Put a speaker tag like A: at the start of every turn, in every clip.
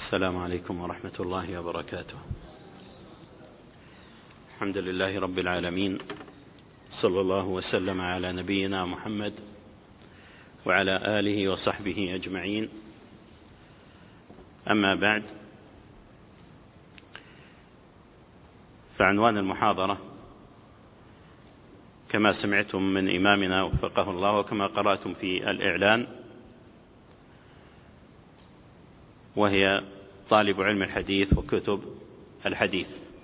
A: السلام عليكم ورحمة الله وبركاته. الحمد لله رب العالمين، صلى الله وسلم على نبينا محمد وعلى آله وصحبه أجمعين. أما بعد، فعنوان المحاضرة كما سمعتم من إمامنا وفقه الله وكما قرأتم في الإعلان، وهي طالب علم الحديث وكتب الحديث.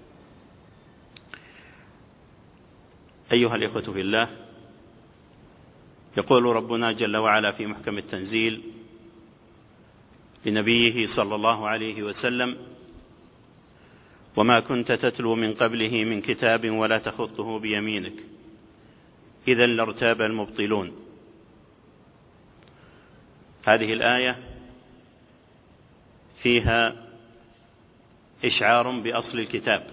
A: أيها الإخوة في الله، يقول ربنا جل وعلا في محكم التنزيل لنبيه صلى الله عليه وسلم: وما كنت تتلو من قبله من كتاب ولا تخطه بيمينك إذا لارتاب المبطلون. هذه الآية فيها إشعار بأصل الكتاب،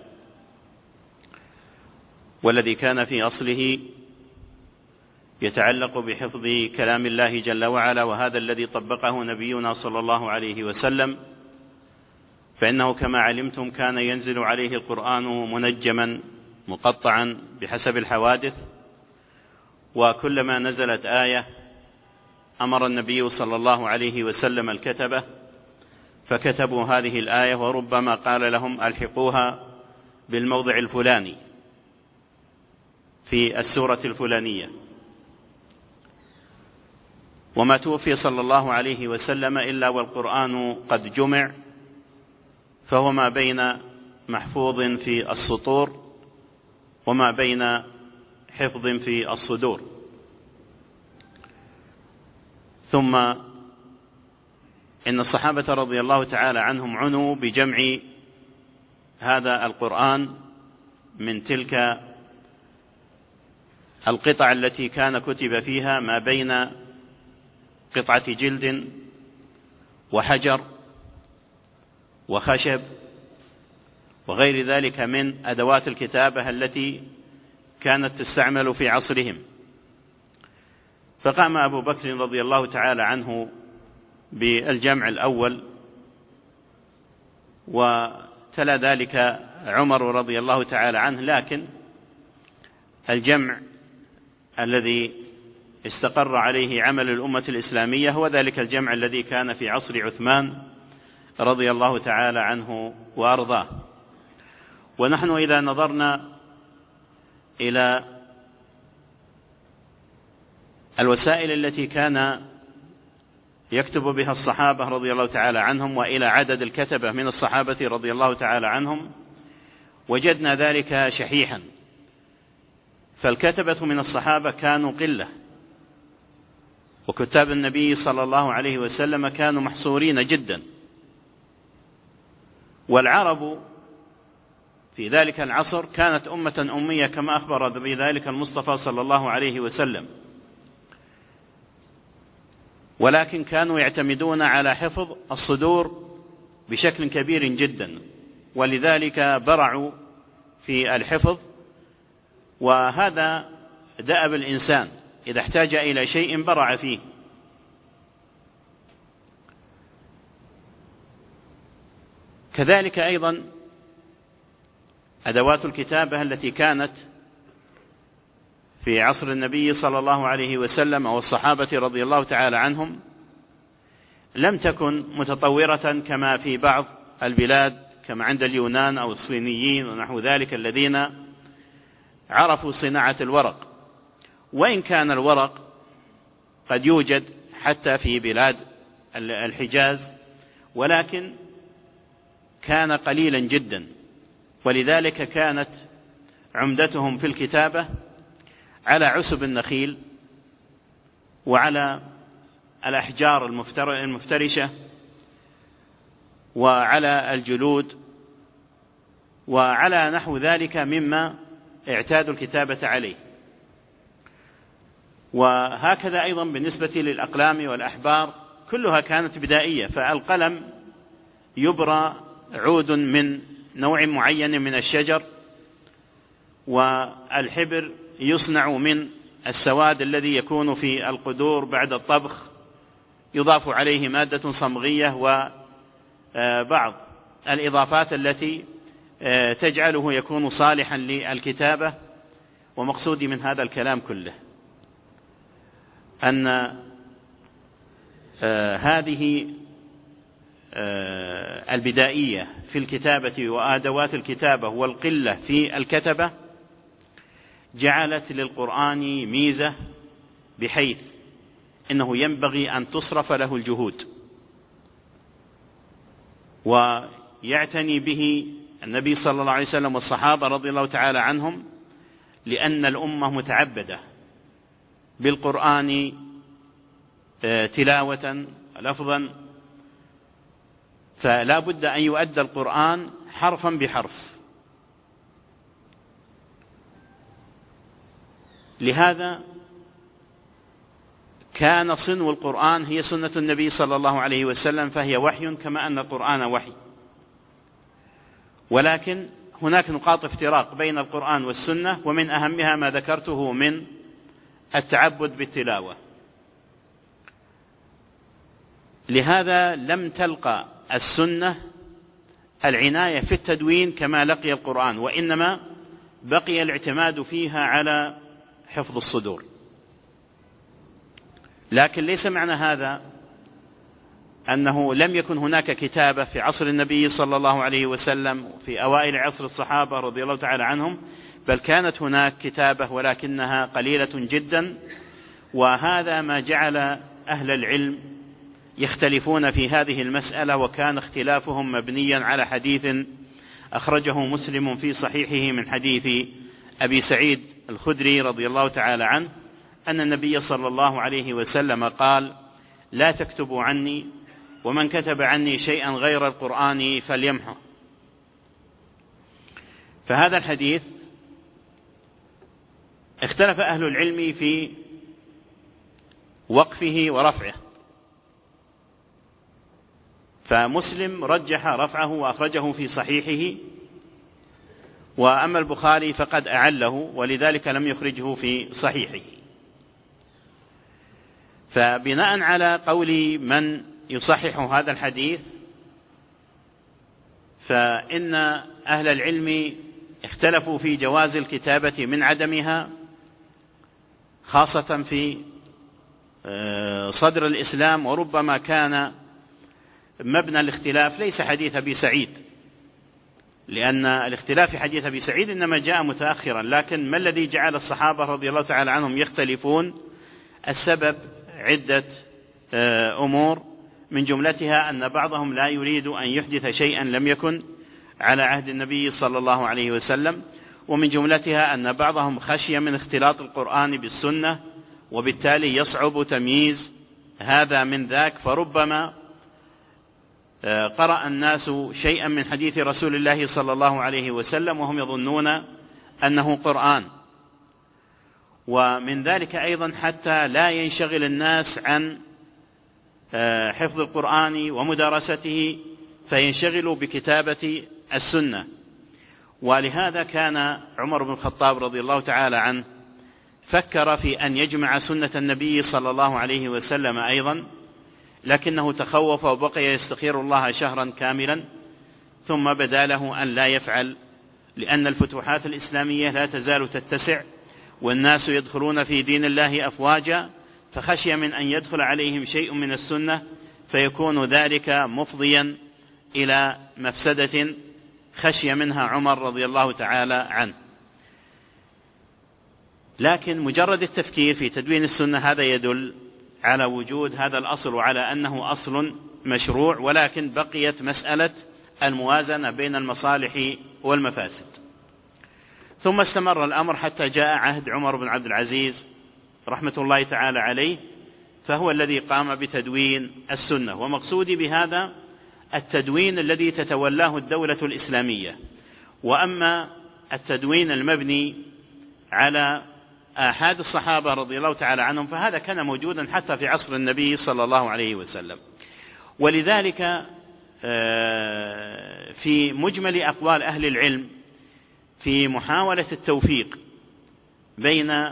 A: والذي كان في أصله يتعلق بحفظ كلام الله جل وعلا، وهذا الذي طبقه نبينا صلى الله عليه وسلم، فإنه كما علمتم كان ينزل عليه القرآن منجما مقطعا بحسب الحوادث، وكلما نزلت آية أمر النبي صلى الله عليه وسلم الكتبة فكتبوا هذه الآية، وربما قال لهم ألحقوها بالموضع الفلاني في السورة الفلانية. وما توفي صلى الله عليه وسلم إلا والقرآن قد جمع، فهو ما بين محفوظ في السطور وما بين حفظ في الصدور. ثم إن الصحابة رضي الله تعالى عنهم عنوا بجمع هذا القرآن من تلك القطع التي كان كتب فيها ما بين قطعة جلد وحجر وخشب وغير ذلك من أدوات الكتابة التي كانت تستعمل في عصرهم. فقام أبو بكر رضي الله تعالى عنه بالجمع الأول، وتلا ذلك عمر رضي الله تعالى عنه، لكن الجمع الذي استقر عليه عمل الأمة الإسلامية هو ذلك الجمع الذي كان في عصر عثمان رضي الله تعالى عنه وأرضاه. ونحن إذا نظرنا إلى الوسائل التي كان يكتب بها الصحابة رضي الله تعالى عنهم، وإلى عدد الكتبة من الصحابة رضي الله تعالى عنهم، وجدنا ذلك شحيحا. فالكتبة من الصحابة كانوا قلة، وكتاب النبي صلى الله عليه وسلم كانوا محصورين جدا. والعرب في ذلك العصر كانت أمة أمية كما أخبر بذلك المصطفى صلى الله عليه وسلم، ولكن كانوا يعتمدون على حفظ الصدور بشكل كبير جدا، ولذلك برعوا في الحفظ. وهذا دأب الإنسان، إذا احتاج إلى شيء برع فيه. كذلك أيضا أدوات الكتابة التي كانت في عصر النبي صلى الله عليه وسلم والصحابة رضي الله تعالى عنهم لم تكن متطورة كما في بعض البلاد، كما عند اليونان أو الصينيين ونحو ذلك، الذين عرفوا صناعة الورق. وإن كان الورق قد يوجد حتى في بلاد الحجاز، ولكن كان قليلا جدا، ولذلك كانت عمدتهم في الكتابة على عسب النخيل وعلى الأحجار المفترشة وعلى الجلود وعلى نحو ذلك مما اعتادوا الكتابة عليه. وهكذا أيضا بالنسبة للأقلام والأحبار كلها كانت بدائية، فالقلم يبرى عود من نوع معين من الشجر، والحبر يصنع من السواد الذي يكون في القدور بعد الطبخ، يضاف عليه مادة صمغية بعض الإضافات التي تجعله يكون صالحا للكتابة. ومقصودي من هذا الكلام كله أن هذه البدائية في الكتابة وأدوات الكتابة والقلة في الكتبة جعلت للقرآن ميزة، بحيث إنه ينبغي أن تصرف له الجهود، ويعتني به النبي صلى الله عليه وسلم والصحابة رضي الله تعالى عنهم، لأن الأمة متعبدة بالقرآن تلاوة لفظا، فلا بد أن يؤدى القرآن حرفا بحرف. لهذا كان صنو القرآن هي سنة النبي صلى الله عليه وسلم، فهي وحي كما أن القرآن وحي. ولكن هناك نقاط افتراق بين القرآن والسنة، ومن أهمها ما ذكرته من التعبد بالتلاوة. لهذا لم تلقى السنة العناية في التدوين كما لقي القرآن، وإنما بقي الاعتماد فيها على حفظ الصدور. لكن ليس معنى هذا أنه لم يكن هناك كتابة في عصر النبي صلى الله عليه وسلم وفي أوائل عصر الصحابة رضي الله تعالى عنهم، بل كانت هناك كتابة ولكنها قليلة جدا. وهذا ما جعل أهل العلم يختلفون في هذه المسألة، وكان اختلافهم مبنيا على حديث أخرجه مسلم في صحيحه من حديث أبي سعيد الخدري رضي الله تعالى عنه أن النبي صلى الله عليه وسلم قال: لا تكتبوا عني، ومن كتب عني شيئا غير القرآن فليمحه. فهذا الحديث اختلف أهل العلم في وقفه ورفعه، فمسلم رجح رفعه وأخرجه في صحيحه، وأما البخاري فقد أعله ولذلك لم يخرجه في صحيحه. فبناء على قول من يصحح هذا الحديث، فإن أهل العلم اختلفوا في جواز الكتابة من عدمها، خاصة في صدر الإسلام. وربما كان مبنى الاختلاف ليس حديث أبي سعيد، لأن الاختلاف في حديث أبي سعيد إنما جاء متأخرا، لكن ما الذي جعل الصحابة رضي الله تعالى عنهم يختلفون؟ السبب عدة أمور، من جملتها أن بعضهم لا يريد أن يحدث شيئا لم يكن على عهد النبي صلى الله عليه وسلم، ومن جملتها أن بعضهم خشي من اختلاط القرآن بالسنة، وبالتالي يصعب تمييز هذا من ذاك، فربما قرأ الناس شيئا من حديث رسول الله صلى الله عليه وسلم وهم يظنون أنه قرآن. ومن ذلك أيضا حتى لا ينشغل الناس عن حفظ القرآن ومدارسته فينشغلوا بكتابة السنة. ولهذا كان عمر بن الخطاب رضي الله تعالى عنه فكر في أن يجمع سنة النبي صلى الله عليه وسلم أيضا، لكنه تخوف وبقي يستخير الله شهرا كاملا، ثم بدا له أن لا يفعل، لأن الفتوحات الإسلامية لا تزال تتسع والناس يدخلون في دين الله أفواجا، فخشي من أن يدخل عليهم شيء من السنة فيكون ذلك مفضيا إلى مفسدة خشي منها عمر رضي الله تعالى عنه. لكن مجرد التفكير في تدوين السنة هذا يدل على وجود هذا الأصل وعلى أنه أصل مشروع، ولكن بقيت مسألة الموازنة بين المصالح والمفاسد. ثم استمر الأمر حتى جاء عهد عمر بن عبد العزيز رحمة الله تعالى عليه، فهو الذي قام بتدوين السنة. ومقصودي بهذا التدوين الذي تتولاه الدولة الإسلامية. وأما التدوين المبني على آحاد الصحابة رضي الله تعالى عنهم فهذا كان موجودا حتى في عصر النبي صلى الله عليه وسلم. ولذلك في مجمل أقوال أهل العلم في محاولة التوفيق بين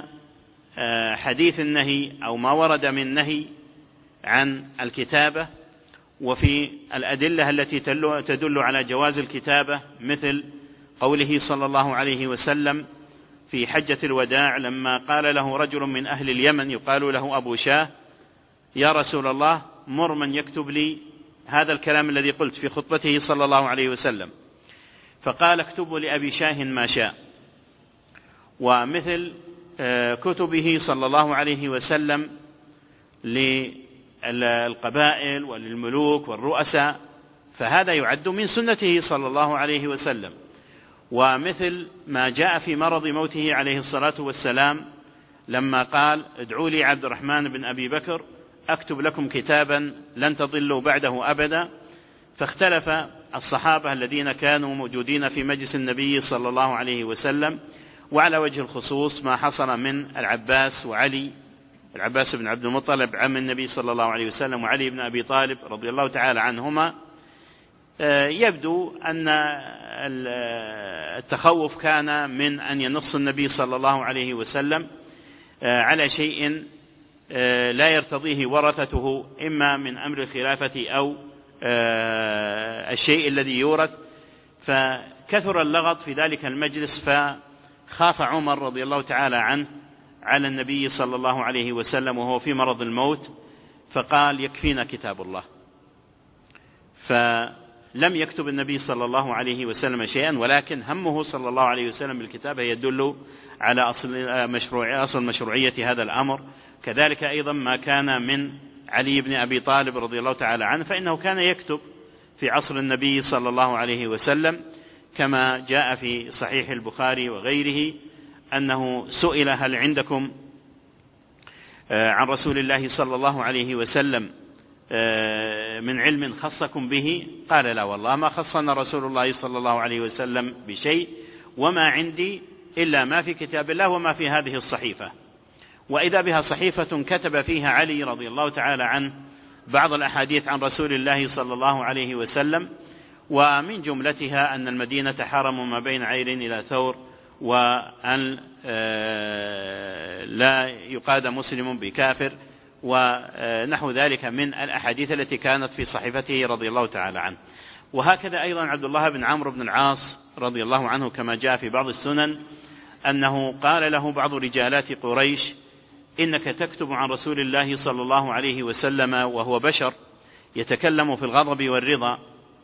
A: حديث النهي أو ما ورد من نهي عن الكتابة وفي الأدلة التي تدل على جواز الكتابة، مثل قوله صلى الله عليه وسلم في حجة الوداع لما قال له رجل من أهل اليمن يقال له أبو شاه: يا رسول الله، مر من يكتب لي هذا الكلام الذي قلت في خطبته صلى الله عليه وسلم، فقال: اكتبوا لأبي شاه ما شاء. ومثل كتبه صلى الله عليه وسلم للقبائل وللملوك والرؤساء، فهذا يعد من سنته صلى الله عليه وسلم. ومثل ما جاء في مرض موته عليه الصلاة والسلام لما قال: ادعوا لي عبد الرحمن بن أبي بكر أكتب لكم كتابا لن تضلوا بعده أبدا. فاختلف الصحابة الذين كانوا موجودين في مجلس النبي صلى الله عليه وسلم، وعلى وجه الخصوص ما حصل من العباس وعلي، العباس بن عبد المطلب عم النبي صلى الله عليه وسلم، وعلي بن أبي طالب رضي الله تعالى عنهما. يبدو أن التخوف كان من أن ينص النبي صلى الله عليه وسلم على شيء لا يرتضيه ورثته، إما من أمر الخلافة أو الشيء الذي يورث، فكثر اللغط في ذلك المجلس، فخاف عمر رضي الله تعالى عنه على النبي صلى الله عليه وسلم وهو في مرض الموت، فقال: يكفينا كتاب الله. فلم يكتب النبي صلى الله عليه وسلم شيئا، ولكن همه صلى الله عليه وسلم بالكتابة يدل على أصل مشروعية هذا الأمر. كذلك أيضا ما كان من علي بن أبي طالب رضي الله تعالى عنه، فإنه كان يكتب في عصر النبي صلى الله عليه وسلم، كما جاء في صحيح البخاري وغيره أنه سئل: هل عندكم عن رسول الله صلى الله عليه وسلم من علم خصكم به؟ قال: لا والله، ما خصنا رسول الله صلى الله عليه وسلم بشيء، وما عندي إلا ما في كتاب الله وما في هذه الصحيفة. وإذا بها صحيفة كتب فيها علي رضي الله تعالى عنه بعض الأحاديث عن رسول الله صلى الله عليه وسلم، ومن جملتها أن المدينة حرم ما بين عير إلى ثور، وأن لا يقاد مسلم بكافر، ونحو ذلك من الأحاديث التي كانت في صحيفته رضي الله تعالى عنه. وهكذا أيضا عبد الله بن عمرو بن العاص رضي الله عنه كما جاء في بعض السنن أنه قال له بعض رجالات قريش: إنك تكتب عن رسول الله صلى الله عليه وسلم وهو بشر يتكلم في الغضب والرضا.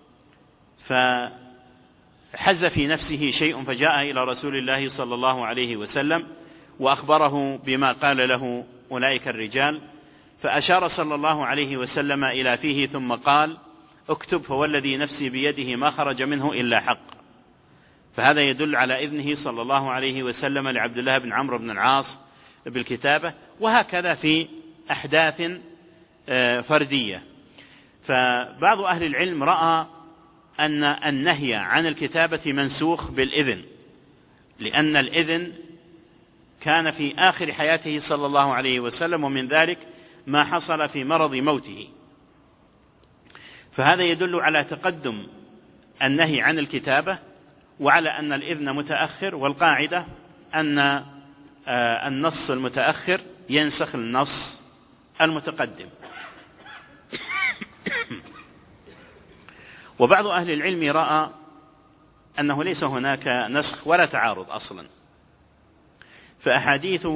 A: فحز في نفسه شيء، فجاء إلى رسول الله صلى الله عليه وسلم وأخبره بما قال له أولئك الرجال، فأشار صلى الله عليه وسلم إلى فيه ثم قال: اكتب فوالذي نفسي بيده ما خرج منه إلا حق. فهذا يدل على إذنه صلى الله عليه وسلم لعبد الله بن عمرو بن العاص بالكتابة. وهكذا في أحداث فردية. فبعض أهل العلم رأى أن النهي عن الكتابة منسوخ بالإذن، لأن الإذن كان في آخر حياته صلى الله عليه وسلم، ومن ذلك ما حصل في مرض موته. فهذا يدل على تقدم النهي عن الكتابة، وعلى أن الإذن متأخر، والقاعدة أن النص المتأخر ينسخ النص المتقدم. وبعض أهل العلم رأى أنه ليس هناك نسخ ولا تعارض أصلا، فأحاديث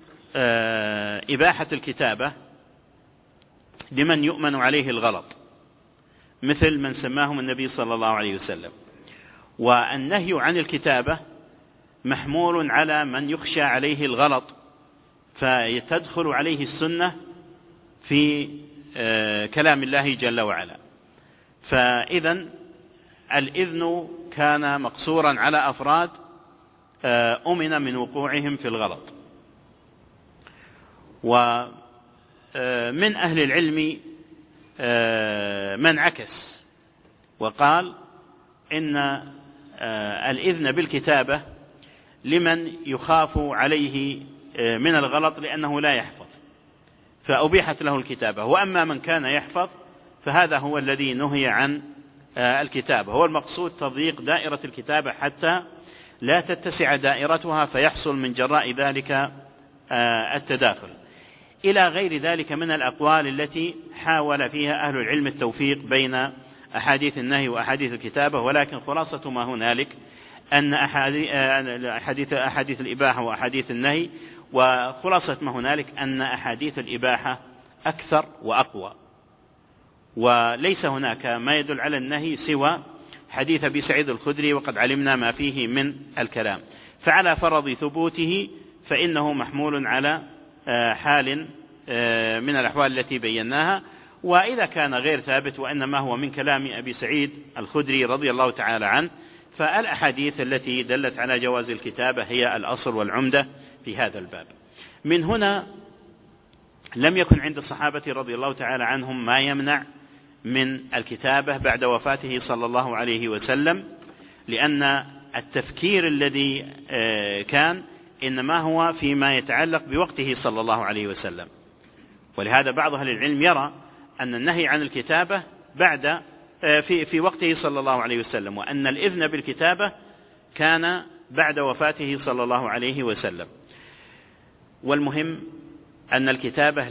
A: إباحة الكتابة لمن يؤمن عليه الغلط، مثل من سماهم النبي صلى الله عليه وسلم. والنهي عن الكتابة محمول على من يخشى عليه الغلط، فتدخل عليه السنة في كلام الله جل وعلا. فإذا الإذن كان مقصورا على أفراد أمن من وقوعهم في الغلط. ومن أهل العلم من عكس وقال إن الإذن بالكتابة لمن يخاف عليه من الغلط لأنه لا يحفظ، فأبيحت له الكتابة. وأما من كان يحفظ فهذا هو الذي نهي عن الكتابة. هو المقصود تضييق دائرة الكتابة حتى لا تتسع دائرتها، فيحصل من جراء ذلك التداخل. إلى غير ذلك من الأقوال التي حاول فيها أهل العلم التوفيق بين أحاديث النهي وأحاديث الكتابة، ولكن خلاصة ما هنالك أن أحاديث الإباحة وأحاديث النهي، وخلاصة ما هنالك أن أحاديث الإباحة أكثر وأقوى، وليس هناك ما يدل على النهي سوى حديث أبي سعيد الخدري، وقد علمنا ما فيه من الكلام. فعلى فرض ثبوته فإنه محمول على حال من الأحوال التي بيناها. وإذا كان غير ثابت وإنما هو من كلام أبي سعيد الخدري رضي الله تعالى عنه، فالأحاديث التي دلت على جواز الكتابة هي الأصل والعمدة في هذا الباب. من هنا لم يكن عند الصحابة رضي الله تعالى عنهم ما يمنع من الكتابة بعد وفاته صلى الله عليه وسلم، لأن التفكير الذي كان إنما هو فيما يتعلق بوقته صلى الله عليه وسلم. ولهذا بعض أهل العلم يرى أن النهي عن الكتابة بعد في وقته صلى الله عليه وسلم، وأن الإذن بالكتابة كان بعد وفاته صلى الله عليه وسلم. والمهم أن الكتابة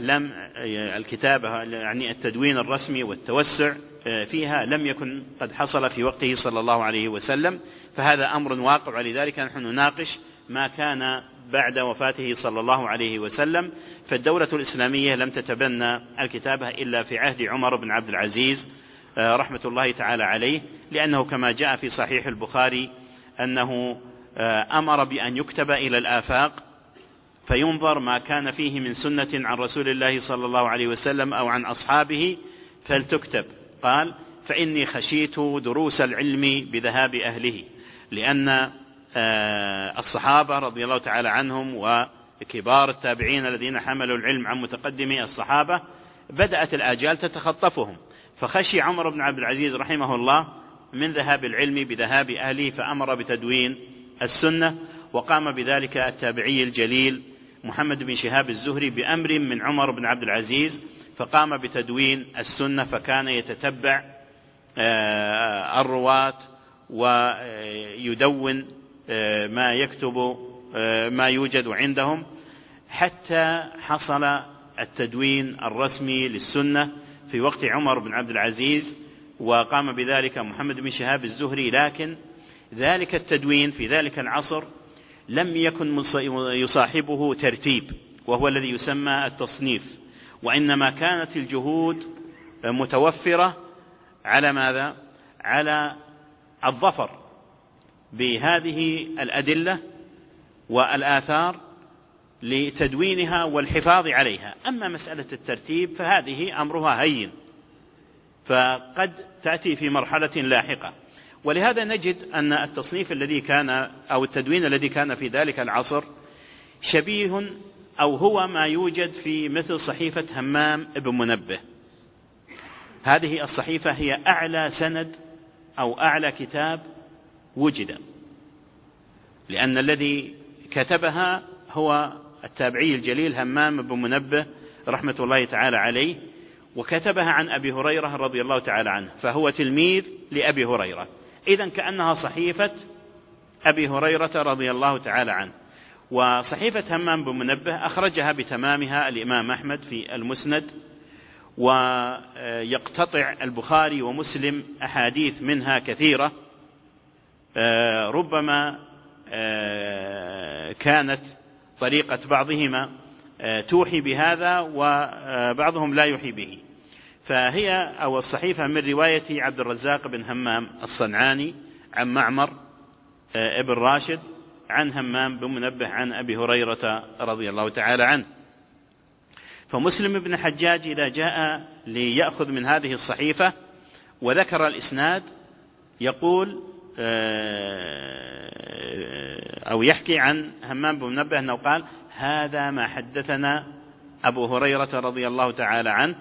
A: يعني التدوين الرسمي والتوسع فيها لم يكن قد حصل في وقته صلى الله عليه وسلم، فهذا أمر واقع. ولذلك نحن نناقش ما كان بعد وفاته صلى الله عليه وسلم. فالدولة الإسلامية لم تتبنى الكتابة إلا في عهد عمر بن عبد العزيز رحمة الله تعالى عليه، لأنه كما جاء في صحيح البخاري أنه أمر بأن يكتب إلى الآفاق فينظر ما كان فيه من سنة عن رسول الله صلى الله عليه وسلم أو عن أصحابه فلتكتب. قال: فإني خشيت دروس العلم بذهاب أهله، لأن الصحابة رضي الله تعالى عنهم وكبار التابعين الذين حملوا العلم عن متقدمي الصحابة بدأت الآجال تتخطفهم، فخشي عمر بن عبد العزيز رحمه الله من ذهاب العلم بذهاب أهله، فأمر بتدوين السنة. وقام بذلك التابعي الجليل محمد بن شهاب الزهري بأمر من عمر بن عبد العزيز، فقام بتدوين السنة، فكان يتتبع الرواة ويدون ما يكتب ما يوجد عندهم، حتى حصل التدوين الرسمي للسنة في وقت عمر بن عبد العزيز، وقام بذلك محمد بن شهاب الزهري. لكن ذلك التدوين في ذلك العصر لم يكن يصاحبه ترتيب، وهو الذي يسمى التصنيف، وإنما كانت الجهود متوفرة على ماذا؟ على الظفر بهذه الأدلة والآثار لتدوينها والحفاظ عليها. أما مسألة الترتيب فهذه أمرها هين، فقد تأتي في مرحلة لاحقة. ولهذا نجد أن التصنيف الذي كان أو التدوين الذي كان في ذلك العصر شبيه أو هو ما يوجد في مثل صحيفة همام ابن منبه. هذه الصحيفة هي أعلى سند أو أعلى كتاب وجد، لأن الذي كتبها هو التابعي الجليل همام بن منبه رحمة الله تعالى عليه، وكتبها عن أبي هريرة رضي الله تعالى عنه، فهو تلميذ لأبي هريرة، إذن كأنها صحيفة أبي هريرة رضي الله تعالى عنه. وصحيفة همام بن منبه أخرجها بتمامها الإمام أحمد في المسند، ويقتطع البخاري ومسلم أحاديث منها كثيرة، ربما كانت طريقة بعضهما توحي بهذا وبعضهم لا يوحي به. فهي أو الصحيفة من رواية عبد الرزاق بن همام الصنعاني عن معمر ابن راشد عن همام بن منبه عن أبي هريرة رضي الله تعالى عنه. فمسلم بن حجاج إذا جاء ليأخذ من هذه الصحيفة وذكر الإسناد يقول أو يحكي عن همام بن منبه أنه قال: هذا ما حدثنا أبو هريرة رضي الله تعالى عنه،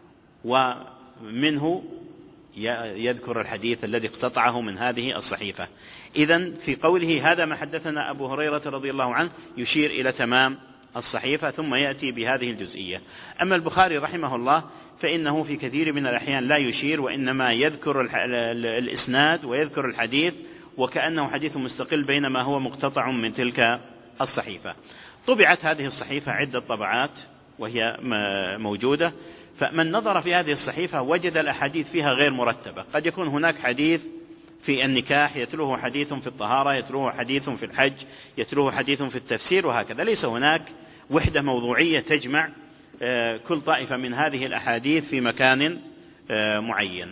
A: ومنه يذكر الحديث الذي اقتطعه من هذه الصحيفة. إذن في قوله هذا ما حدثنا أبو هريرة رضي الله عنه يشير إلى تمام الصحيفة، ثم يأتي بهذه الجزئية. أما البخاري رحمه الله فإنه في كثير من الأحيان لا يشير، وإنما يذكر الإسناد ويذكر الحديث وكأنه حديث مستقل، بينما هو مقتطع من تلك الصحيفة. طبعت هذه الصحيفة عدة طبعات، وهي موجودة. فمن نظر في هذه الصحيفة وجد الأحاديث فيها غير مرتبة. قد يكون هناك حديث في النكاح يتلوه حديث في الطهارة، يتلوه حديث في الحج، يتلوه حديث في التفسير، وهكذا. ليس هناك وحدة موضوعية تجمع كل طائفة من هذه الأحاديث في مكان معين.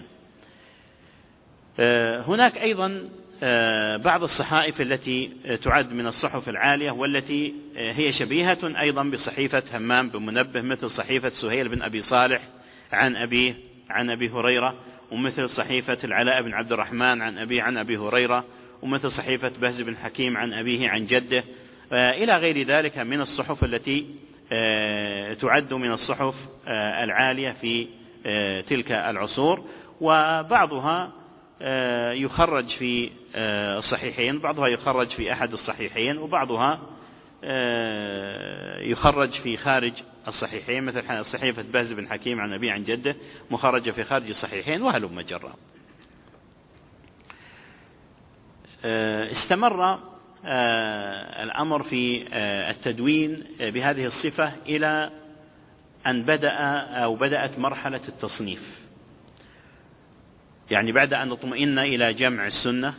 A: هناك أيضا بعض الصحائف التي تعد من الصحف العالية، والتي هي شبيهة أيضا بصحيفة همام بن منبه، مثل صحيفة سهيل بن أبي صالح عن أبي هريرة، ومثل صحيفة العلاء بن عبد الرحمن عن أبي هريرة، ومثل صحيفة بهز بن حكيم عن أبيه عن جده، إلى غير ذلك من الصحف التي تعد من الصحف العالية في تلك العصور. وبعضها يخرج في الصحيحين، بعضها يخرج في أحد الصحيحين، وبعضها يخرج في خارج الصحيحين، مثل صحيفة بهز بن حكيم عن أبيه عن جده مخرجة في خارج الصحيحين، وهلم جرا. استمر الأمر في التدوين بهذه الصفة إلى أن بدأت مرحلة التصنيف. يعني بعد أن اطمئن إلى جمع السنة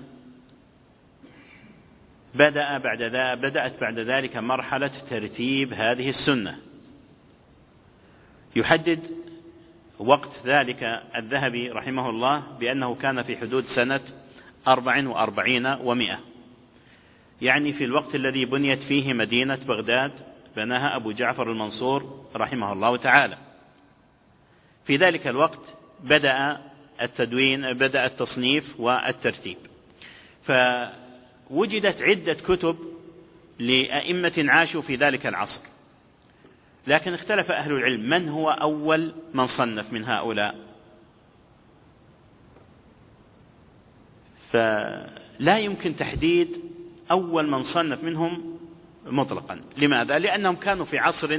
A: بدأت بعد ذلك مرحلة ترتيب هذه السنة. يحدد وقت ذلك الذهبي رحمه الله بأنه كان في حدود سنة 44 و100، يعني في الوقت الذي بنيت فيه مدينة بغداد، بناها أبو جعفر المنصور رحمه الله تعالى. في ذلك الوقت بدأ التدوين، بدأ التصنيف والترتيب. فوجدت عدة كتب لأئمة عاشوا في ذلك العصر، لكن اختلف أهل العلم من هو أول من صنف من هؤلاء. فلا يمكن تحديد أول من صنف منهم مطلقا. لماذا؟ لأنهم كانوا في عصر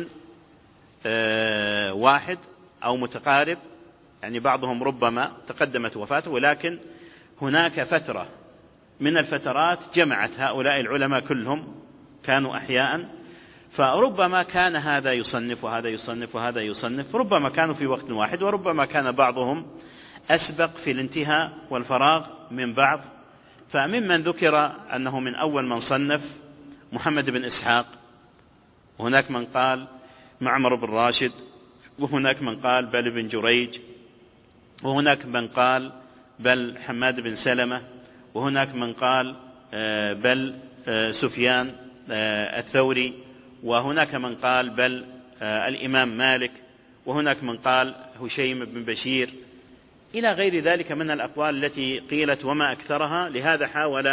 A: واحد أو متقارب، يعني بعضهم ربما تقدمت وفاته، ولكن هناك فترة من الفترات جمعت هؤلاء العلماء كلهم كانوا أحياء، فربما كان هذا يصنف وهذا يصنف وهذا يصنف، ربما كانوا في وقت واحد، وربما كان بعضهم أسبق في الانتهاء والفراغ من بعض. فممن ذكر أنه من أول من صنف محمد بن إسحاق، وهناك من قال معمر بن راشد، وهناك من قال بل بن جريج، وهناك من قال بل حماد بن سلمة، وهناك من قال بل سفيان الثوري، وهناك من قال بل الإمام مالك، وهناك من قال هشيم بن بشير، إلى غير ذلك من الأقوال التي قيلت وما أكثرها. لهذا حاول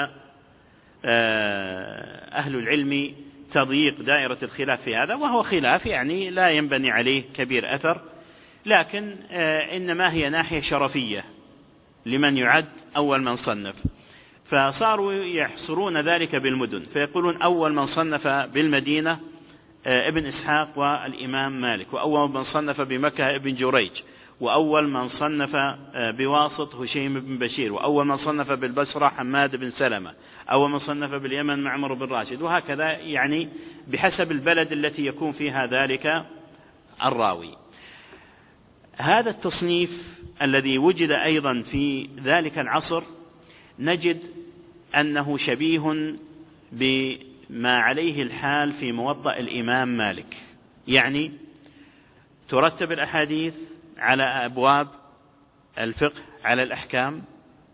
A: أهل العلم تضييق دائرة الخلاف في هذا، وهو خلاف يعني لا ينبني عليه كبير أثر، لكن إنما هي ناحية شرفية لمن يعد أول من صنف. فصاروا يحصرون ذلك بالمدن، فيقولون أول من صنف بالمدينة ابن إسحاق والإمام مالك، وأول من صنف بمكة ابن جريج، وأول من صنف بواسط هشيم بن بشير، وأول من صنف بالبصرة حماد بن سلمة، أول من صنف باليمن معمر بن راشد، وهكذا، يعني بحسب البلد التي يكون فيها ذلك الراوي. هذا التصنيف الذي وجد أيضا في ذلك العصر نجد أنه شبيه بما عليه الحال في موطأ الإمام مالك، يعني ترتب الأحاديث على أبواب الفقه على الأحكام،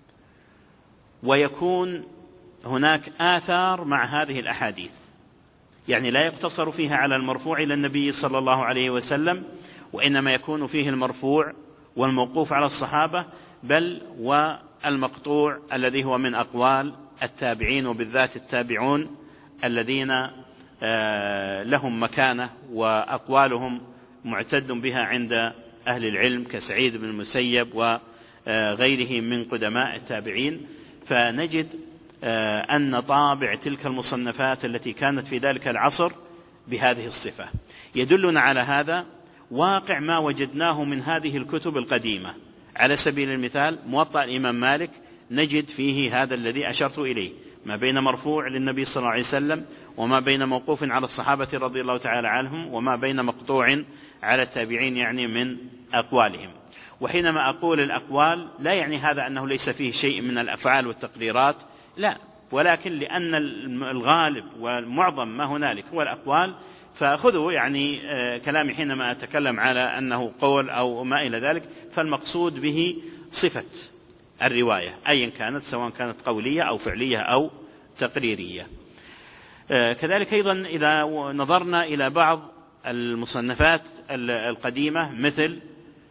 A: ويكون هناك آثار مع هذه الأحاديث، يعني لا يقتصر فيها على المرفوع إلى النبي صلى الله عليه وسلم، وإنما يكون فيه المرفوع والموقوف على الصحابة، بل والمقطوع الذي هو من أقوال التابعين، وبالذات التابعون الذين لهم مكانة وأقوالهم معتد بها عند أهل العلم كسعيد بن المسيب وغيره من قدماء التابعين. فنجد أن طابع تلك المصنفات التي كانت في ذلك العصر بهذه الصفة. يدلنا على هذا واقع ما وجدناه من هذه الكتب القديمة. على سبيل المثال موطأ الإمام مالك نجد فيه هذا الذي أشرت إليه، ما بين مرفوع للنبي صلى الله عليه وسلم، وما بين موقوف على الصحابة رضي الله تعالى عنهم، وما بين مقطوع على التابعين، يعني من أقوالهم. وحينما أقول الأقوال لا يعني هذا أنه ليس فيه شيء من الأفعال والتقديرات، لا، ولكن لأن الغالب والمعظم ما هنالك هو الأقوال، فخذوا يعني كلامي حينما أتكلم على أنه قول أو ما إلى ذلك، فالمقصود به صفة الرواية أيا كانت، سواء كانت قولية أو فعلية أو تقريرية. كذلك أيضا إذا نظرنا إلى بعض المصنفات القديمة، مثل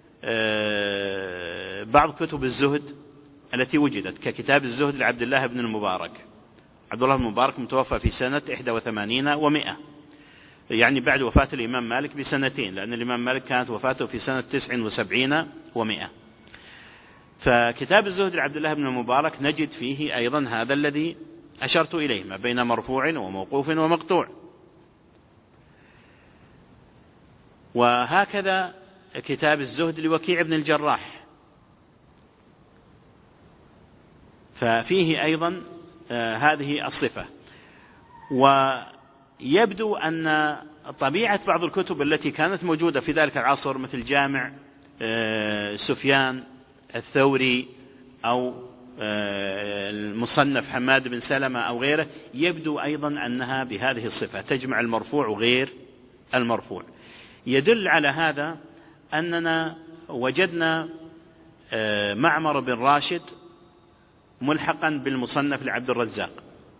A: بعض كتب الزهد التي وجدت، ككتاب الزهد لعبد الله بن المبارك. عبد الله بن المبارك متوفى في سنة 81 و100، يعني بعد وفاة الإمام مالك بسنتين، لأن الإمام مالك كانت وفاته في سنة 79 و100. فكتاب الزهد لعبد الله بن المبارك نجد فيه أيضا هذا الذي أشرت إليه، ما بين مرفوع وموقوف ومقطوع. وهكذا كتاب الزهد لوكيع بن الجراح، ففيه أيضا هذه الصفة. ويبدو أن طبيعة بعض الكتب التي كانت موجودة في ذلك العصر، مثل جامع سفيان الثوري أو المصنف حماد بن سلمة أو غيره، يبدو أيضا أنها بهذه الصفة، تجمع المرفوع وغير المرفوع. يدل على هذا أننا وجدنا معمر بن راشد ملحقا بالمصنف لعبد الرزاق،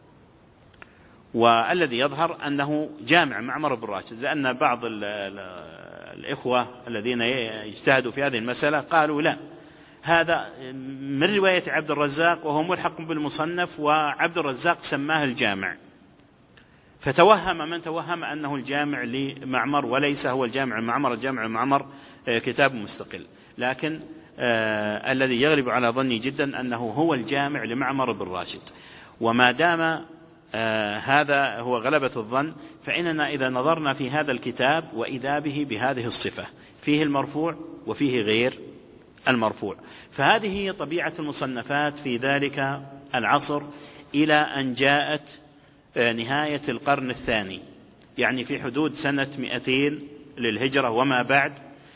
A: والذي يظهر أنه جامع معمر بن راشد، لأن بعض الإخوة الذين يجتهدوا في هذه المسألة قالوا لا، هذا من رواية عبد الرزاق وهو ملحق بالمصنف، وعبد الرزاق سماه الجامع، فتوهم من توهم أنه الجامع لمعمر، وليس هو الجامع المعمر. الجامع المعمر كتاب مستقل، لكن الذي يغلب على ظني جدا أنه هو الجامع لمعمر بن راشد. وما دام هذا هو غلبة الظن، فإننا إذا نظرنا في هذا الكتاب وإذا به بهذه الصفة، فيه المرفوع وفيه غير المرفوع. فهذه هي طبيعة المصنفات في ذلك العصر، إلى أن جاءت نهاية القرن الثاني، يعني في حدود سنة 200 للهجرة وما بعد.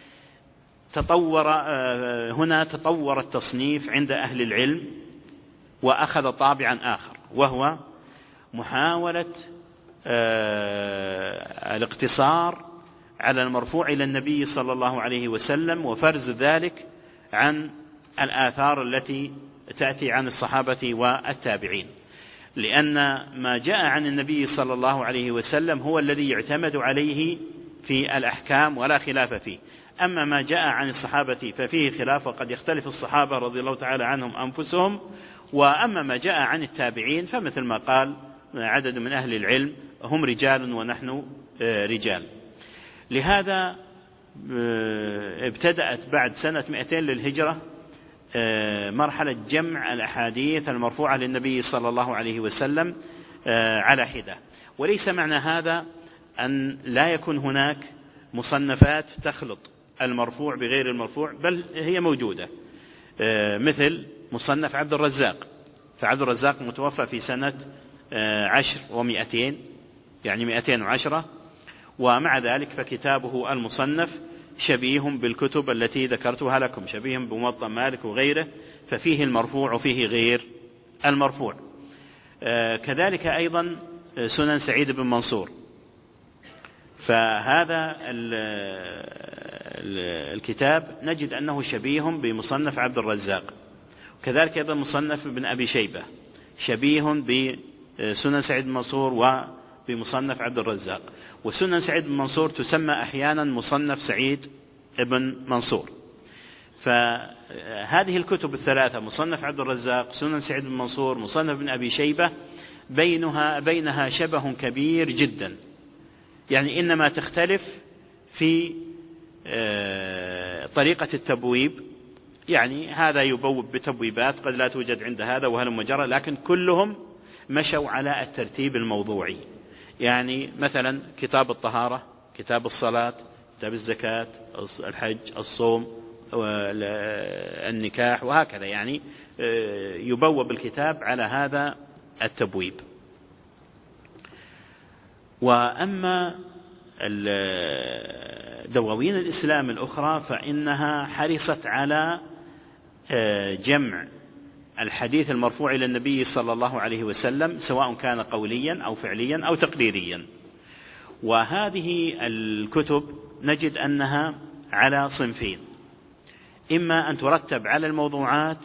A: هنا تطور التصنيف عند أهل العلم، وأخذ طابعا آخر، وهو محاولة الاقتصار على المرفوع إلى النبي صلى الله عليه وسلم، وفرز ذلك عن الآثار التي تأتي عن الصحابة والتابعين، لأن ما جاء عن النبي صلى الله عليه وسلم هو الذي يعتمد عليه في الأحكام ولا خلاف فيه. أما ما جاء عن الصحابة ففيه خلاف، وقد يختلف الصحابة رضي الله تعالى عنهم أنفسهم. وأما ما جاء عن التابعين فمثل ما قال عدد من أهل العلم: هم رجال ونحن رجال. لهذا ابتدأت بعد سنة 200 للهجرة مرحلة جمع الأحاديث المرفوعة للنبي صلى الله عليه وسلم على حدة. وليس معنى هذا أن لا يكون هناك مصنفات تخلط المرفوع بغير المرفوع، بل هي موجودة، مثل مصنف عبد الرزاق. فعبد الرزاق متوفى في سنة 10 و200، يعني 210، ومع ذلك فكتابه المصنف شبيه بالكتب التي ذكرتها لكم، شبيه بموطأ مالك وغيره، ففيه المرفوع وفيه غير المرفوع. كذلك أيضا سنن سعيد بن منصور، فهذا الكتاب نجد أنه شبيه بمصنف عبد الرزاق. كذلك أيضا مصنف ابن أبي شيبة شبيه بسنن سعيد بن منصور وبمصنف عبد الرزاق. وسنن سعيد بن منصور تسمى أحيانا مصنف سعيد بن منصور. فهذه الكتب الثلاثة، مصنف عبد الرزاق، سنن سعيد بن منصور، مصنف ابن أبي شيبة، بينها شبه كبير جدا، يعني إنما تختلف في طريقة التبويب، يعني هذا يبوب بتبويبات قد لا توجد عند هذا وهلم وجرى، لكن كلهم مشوا على الترتيب الموضوعي. يعني مثلا كتاب الطهارة، كتاب الصلاة، كتاب الزكاة، الحج، الصوم، النكاح، وهكذا، يعني يبوب الكتاب على هذا التبويب. وأما دواوين الإسلام الأخرى فإنها حرصت على جمع الحديث المرفوع إلى النبي صلى الله عليه وسلم سواء كان قوليا أو فعليا أو تقريريا. وهذه الكتب نجد أنها على صنفين: إما أن ترتب على الموضوعات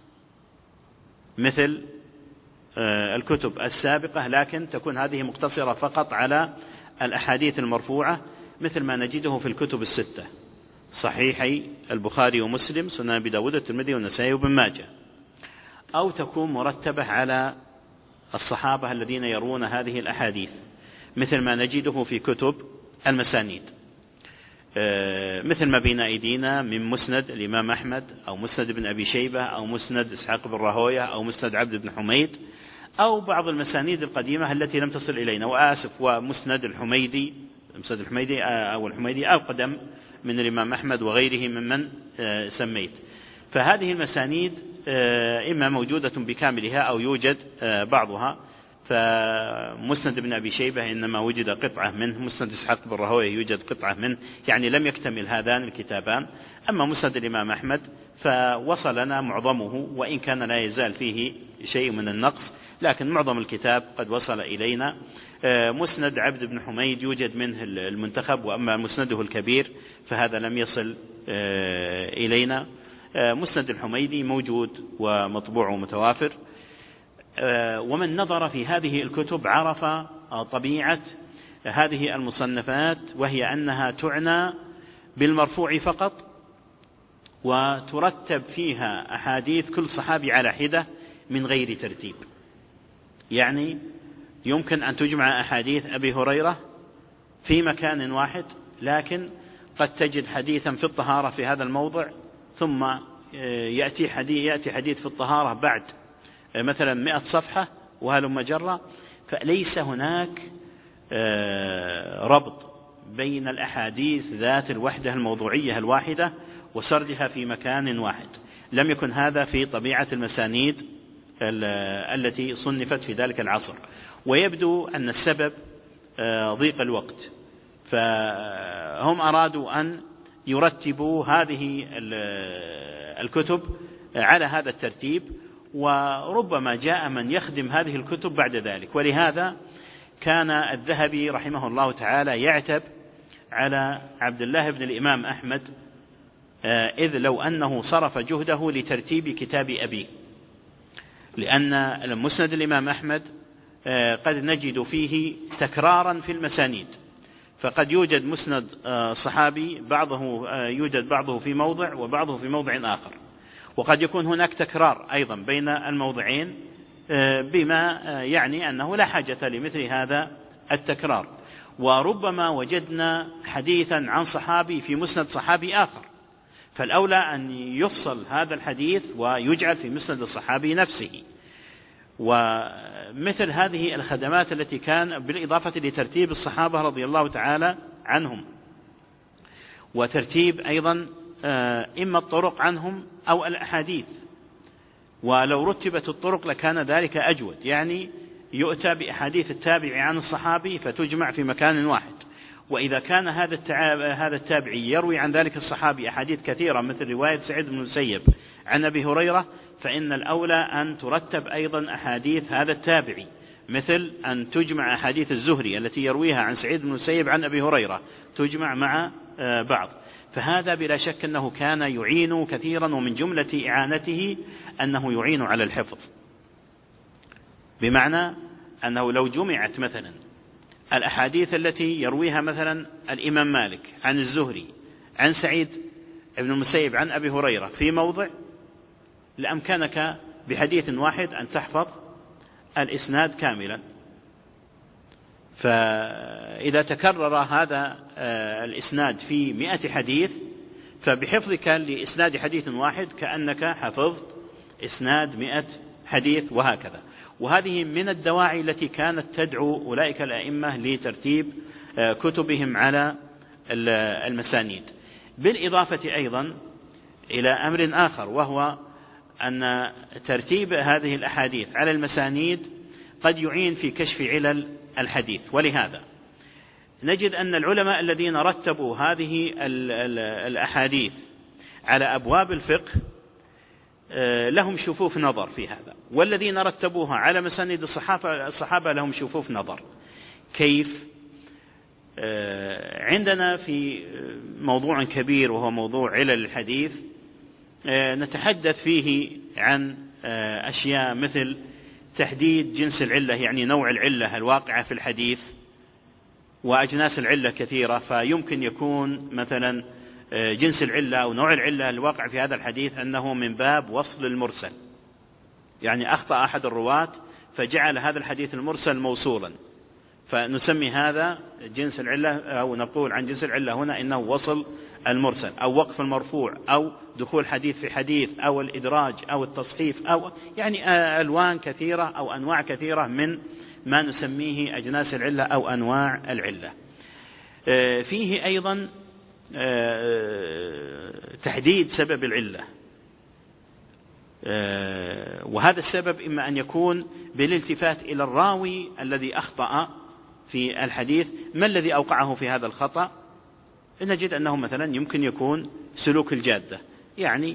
A: مثل الكتب السابقة، لكن تكون هذه مقتصرة فقط على الأحاديث المرفوعة مثل ما نجده في الكتب الستة: صحيحي البخاري ومسلم، سنن أبي داود والترمذي والنسائي وابن ماجه. أو تكون مرتبة على الصحابة الذين يروون هذه الأحاديث مثل ما نجده في كتب المسانيد، مثل ما بين أيدينا من مسند الإمام أحمد أو مسند بن أبي شيبة أو مسند إسحاق بن راهوية أو مسند عبد بن حميد، أو بعض المسانيد القديمة التي لم تصل إلينا، ومسند الحميدي، مسند الحميدي أو الحميدي أقدم من الإمام أحمد وغيره ممن سميت. فهذه المسانيد إما موجودة بكاملها أو يوجد بعضها. فمسند بن أبي شيبة إنما وجد قطعة منه، مسند إسحاق بن راهويه يوجد قطعة منه، يعني لم يكتمل هذان الكتابان. أما مسند الإمام أحمد فوصلنا معظمه، وإن كان لا يزال فيه شيء من النقص، لكن معظم الكتاب قد وصل إلينا. مسند عبد بن حميد يوجد منه المنتخب، وأما مسنده الكبير فهذا لم يصل إلينا. مسند الحميدي موجود ومطبوع ومتوافر. ومن نظر في هذه الكتب عرف طبيعة هذه المصنفات، وهي أنها تعنى بالمرفوع فقط، وترتب فيها أحاديث كل صحابي على حدة من غير ترتيب. يعني يمكن أن تجمع أحاديث أبي هريرة في مكان واحد، لكن قد تجد حديثا في الطهارة في هذا الموضع، ثم يأتي حديث في الطهارة بعد مثلا 100 صفحة وهلم جرة. فليس هناك ربط بين الأحاديث ذات الوحدة الموضوعية الواحدة وسردها في مكان واحد. لم يكن هذا في طبيعة المسانيد التي صنفت في ذلك العصر. ويبدو أن السبب ضيق الوقت، فهم أرادوا أن يرتبوا هذه الكتب على هذا الترتيب، وربما جاء من يخدم هذه الكتب بعد ذلك. ولهذا كان الذهبي رحمه الله تعالى يعتب على عبد الله بن الإمام أحمد، إذ لو أنه صرف جهده لترتيب كتاب أبيه، لأن مسند الإمام أحمد قد نجد فيه تكرارا في المسانيد، فقد يوجد مسند صحابي يوجد بعضه في موضع وبعضه في موضع آخر، وقد يكون هناك تكرار أيضا بين الموضعين، بما يعني أنه لا حاجة لمثل هذا التكرار. وربما وجدنا حديثا عن صحابي في مسند صحابي آخر، فالأولى أن يفصل هذا الحديث ويجعل في مسند الصحابي نفسه. ومثل هذه الخدمات التي كان بالإضافة لترتيب الصحابة رضي الله تعالى عنهم، وترتيب أيضا إما الطرق عنهم أو الأحاديث. ولو رتبت الطرق لكان ذلك أجود، يعني يؤتى بأحاديث التابع عن الصحابي فتجمع في مكان واحد. وإذا كان هذا التابعي يروي عن ذلك الصحابي أحاديث كثيرة مثل رواية سعيد بن المسيب عن أبي هريرة، فإن الأولى أن ترتب أيضا أحاديث هذا التابعي، مثل أن تجمع أحاديث الزهري التي يرويها عن سعيد بن المسيب عن أبي هريرة تجمع مع بعض. فهذا بلا شك أنه كان يعين كثيرا، ومن جملة إعانته أنه يعين على الحفظ، بمعنى أنه لو جمعت مثلا الأحاديث التي يرويها مثلا الإمام مالك عن الزهري عن سعيد بن المسيب عن أبي هريرة في موضع، لأمكنك بحديث واحد أن تحفظ الإسناد كاملا. فإذا تكرر هذا الإسناد في 100 حديث، فبحفظك لإسناد حديث واحد كأنك حفظت إسناد 100 حديث، وهكذا. وهذه من الدواعي التي كانت تدعو أولئك الأئمة لترتيب كتبهم على المسانيد. بالإضافة أيضا إلى أمر آخر، وهو أن ترتيب هذه الأحاديث على المسانيد قد يعين في كشف علل الحديث. ولهذا نجد أن العلماء الذين رتبوا هذه الأحاديث على أبواب الفقه لهم شفوف نظر في هذا، والذين رتبوها على مساند الصحابة لهم شفوف نظر. كيف؟ عندنا في موضوع كبير وهو موضوع علل الحديث نتحدث فيه عن أشياء مثل تحديد جنس العلة، يعني نوع العلة الواقعة في الحديث، وأجناس العلة كثيرة، فيمكن يكون مثلا جنس العلة أو نوع العلة الواقع في هذا الحديث أنه من باب وصل المرسل، يعني أخطأ أحد الرواة فجعل هذا الحديث المرسل موصولا، فنسمي هذا جنس العلة، أو نقول عن جنس العلة هنا إنه وصل المرسل، أو وقف المرفوع، أو دخول حديث في حديث، أو الإدراج، أو التصحيف، أو يعني ألوان كثيرة أو أنواع كثيرة من ما نسميه أجناس العلة أو أنواع العلة. فيه أيضا تحديد سبب العلة، وهذا السبب إما أن يكون بالالتفات إلى الراوي الذي أخطأ في الحديث، ما الذي أوقعه في هذا الخطأ؟ نجد أنه مثلا يمكن يكون سلوك الجادة، يعني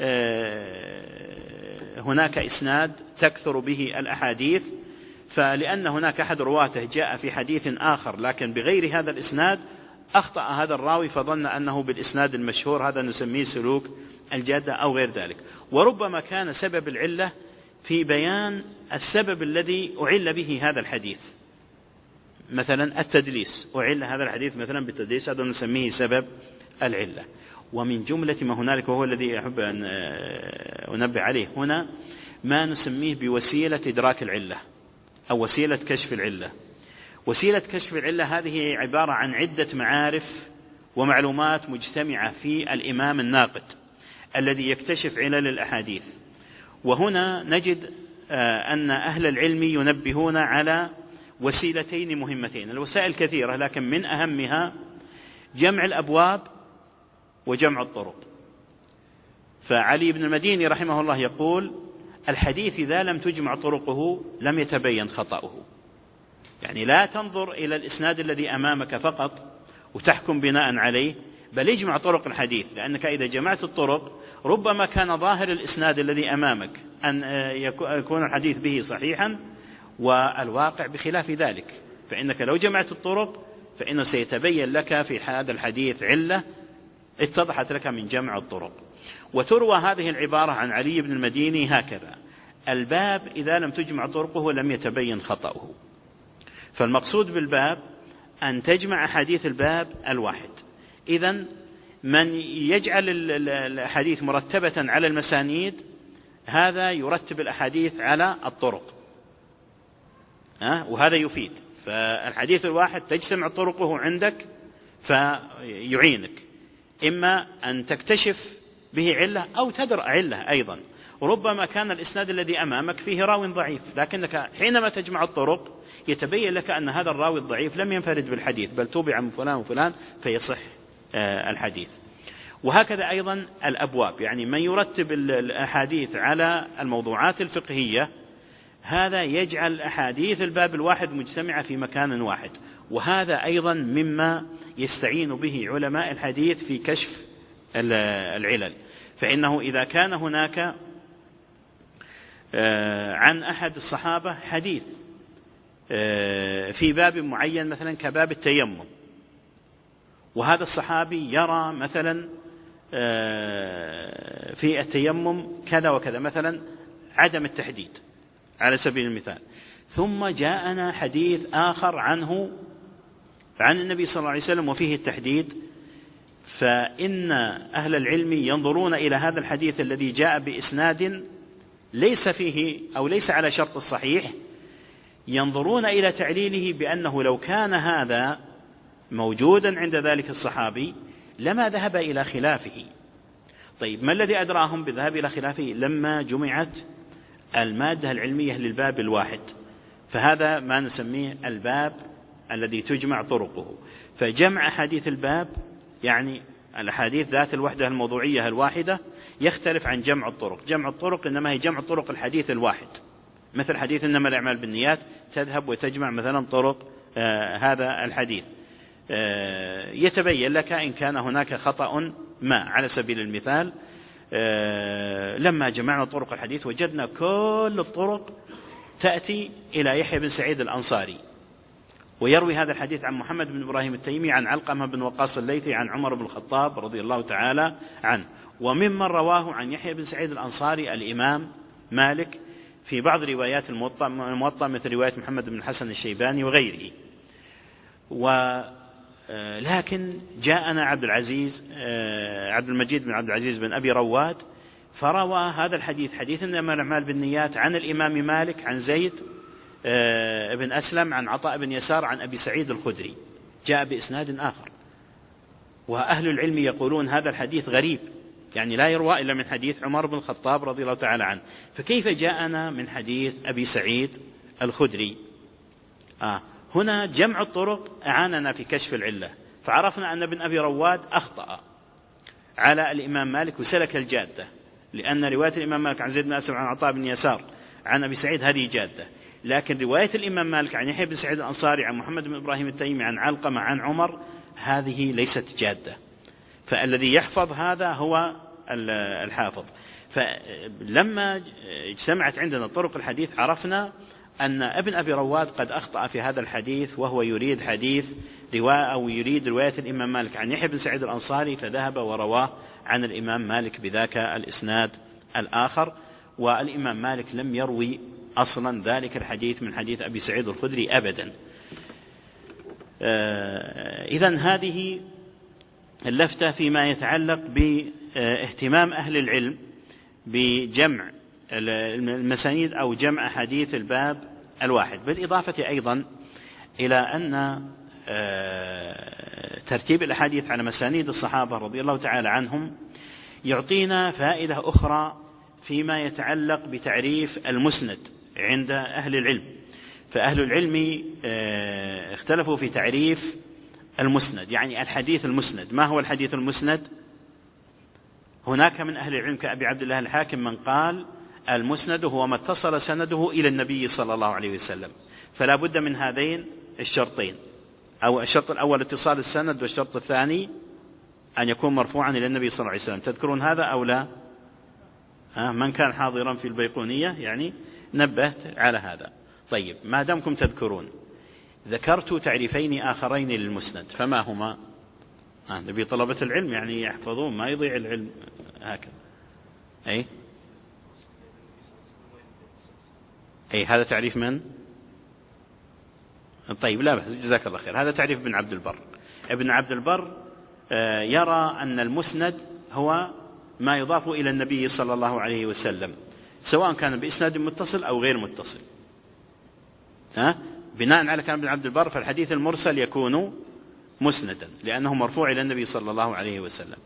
A: هناك إسناد تكثر به الأحاديث، فلأن هناك أحد رواته جاء في حديث آخر لكن بغير هذا الإسناد أخطأ هذا الراوي فظن أنه بالإسناد المشهور، هذا نسميه سلوك الجادة أو غير ذلك. وربما كان سبب العلة في بيان السبب الذي أعل به هذا الحديث، مثلا التدليس، أعل هذا الحديث مثلا بالتدليس، هذا نسميه سبب العلة. ومن جملة ما هنالك، وهو الذي أحب أن أنبه عليه هنا، ما نسميه بوسيلة إدراك العلة أو وسيلة كشف العلة. وسيلة كشف العلة هذه عبارة عن عدة معارف ومعلومات مجتمعة في الإمام الناقد الذي يكتشف علل الأحاديث. وهنا نجد أن أهل العلم ينبهون على وسيلتين مهمتين. الوسائل كثيرة لكن من أهمها جمع الأبواب وجمع الطرق. فعلي بن المديني رحمه الله يقول: الحديث إذا لم تجمع طرقه لم يتبين خطأه. يعني لا تنظر إلى الإسناد الذي أمامك فقط وتحكم بناء عليه، بل اجمع طرق الحديث، لأنك إذا جمعت الطرق ربما كان ظاهر الإسناد الذي أمامك أن يكون الحديث به صحيحا والواقع بخلاف ذلك، فإنك لو جمعت الطرق فإنه سيتبين لك في هذا الحديث علة اتضحت لك من جمع الطرق. وتروى هذه العبارة عن علي بن المديني هكذا: الباب إذا لم تجمع طرقه لم يتبين خطأه. فالمقصود بالباب أن تجمع أحاديث الباب الواحد. إذن من يجعل الأحاديث مرتبة على المسانيد هذا يرتب الأحاديث على الطرق، وهذا يفيد. فالحديث الواحد تجتمع طرقه عندك فيعينك، إما أن تكتشف به علة أو تدرأ علة أيضا. ربما كان الإسناد الذي أمامك فيه راو ضعيف، لكنك حينما تجمع الطرق يتبين لك أن هذا الراوي الضعيف لم ينفرد بالحديث بل توبع من فلان وفلان فيصح الحديث. وهكذا أيضا الأبواب، يعني من يرتب الأحاديث على الموضوعات الفقهية هذا يجعل أحاديث الباب الواحد مجتمعة في مكان واحد. وهذا أيضا مما يستعين به علماء الحديث في كشف العلل. فإنه إذا كان هناك عن أحد الصحابة حديث في باب معين مثلا كباب التيمم، وهذا الصحابي يرى مثلا في التيمم كذا وكذا، مثلا عدم التحديد على سبيل المثال، ثم جاءنا حديث آخر عنه عن النبي صلى الله عليه وسلم وفيه التحديد، فإن أهل العلم ينظرون إلى هذا الحديث الذي جاء بإسناد ليس فيه أو ليس على شرط الصحيح، ينظرون إلى تعليله بأنه لو كان هذا موجودا عند ذلك الصحابي لما ذهب إلى خلافه. طيب ما الذي أدراهم بالذهاب إلى خلافه؟ لما جمعت المادة العلمية للباب الواحد، فهذا ما نسميه الباب الذي تجمع طرقه. فجمع حديث الباب يعني الأحاديث ذات الوحدة الموضوعية الواحدة يختلف عن جمع الطرق. جمع الطرق إنما هي جمع طرق الحديث الواحد، مثل حديث إنما الأعمال بالنيات، تذهب وتجمع مثلا طرق هذا الحديث، يتبين لك إن كان هناك خطأ ما. على سبيل المثال لما جمعنا طرق الحديث وجدنا كل الطرق تأتي إلى يحيى بن سعيد الأنصاري، ويروي هذا الحديث عن محمد بن إبراهيم التيمي عن علقمة بن وقاص الليثي عن عمر بن الخطاب رضي الله تعالى عنه. وممن رواه عن يحيى بن سعيد الأنصاري الإمام مالك في بعض روايات الموطأ مثل رواية محمد بن الحسن الشيباني وغيره. لكن جاءنا عبد المجيد بن عبد العزيز بن أبي رواد فروى هذا الحديث، حديث إنما الأعمال بالنيات، عن الإمام مالك عن زيد بن أسلم عن عطاء بن يسار عن أبي سعيد الخدري، جاء بإسناد آخر. وأهل العلم يقولون هذا الحديث غريب، يعني لا يروى إلا من حديث عمر بن الخطاب رضي الله تعالى عنه، فكيف جاءنا من حديث أبي سعيد الخدري؟ هنا جمع الطرق أعاننا في كشف العلة، فعرفنا أن ابن أبي رواد أخطأ على الإمام مالك وسلك الجادة، لأن رواية الإمام مالك عن زيد بن أسلم عن عطاء بن يسار عن أبي سعيد هذه جادة، لكن رواية الإمام مالك عن يحيى بن سعيد الأنصاري عن محمد بن إبراهيم التيمي عن علقمة عن عمر هذه ليست جادة، فالذي يحفظ هذا هو الحافظ. فلما اجتمعت عندنا طرق الحديث عرفنا أن ابن أبي رواد قد أخطأ في هذا الحديث، وهو يريد يريد رواية الإمام مالك عن يحيى بن سعيد الأنصاري، فذهب ورواه عن الإمام مالك بذاك الإسناد الآخر. والإمام مالك لم يروي أصلا ذلك الحديث من حديث أبي سعيد الخدري أبدا. إذن هذه اللفتة فيما يتعلق باهتمام أهل العلم بجمع المسانيد أو جمع حديث الباب الواحد، بالإضافة أيضا إلى أن ترتيب الأحاديث على مسانيد الصحابة رضي الله تعالى عنهم يعطينا فائدة أخرى فيما يتعلق بتعريف المسند عند أهل العلم. فأهل العلم اختلفوا في تعريف المسند، يعني الحديث المسند. ما هو الحديث المسند؟ هناك من أهل العلم كأبي عبد الله الحاكم من قال المسند هو ما اتصل سنده إلى النبي صلى الله عليه وسلم، فلا بد من هذين الشرطين، أو الشرط الأول اتصال السند، والشرط الثاني أن يكون مرفوعا إلى النبي صلى الله عليه وسلم. تذكرون هذا أو لا؟ من كان حاضرا في البيقونية يعني نبهت على هذا. طيب، ما دامكم تذكرون، ذكرت تعريفين آخرين للمسند، فما هما؟ نبي طلبة العلم يعني يحفظون، ما يضيع العلم هكذا. أي هذا تعريف من؟ طيب، لا بأس، جزاك الله خير. هذا تعريف ابن عبد البر. ابن عبد البر يرى أن المسند هو ما يضاف إلى النبي صلى الله عليه وسلم، سواء كان بإسناد متصل أو غير متصل. بناء على كلام ابن عبد البر فالحديث المرسل يكون مسندا لأنه مرفوع إلى النبي صلى الله عليه وسلم.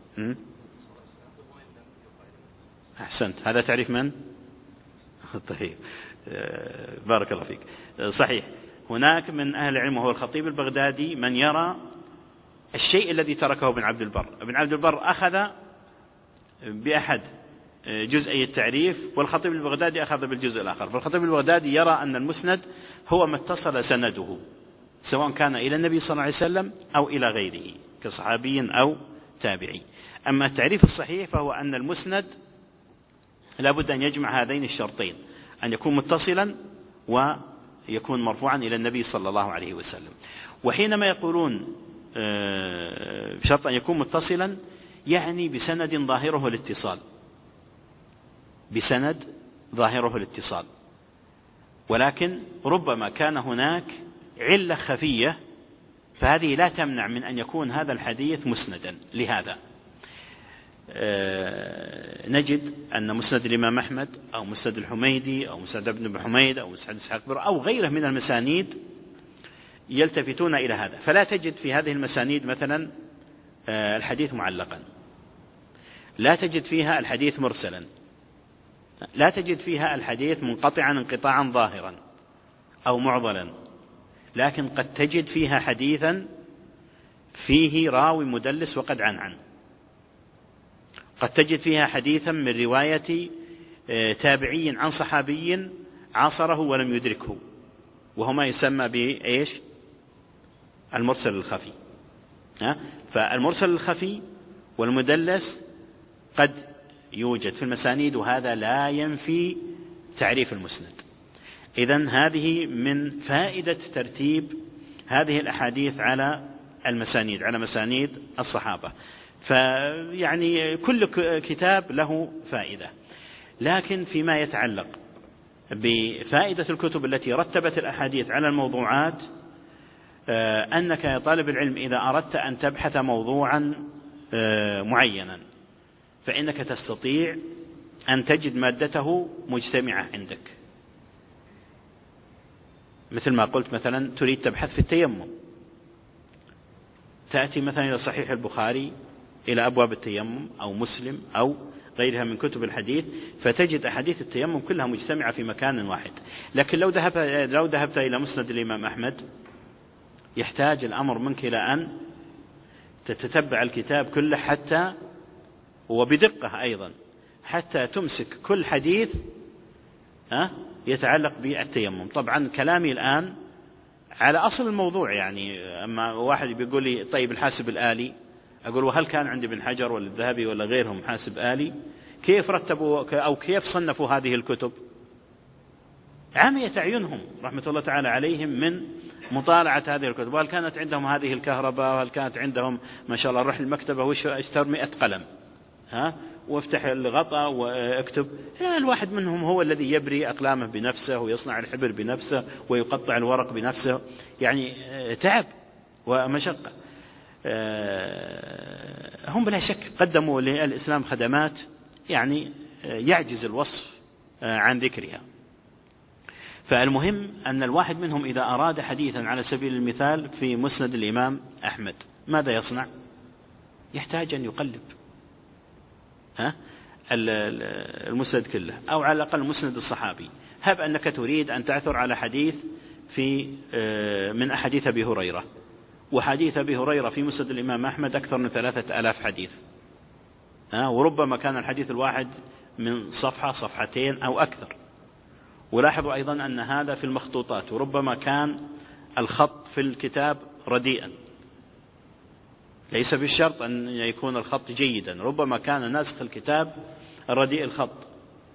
A: أحسنت، هذا تعريف من؟ طيب، بارك الله فيك. صحيح، هناك من أهل العلم وهو الخطيب البغدادي من يرى الشيء الذي تركه ابن عبد البر. ابن عبد البر أخذ بأحد جزئي التعريف، والخطيب البغدادي أخذ بالجزء الآخر. فالخطيب البغدادي يرى أن المسند هو ما اتصل سنده، سواء كان إلى النبي صلى الله عليه وسلم أو إلى غيره كصحابي أو تابعي. أما التعريف الصحيح فهو أن المسند لا بد أن يجمع هذين الشرطين، أن يكون متصلا ويكون مرفوعا إلى النبي صلى الله عليه وسلم. وحينما يقولون بشرط أن يكون متصلا يعني بسند ظاهره الاتصال، بسند ظاهره الاتصال، ولكن ربما كان هناك علة خفية، فهذه لا تمنع من أن يكون هذا الحديث مسندا. لهذا نجد أن مسند الإمام أحمد أو مسند الحميدي أو مسند ابن حميد أو مسند إسحاق أو غيره من المسانيد يلتفتون إلى هذا، فلا تجد في هذه المسانيد مثلا الحديث معلقا، لا تجد فيها الحديث مرسلا، لا تجد فيها الحديث منقطعا انقطاعا ظاهرا أو معضلا، لكن قد تجد فيها حديثا فيه راوي مدلس وقد عنعن، قد تجد فيها حديثا من رواية تابعي عن صحابي عاصره ولم يدركه، وهو ما يسمى بإيش؟ المرسل الخفي. فالمرسل الخفي والمدلس قد يوجد في المسانيد، وهذا لا ينفي تعريف المسند. إذن هذه من فائدة ترتيب هذه الأحاديث على المسانيد، على مسانيد الصحابة. فيعني كل كتاب له فائدة. لكن فيما يتعلق بفائدة الكتب التي رتبت الأحاديث على الموضوعات، أنك يا طالب العلم إذا أردت أن تبحث موضوعا معينا فإنك تستطيع أن تجد مادته مجتمعة عندك. مثل ما قلت، مثلا تريد تبحث في التيمم، تأتي مثلا إلى صحيح البخاري، إلى أبواب التيمم أو مسلم أو غيرها من كتب الحديث، فتجد أحاديث التيمم كلها مجتمعة في مكان واحد. لكن لو ذهبت إلى مسند الإمام أحمد يحتاج الأمر منك إلى أن تتتبع الكتاب كله حتى، وبدقة أيضا، حتى تمسك كل حديث يتعلق بالتيمم. طبعا كلامي الآن على أصل الموضوع، يعني أما واحد بيقول لي طيب الحاسب الآلي، أقول وهل كان عند ابن حجر ولا الذهبي ولا غيرهم حاسب آلي؟ كيف رتبوا أو كيف صنفوا هذه الكتب؟ عميت أعينهم رحمة الله تعالى عليهم من مطالعة هذه الكتب. وهل كانت عندهم هذه الكهرباء؟ وهل كانت عندهم ما شاء الله روح المكتبة وش اشتر 100 قلم وافتح الغطاء واكتب؟ الواحد منهم هو الذي يبري أقلامه بنفسه ويصنع الحبر بنفسه ويقطع الورق بنفسه، يعني تعب ومشقة. هم بلا شك قدموا للإسلام خدمات يعني يعجز الوصف عن ذكرها. فالمهم أن الواحد منهم إذا أراد حديثا على سبيل المثال في مسند الإمام أحمد ماذا يصنع؟ يحتاج أن يقلب المسند كله، أو على الأقل مسند الصحابي. هب أنك تريد أن تعثر على حديث من أحاديث أبي هريرة، وحديث أبي هريرة في مسند الإمام أحمد أكثر من 3000 حديث، وربما كان الحديث الواحد من صفحة صفحتين أو أكثر. ولاحظوا أيضا أن هذا في المخطوطات، وربما كان الخط في الكتاب رديئا، ليس بالشرط أن يكون الخط جيدا، ربما كان ناسخ الكتاب رديء الخط،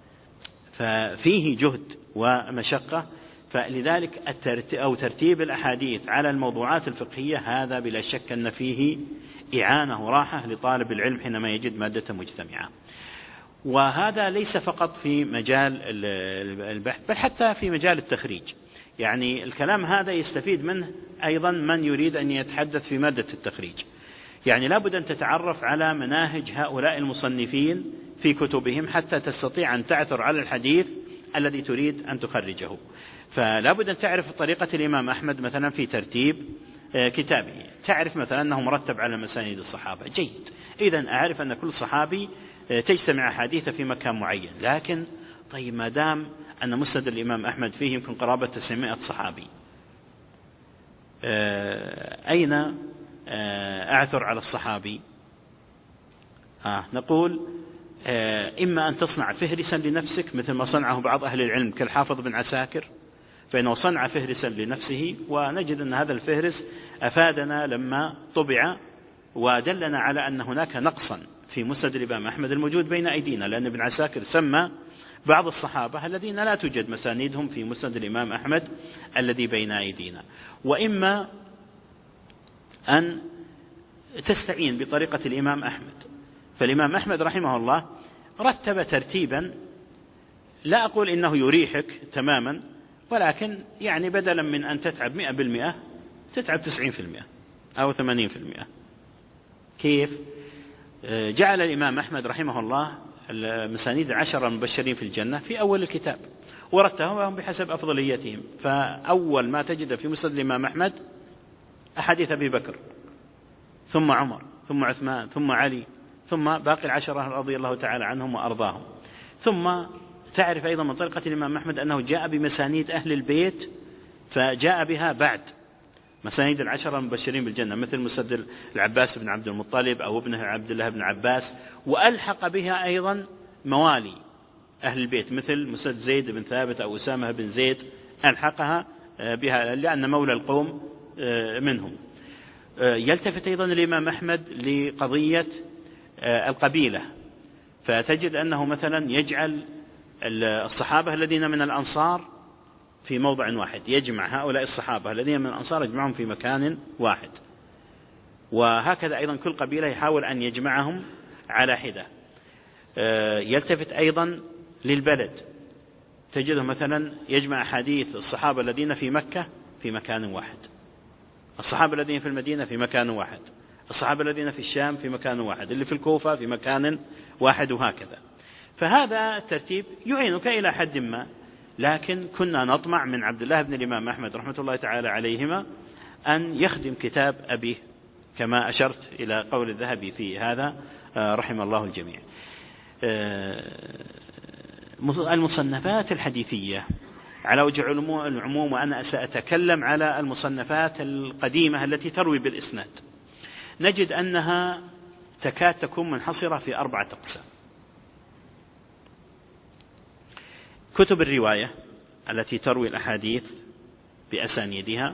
A: ففيه جهد ومشقة. فلذلك ترتيب الأحاديث على الموضوعات الفقهية هذا بلا شك أن فيه إعانة وراحة لطالب العلم حينما يجد مادة مجتمعة. وهذا ليس فقط في مجال البحث، بل حتى في مجال التخريج. يعني الكلام هذا يستفيد منه أيضا من يريد أن يتحدث في مادة التخريج. يعني لابد أن تتعرف على مناهج هؤلاء المصنفين في كتبهم حتى تستطيع أن تعثر على الحديث الذي تريد أن تخرجه. فلابد أن تعرف طريقة الإمام أحمد مثلا في ترتيب كتابه، تعرف مثلا أنه مرتب على مسانيد الصحابة، جيد، إذن أعرف أن كل صحابي تجتمع حديث في مكان معين. لكن طيب ما دام أن مسند الإمام أحمد فيه يمكن قرابة 900 صحابي، أين أعثر على الصحابي؟ نقول إما أن تصنع فهرسا لنفسك مثل ما صنعه بعض أهل العلم كالحافظ بن عساكر، فإنه صنع فهرسا لنفسه، ونجد أن هذا الفهرس أفادنا لما طبع ودلنا على أن هناك نقصا في مسند الإمام أحمد الموجود بين أيدينا، لأن ابن عساكر سمى بعض الصحابة الذين لا توجد مسانيدهم في مسند الإمام أحمد الذي بين أيدينا. وإما أن تستعين بطريقة الإمام أحمد. فالإمام أحمد رحمه الله رتب ترتيبا لا أقول إنه يريحك تماما، ولكن يعني بدلا من أن تتعب 100% تتعب 90% أو 80%. كيف؟ جعل الإمام أحمد رحمه الله المسانيد 10 المبشرين في الجنة في أول الكتاب، ورتبهم بحسب أفضليتهم. فأول ما تجد في مسند الإمام أحمد أحاديث أبي بكر، ثم عمر، ثم عثمان، ثم علي، ثم باقي 10 رضي الله تعالى عنهم وأرضاهم. ثم تعرف أيضا من طريقة الإمام أحمد أنه جاء بمسانيد أهل البيت، فجاء بها بعد مسانيد 10 المبشرين بالجنة، مثل مسند العباس بن عبد المطلب أو ابنه عبد الله بن عباس، وألحق بها أيضا موالي أهل البيت مثل مسند زيد بن ثابت أو أسامة بن زيد ألحقها بها لأن مولى القوم منهم. يلتفت أيضا الإمام أحمد لقضية القبيلة، فتجد أنه مثلا يجعل الصحابة الذين من الأنصار في موضع واحد، يجمع هؤلاء الصحابة الذين من الأنصار يجمعهم في مكان واحد، وهكذا أيضا كل قبيلة يحاول أن يجمعهم على حدة. يلتفت أيضا للبلد، تجده مثلا يجمع حديث الصحابة الذين في مكة في مكان واحد، الصحابة الذين في المدينة في مكان واحد، الصحابة الذين في الشام في مكان واحد، اللي في الكوفة في مكان واحد، وهكذا. فهذا الترتيب يعينك إلى حد ما، لكن كنا نطمع من عبد الله بن الإمام أحمد رحمة الله تعالى عليهما أن يخدم كتاب أبيه، كما أشرت إلى قول الذهبي في هذا رحم الله الجميع. المصنفات الحديثية على وجه العموم، وأنا سأتكلم على المصنفات القديمة التي تروي بالإسناد، نجد أنها تكاد تكون منحصرة في 4 أقسام. كتب الرواية التي تروي الأحاديث بأسانيدها،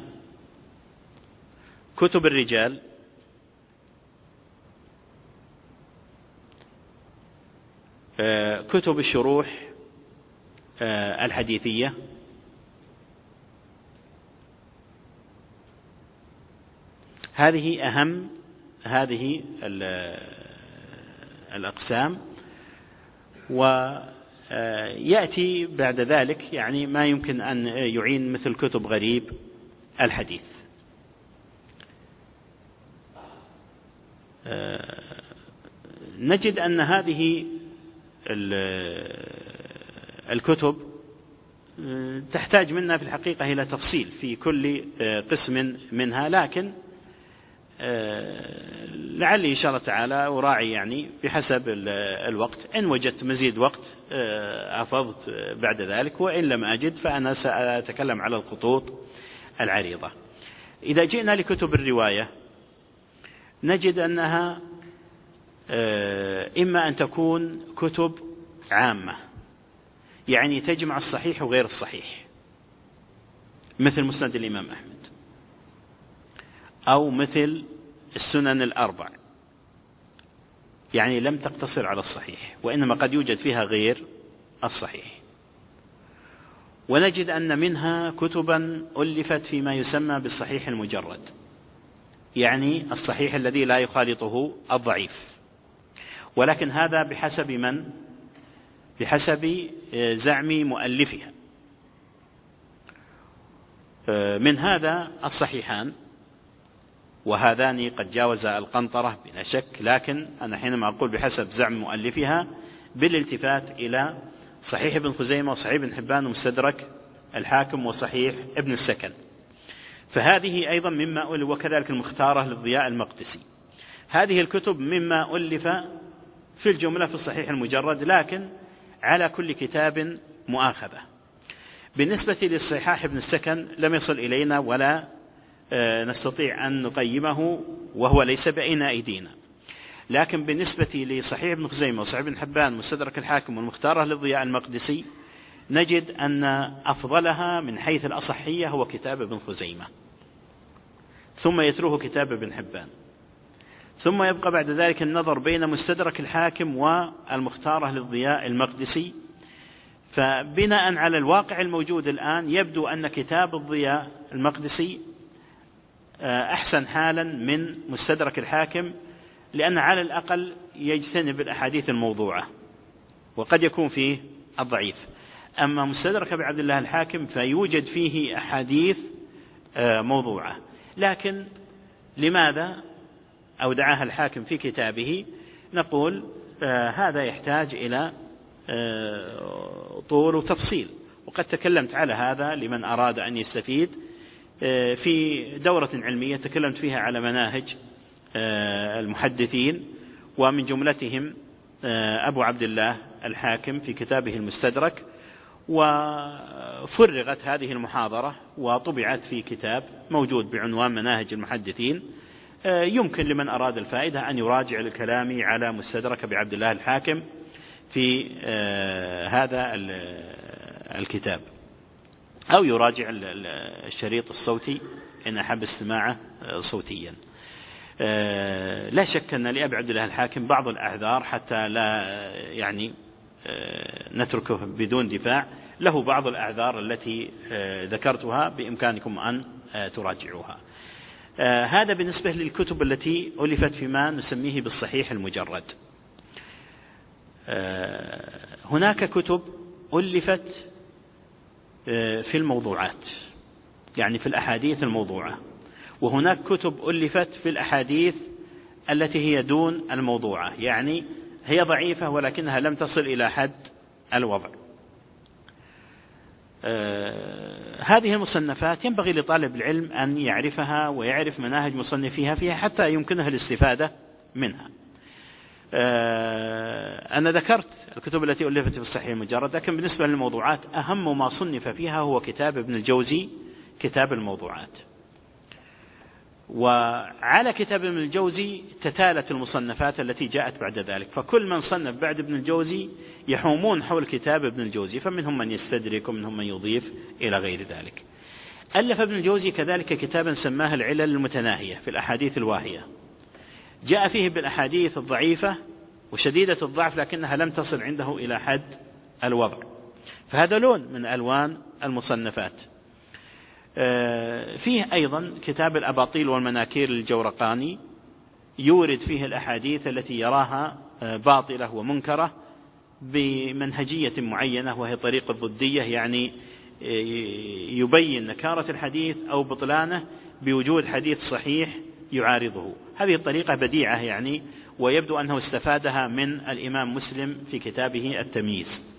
A: كتب الرجال، كتب الشروح الحديثية، هذه أهم هذه الأقسام. ويأتي بعد ذلك يعني ما يمكن أن يعين مثل كتب غريب الحديث. نجد أن هذه الكتب تحتاج منا في الحقيقة إلى تفصيل في كل قسم منها، لكن لعلي إن شاء الله تعالى أراعي يعني بحسب الوقت، إن وجدت مزيد وقت أفضت بعد ذلك، وإن لم أجد فأنا سأتكلم على الخطوط العريضة. إذا جئنا لكتب الرواية نجد أنها إما أن تكون كتب عامة، يعني تجمع الصحيح وغير الصحيح، مثل مسند الإمام أحمد، أو مثل السنن ال4، يعني لم تقتصر على الصحيح وإنما قد يوجد فيها غير الصحيح. ونجد أن منها كتبا ألفت فيما يسمى بالصحيح المجرد، يعني الصحيح الذي لا يخالطه الضعيف، ولكن هذا بحسب من؟ بحسب زعم مؤلفها. من هذا الصحيحان، وهذان قد جاوز القنطرة بلا شك، لكن أنا حينما أقول بحسب زعم مؤلفها بالالتفات إلى صحيح ابن خزيمة وصحيح ابن حبان ومستدرك الحاكم وصحيح ابن السكن، فهذه أيضا مما ألف، وكذلك المختارة للضياء المقدسي. هذه الكتب مما ألف في الجملة في الصحيح المجرد، لكن على كل كتاب مؤاخذة. بالنسبة للصحاح ابن السكن لم يصل إلينا ولا نستطيع أن نقيمه، وهو ليس بين أيدينا، لكن بالنسبة لصحيح ابن خزيمة وصحيح ابن حبان مستدرك الحاكم والمختارة للضياء المقدسي نجد أن أفضلها من حيث الأصحية هو كتاب ابن خزيمة، ثم يتلوه كتاب ابن حبان، ثم يبقى بعد ذلك النظر بين مستدرك الحاكم والمختارة للضياء المقدسي. فبناء على الواقع الموجود الآن يبدو أن كتاب الضياء المقدسي أحسن حالا من مستدرك الحاكم، لأن على الأقل يجتنب الأحاديث الموضوعة وقد يكون فيه الضعيف. أما مستدرك أبي عبد الله الحاكم فيوجد فيه أحاديث موضوعة، لكن لماذا أودعها الحاكم في كتابه؟ نقول هذا يحتاج إلى طول وتفصيل، وقد تكلمت على هذا لمن أراد أن يستفيد في دورة علمية تكلمت فيها على مناهج المحدثين، ومن جملتهم أبو عبد الله الحاكم في كتابه المستدرك، وفرغت هذه المحاضرة وطبعت في كتاب موجود بعنوان مناهج المحدثين. يمكن لمن أراد الفائدة أن يراجع الكلام على مستدرك أبي عبد الله الحاكم في هذا الكتاب، أو يراجع الشريط الصوتي إن أحب استماعه صوتيا. لا شك أن لأبي عبد الله الحاكم بعض الأعذار حتى لا يعني نتركه بدون دفاع، له بعض الأعذار التي ذكرتها بإمكانكم أن تراجعوها. هذا بالنسبة للكتب التي ألفت فيما نسميه بالصحيح المجرد. هناك كتب ألفت في الموضوعات، يعني في الأحاديث الموضوعة، وهناك كتب ألفت في الأحاديث التي هي دون الموضوعة، يعني هي ضعيفة ولكنها لم تصل إلى حد الوضع. هذه المصنفات ينبغي لطالب العلم أن يعرفها ويعرف مناهج مصنفيها فيها حتى يمكنها الاستفادة منها. أنا ذكرت الكتب التي ألفت في الصحيح المجرد، لكن بالنسبة للموضوعات أهم ما صنف فيها هو كتاب ابن الجوزي، كتاب الموضوعات. وعلى كتاب ابن الجوزي تتالت المصنفات التي جاءت بعد ذلك، فكل من صنف بعد ابن الجوزي يحومون حول كتاب ابن الجوزي، فمنهم من يستدرك ومنهم من يضيف إلى غير ذلك. ألف ابن الجوزي كذلك كتابا سماه العلل المتناهية في الأحاديث الواهية، جاء فيه بالأحاديث الضعيفة وشديدة الضعف لكنها لم تصل عنده إلى حد الوضع، فهذا لون من ألوان المصنفات. فيه أيضا كتاب الأباطيل والمناكير للجورقاني، يورد فيه الأحاديث التي يراها باطلة ومنكرة بمنهجية معينة وهي طريق الضدية، يعني يبين نكارة الحديث أو بطلانه بوجود حديث صحيح يعارضه. هذه الطريقة بديعة يعني، ويبدو أنه استفادها من الإمام مسلم في كتابه التمييز.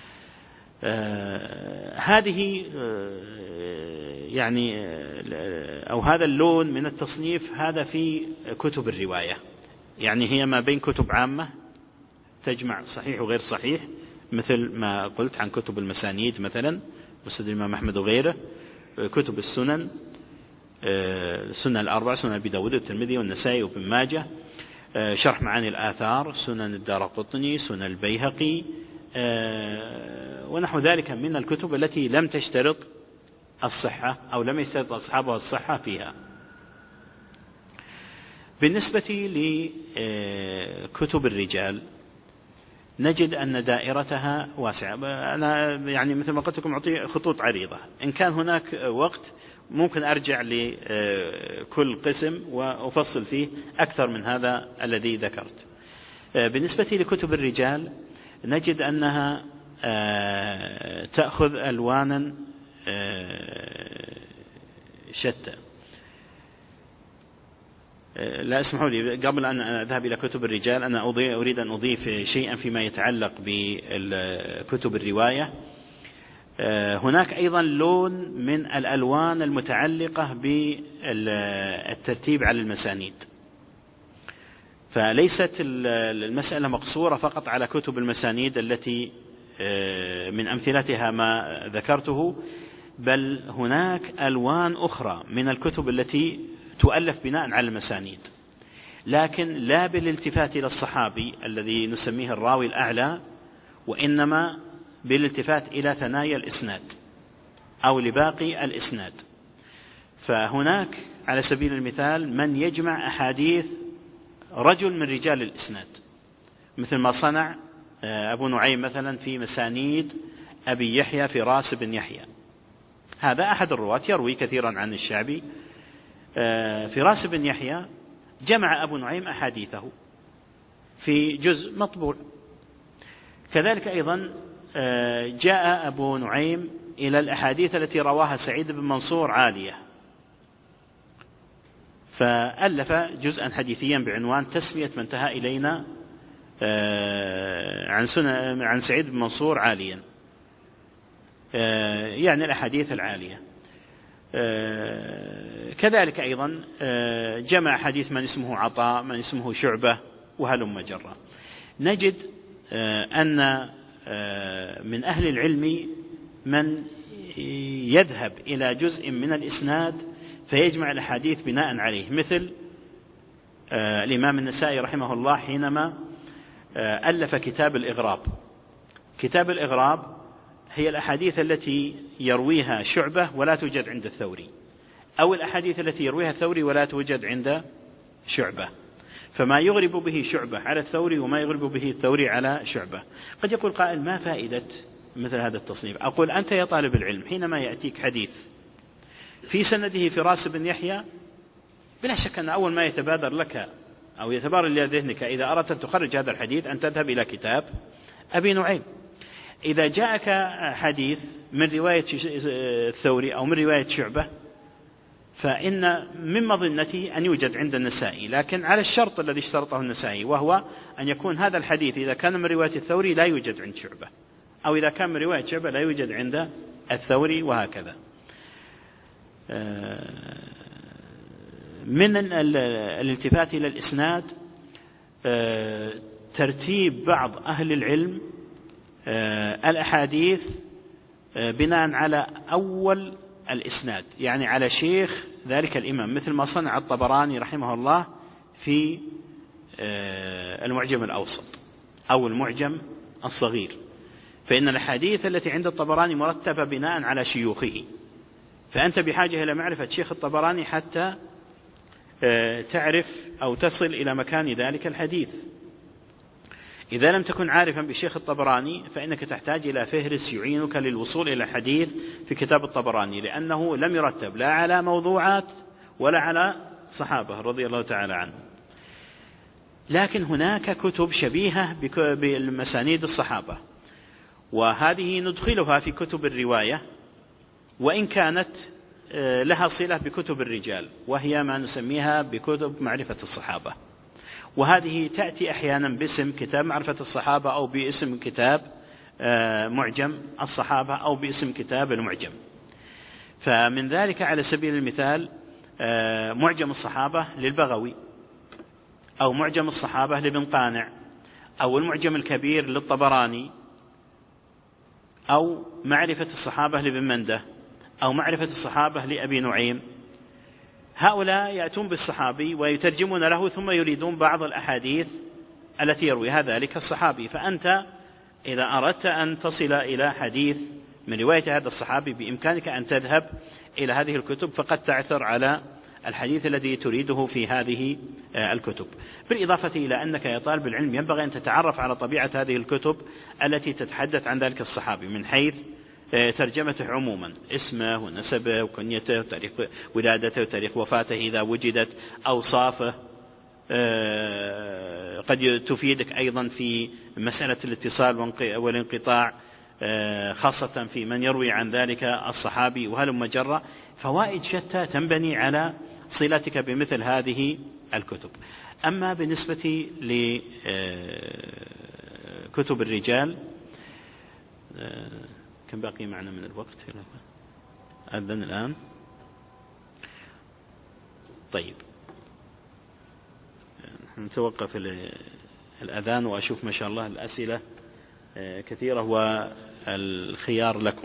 A: هذه يعني أو هذا اللون من التصنيف هذا في كتب الرواية، يعني هي ما بين كتب عامة تجمع صحيح وغير صحيح، مثل ما قلت عن كتب المسانيد مثلا مسند الإمام أحمد وغيره، كتب السنن، سنن الأربعة، سنن أبي داود والترمذي والنسائي وابن ماجه، شرح معاني الآثار، سنن الدارقطني، سنن البيهقي، ونحو ذلك من الكتب التي لم تشترط الصحة أو لم يشترط أصحابها الصحة فيها. بالنسبة لكتب الرجال نجد أن دائرتها واسعة. أنا يعني مثل ما قلت لكم أعطي خطوط عريضة، إن كان هناك وقت ممكن أرجع لكل قسم وأفصل فيه أكثر من هذا الذي ذكرت. بالنسبة لكتب الرجال نجد أنها تأخذ ألوانا شتى. لا اسمحوا لي قبل أن أذهب إلى كتب الرجال أنا أريد أن أضيف شيئا فيما يتعلق بكتب الرواية. هناك أيضا لون من الألوان المتعلقة بالترتيب على المسانيد، فليست المسألة مقصورة فقط على كتب المسانيد التي من أمثلتها ما ذكرته، بل هناك ألوان أخرى من الكتب التي تؤلف بناء على المسانيد، لكن لا بالالتفات إلى الصحابي الذي نسميه الراوي الأعلى، وإنما بالالتفات إلى ثنايا الإسناد أو لباقي الإسناد. فهناك على سبيل المثال من يجمع أحاديث رجل من رجال الإسناد، مثل ما صنع أبو نعيم مثلا في مسانيد أبي يحيى فراس بن يحيى، هذا أحد الرواة يروي كثيرا عن الشعبي. فراس بن يحيى جمع أبو نعيم أحاديثه في جزء مطبوع. كذلك أيضا جاء أبو نعيم إلى الأحاديث التي رواها سعيد بن منصور عالية، فألف جزءا حديثيا بعنوان تسمية من انتهى إلينا عن سعيد بن منصور عاليا، يعني الأحاديث العالية. كذلك أيضا جمع حديث من اسمه عطاء، من اسمه شعبة، وهلم جرا. نجد أن من أهل العلم من يذهب إلى جزء من الإسناد فيجمع الحديث بناء عليه، مثل الإمام النسائي رحمه الله حينما ألف كتاب الإغراب كتاب الإغراب هي الأحاديث التي يرويها شعبة ولا توجد عند الثوري، أو الأحاديث التي يرويها الثوري ولا توجد عند شعبة. فما يغرب به شعبة على الثوري وما يغرب به الثوري على شعبة. قد يقول قائل: ما فائدة مثل هذا التصنيف؟ أقول: أنت يا طالب العلم حينما يأتيك حديث في سنده فراس بن يحيى، بلا شك أن أول ما يتبادر لك أو يتبادر إلى ذهنك إذا أردت أن تخرج هذا الحديث أن تذهب إلى كتاب أبي نعيم. إذا جاءك حديث من رواية الثوري أو من رواية شعبة فإن من مظنته أن يوجد عند النسائي، لكن على الشرط الذي اشترطه النسائي، وهو أن يكون هذا الحديث إذا كان من رواية الثوري لا يوجد عند شعبة، أو إذا كان من رواية شعبة لا يوجد عند الثوري، وهكذا. من الالتفات إلى الإسناد ترتيب بعض أهل العلم الأحاديث بناء على أول الإسناد، يعني على شيخ ذلك الإمام، مثل ما صنع الطبراني رحمه الله في المعجم الأوسط أو المعجم الصغير، فإن الأحاديث التي عند الطبراني مرتبة بناء على شيوخه، فأنت بحاجة إلى معرفة شيخ الطبراني حتى تعرف أو تصل إلى مكان ذلك الحديث. إذا لم تكن عارفا بشيخ الطبراني فإنك تحتاج إلى فهرس يعينك للوصول إلى الحديث في كتاب الطبراني، لأنه لم يرتب لا على موضوعات ولا على صحابة رضي الله تعالى عنهم. لكن هناك كتب شبيهة بالمسانيد الصحابة، وهذه ندخلها في كتب الرواية وإن كانت لها صلة بكتب الرجال، وهي ما نسميها بكتب معرفة الصحابة، وهذه تأتي أحيانا باسم كتاب معرفة الصحابة أو باسم كتاب معجم الصحابة أو باسم كتاب المعجم. فمن ذلك على سبيل المثال معجم الصحابة للبغوي، أو معجم الصحابة لابن قانع، أو المعجم الكبير للطبراني، أو معرفة الصحابة لابن منده، أو معرفة الصحابة لأبي نعيم. هؤلاء يأتون بالصحابي ويترجمون له ثم يريدون بعض الأحاديث التي يرويها ذلك الصحابي. فأنت إذا أردت أن تصل إلى حديث من رواية هذا الصحابي بإمكانك أن تذهب إلى هذه الكتب، فقد تعثر على الحديث الذي تريده في هذه الكتب. بالإضافة إلى أنك يا طالب العلم ينبغي أن تتعرف على طبيعة هذه الكتب التي تتحدث عن ذلك الصحابي، من حيث ترجمته عموما، اسمه ونسبه وكنيته وتاريخ ولادته وتاريخ وفاته إذا وجدت، أوصافه قد تفيدك أيضا في مسألة الاتصال والانقطاع، خاصة في من يروي عن ذلك الصحابي، وهلم جرة. فوائد شتى تنبني على صلتك بمثل هذه الكتب. أما بالنسبة لكتب الرجال، كم باقي معنا من الوقت؟ أذن الآن. طيب نتوقف الأذان وأشوف ما شاء الله الأسئلة كثيرة والخيار لكم.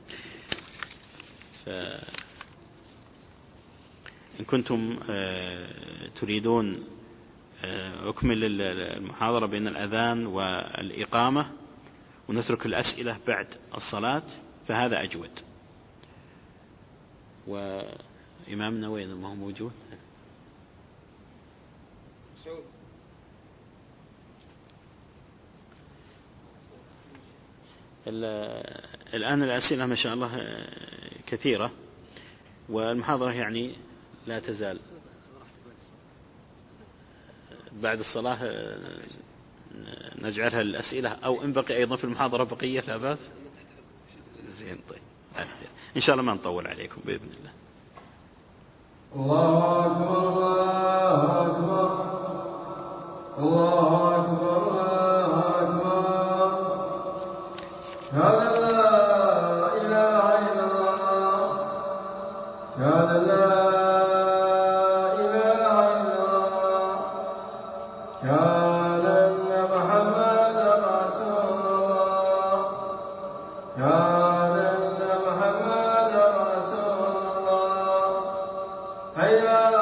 A: إن كنتم تريدون أكمل المحاضرة بين الأذان والإقامة ونترك الأسئلة بعد الصلاة فهذا أجود. وإمامنا وين ما هو موجود؟ الآن الأسئلة ما شاء الله كثيرة، والمحاضرة يعني لا تزال. بعد الصلاة نجعلها للأسئلة، أو إن بقي أيضا في المحاضرة بقية لا بأس. زين طيب، إن شاء الله ما نطول عليكم بإذن الله.
B: الله أكبر الله أكبر الله أكبر الله أكبر. هذا لا إله إلا الله، هذا لا إله إلا الله، هذا أن محمد رسول الله، هذا أن محمد رسول الله. حي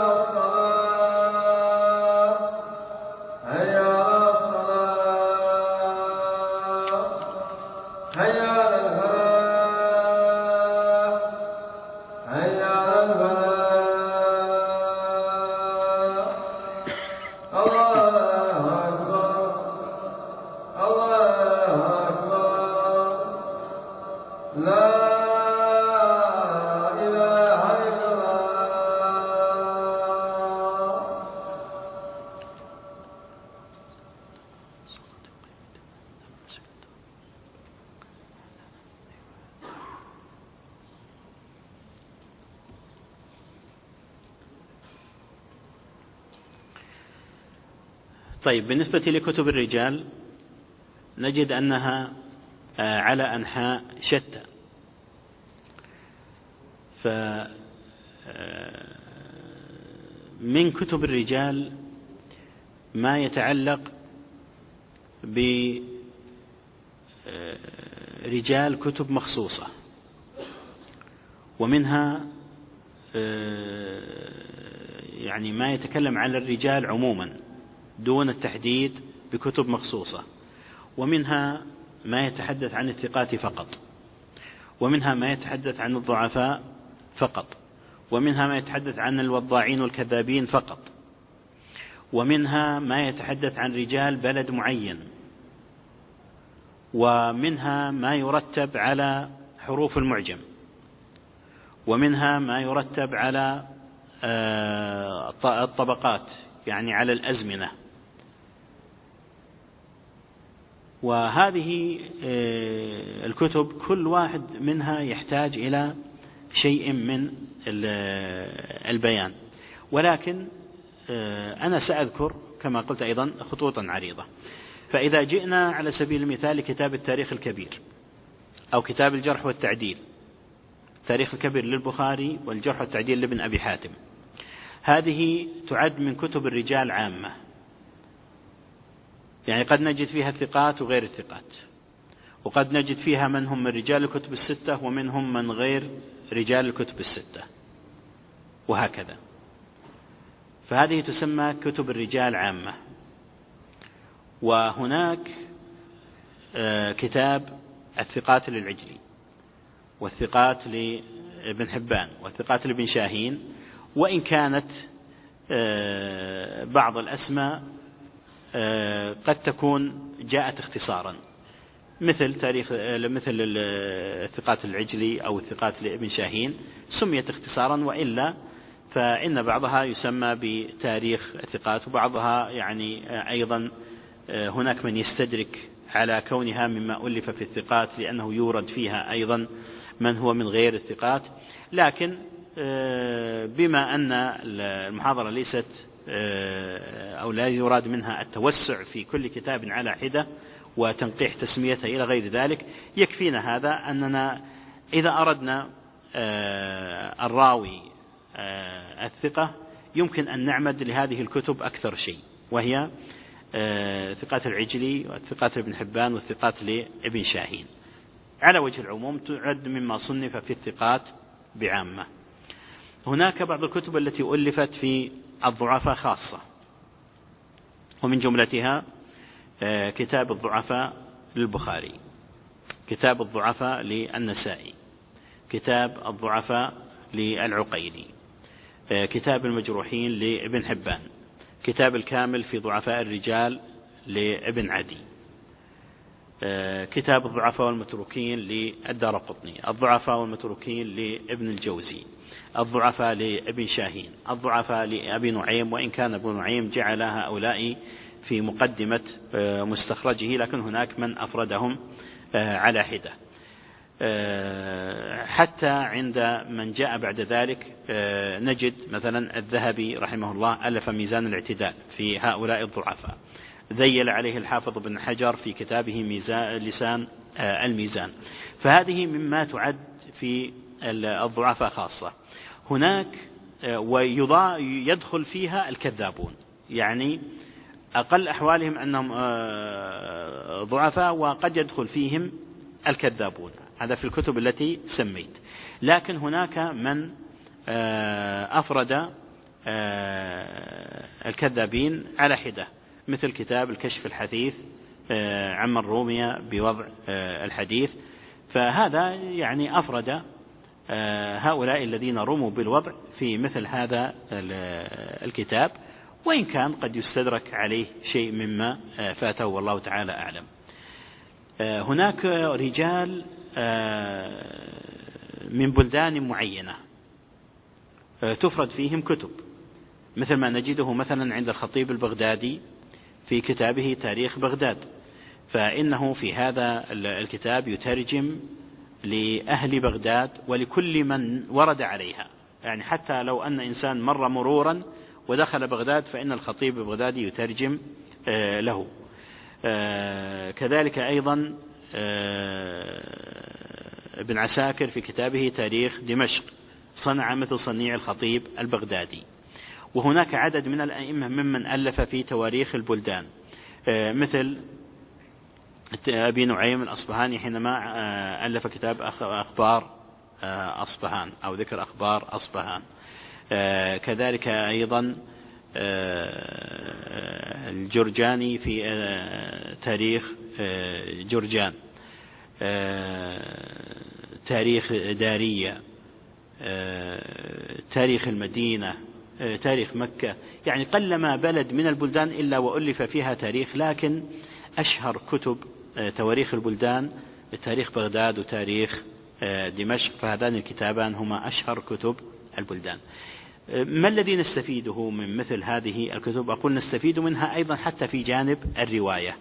A: طيب، بالنسبة لكتب الرجال نجد أنها على أنحاء شتى. فمن كتب الرجال ما يتعلق برجال كتب مخصوصة، ومنها يعني ما يتكلم على الرجال عموما دون التحديد بكتب مخصوصة، ومنها ما يتحدث عن الثقات فقط، ومنها ما يتحدث عن الضعفاء فقط، ومنها ما يتحدث عن الوضاعين والكذابين فقط، ومنها ما يتحدث عن رجال بلد معين، ومنها ما يرتب على حروف المعجم، ومنها ما يرتب على الطبقات يعني على الأزمنة. وهذه الكتب كل واحد منها يحتاج إلى شيء من البيان، ولكن أنا سأذكر كما قلت أيضا خطوطا عريضة. فإذا جئنا على سبيل المثال كتاب التاريخ الكبير أو كتاب الجرح والتعديل، التاريخ الكبير للبخاري والجرح والتعديل لابن أبي حاتم، هذه تعد من كتب الرجال عامة، يعني قد نجد فيها الثقات وغير الثقات، وقد نجد فيها من هم من رجال الكتب الستة ومنهم من غير رجال الكتب الستة، وهكذا. فهذه تسمى كتب الرجال عامة. وهناك كتاب الثقات للعجلي، والثقات لابن حبان، والثقات لابن شاهين، وإن كانت بعض الأسماء قد تكون جاءت اختصارا، مثل الثقات العجلي أو الثقات لابن شاهين سميت اختصارا، وإلا فإن بعضها يسمى بتاريخ الثقات، وبعضها يعني أيضا هناك من يستدرك على كونها مما ألف في الثقات لأنه يورد فيها أيضا من هو من غير الثقات. لكن بما أن المحاضرة ليست أو لا يراد منها التوسع في كل كتاب على حدة وتنقيح تسميته إلى غير ذلك، يكفينا هذا أننا إذا أردنا الراوي الثقة يمكن أن نعمد لهذه الكتب أكثر شيء، وهي ثقات العجلي والثقات لابن حبان والثقات لابن شاهين. على وجه العموم تعد مما صنف في الثقات بعامة. هناك بعض الكتب التي ألفت في الضعفاء خاصة، ومن جملتها كتاب الضعفاء للبخاري، كتاب الضعفاء للنسائي، كتاب الضعفاء للعقيلي، كتاب المجروحين لابن حبان، كتاب الكامل في ضعفاء الرجال لابن عدي، كتاب الضعفاء والمتروكين للدارقطني، الضعفاء والمتروكين لابن الجوزي، الضعفاء لابن شاهين، الضعفاء لأبي نعيم، وإن كان ابن نعيم جعل هؤلاء في مقدمة مستخرجه، لكن هناك من أفردهم على حدة. حتى عند من جاء بعد ذلك نجد مثلا الذهبي رحمه الله ألف ميزان الاعتدال في هؤلاء الضعفاء، ذيل عليه الحافظ بن حجر في كتابه لسان الميزان. فهذه مما تعد في الضعفاء خاصة. هناك ويدخل فيها الكذابون، يعني أقل أحوالهم أنهم ضعفاء، وقد يدخل فيهم الكذابون، هذا في الكتب التي سميت. لكن هناك من أفرد الكذابين على حدة، مثل كتاب الكشف الحثيث عمن رومي بوضع الحديث، فهذا يعني أفرد هؤلاء الذين رموا بالوضع في مثل هذا الكتاب، وإن كان قد يستدرك عليه شيء مما فاته والله تعالى أعلم. هناك رجال من بلدان معينة تفرد فيهم كتب، مثل ما نجده مثلا عند الخطيب البغدادي في كتابه تاريخ بغداد، فإنه في هذا الكتاب يترجم لأهل بغداد ولكل من ورد عليها، يعني حتى لو أن إنسان مر مرورا ودخل بغداد فإن الخطيب البغدادي يترجم له. كذلك أيضا ابن عساكر في كتابه تاريخ دمشق صنع مثل صنيع الخطيب البغدادي. وهناك عدد من الأئمة ممن ألف في تواريخ البلدان، مثل أبي نعيم الأصبهاني حينما ألف كتاب أخبار أصبهان أو ذكر أخبار أصبهان. كذلك أيضا الجرجاني في تاريخ جرجان، تاريخ دارية، تاريخ المدينة، تاريخ مكة. يعني قلما بلد من البلدان إلا وألف فيها تاريخ، لكن أشهر كتب تواريخ البلدان تاريخ بغداد وتاريخ دمشق، فهذان الكتابان هما أشهر كتب البلدان. ما الذي نستفيده من مثل هذه الكتب؟ أقول نستفيد منها أيضا حتى في جانب الرواية.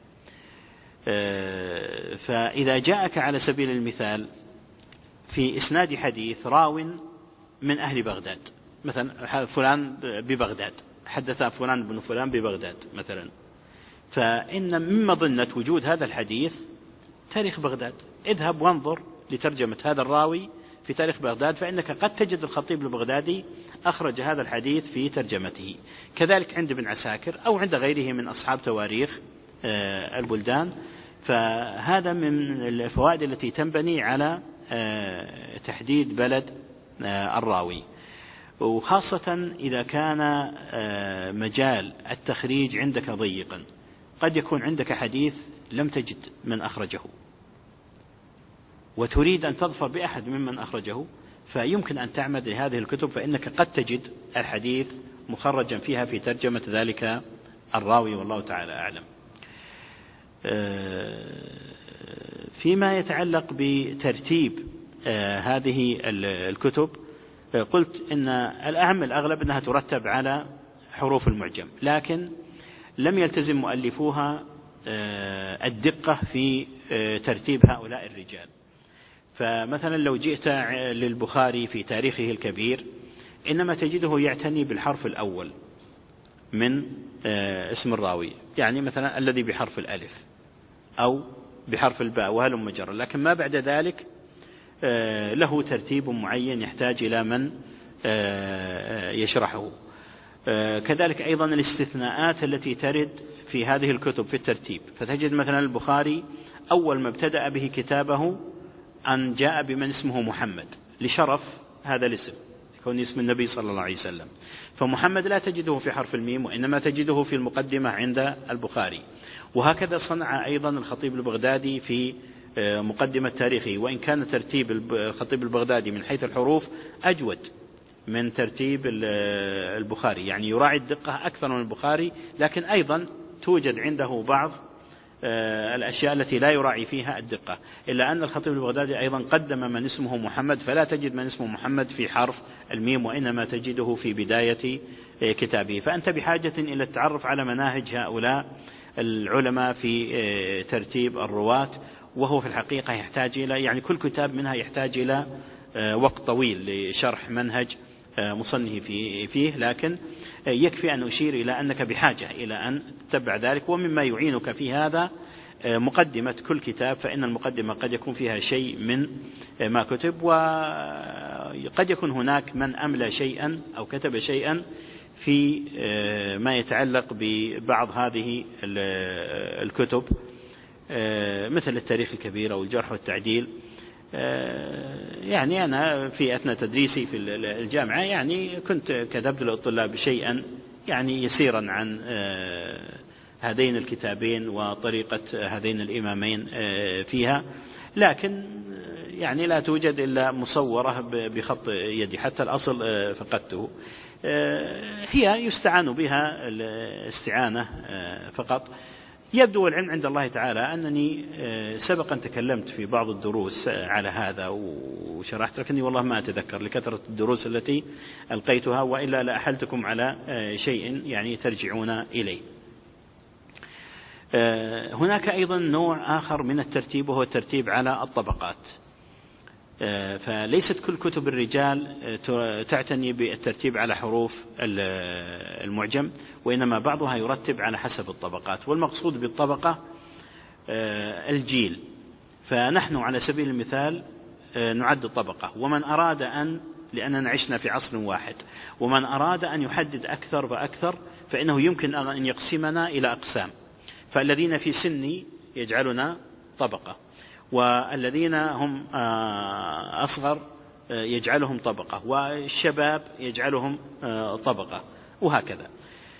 A: فإذا جاءك على سبيل المثال في إسناد حديث راو من أهل بغداد، مثلا فلان ببغداد حدث فلان بن فلان ببغداد مثلا، فإن من مظنة وجود هذا الحديث تاريخ بغداد. اذهب وانظر لترجمة هذا الراوي في تاريخ بغداد، فإنك قد تجد الخطيب البغدادي أخرج هذا الحديث في ترجمته. كذلك عند ابن عساكر أو عند غيره من أصحاب تواريخ البلدان. فهذا من الفوائد التي تنبني على تحديد بلد الراوي، وخاصة إذا كان مجال التخريج عندك ضيقا. قد يكون عندك حديث لم تجد من أخرجه وتريد أن تظفر بأحد ممن أخرجه، فيمكن أن تعمد لهذه الكتب، فإنك قد تجد الحديث مخرجا فيها في ترجمة ذلك الراوي، والله تعالى أعلم. فيما يتعلق بترتيب هذه الكتب، قلت إن الأعم الأغلب أنها ترتب على حروف المعجم، لكن لم يلتزم مؤلفوها الدقة في ترتيب هؤلاء الرجال. فمثلا لو جئت للبخاري في تاريخه الكبير، إنما تجده يعتني بالحرف الأول من اسم الراوي، يعني مثلا الذي بحرف الألف أو بحرف الباء وهلم جرا، لكن ما بعد ذلك له ترتيب معين يحتاج إلى من يشرحه. كذلك أيضا الاستثناءات التي ترد في هذه الكتب في الترتيب، فتجد مثلا البخاري أول ما ابتدأ به كتابه أن جاء بمن اسمه محمد لشرف هذا الاسم، يكون اسم النبي صلى الله عليه وسلم. فمحمد لا تجده في حرف الميم، وإنما تجده في المقدمة عند البخاري. وهكذا صنع أيضا الخطيب البغدادي في مقدمة تاريخه، وإن كان ترتيب الخطيب البغدادي من حيث الحروف أجود من ترتيب البخاري، يعني يراعي الدقة أكثر من البخاري، لكن أيضا توجد عنده بعض الأشياء التي لا يراعي فيها الدقة. إلا أن الخطيب البغدادي أيضا قدم من اسمه محمد، فلا تجد من اسمه محمد في حرف الميم، وإنما تجده في بداية كتابه. فأنت بحاجة إلى التعرف على مناهج هؤلاء العلماء في ترتيب الرواة، وهو في الحقيقة يحتاج إلى، يعني كل كتاب منها يحتاج إلى وقت طويل لشرح منهج مصنه فيه، لكن يكفي أن أشير إلى أنك بحاجة إلى أن تتبع ذلك. ومما يعينك في هذا مقدمة كل كتاب، فإن المقدمة قد يكون فيها شيء من ما كتب، وقد يكون هناك من أملى شيئا أو كتب شيئا في ما يتعلق ببعض هذه الكتب، مثل التاريخ الكبير أو الجرح والتعديل. يعني أنا في أثناء تدريسي في الجامعة يعني كنت كتبت للطلاب شيئا يعني يسيرا عن هذين الكتابين وطريقة هذين الإمامين فيها، لكن يعني لا توجد إلا مصورة بخط يدي، حتى الأصل فقدته. هي يستعان بها الاستعانة فقط. يبدو العلم عند الله تعالى أنني سبقا تكلمت في بعض الدروس على هذا وشرحت، لكني والله ما أتذكر لكثرة الدروس التي ألقيتها، وإلا لأحلتكم على شيء يعني ترجعون إليه. هناك أيضا نوع آخر من الترتيب، وهو الترتيب على الطبقات. فليست كل كتب الرجال تعتني بالترتيب على حروف المعجم، وإنما بعضها يرتب على حسب الطبقات، والمقصود بالطبقة الجيل. فنحن على سبيل المثال نعد طبقة، ومن أراد لأننا عشنا في عصر واحد، ومن أراد أن يحدد أكثر فأكثر فإنه يمكن أن يقسمنا إلى أقسام. فالذين في سني يجعلنا طبقة، والذين هم أصغر يجعلهم طبقة، والشباب يجعلهم طبقة، وهكذا.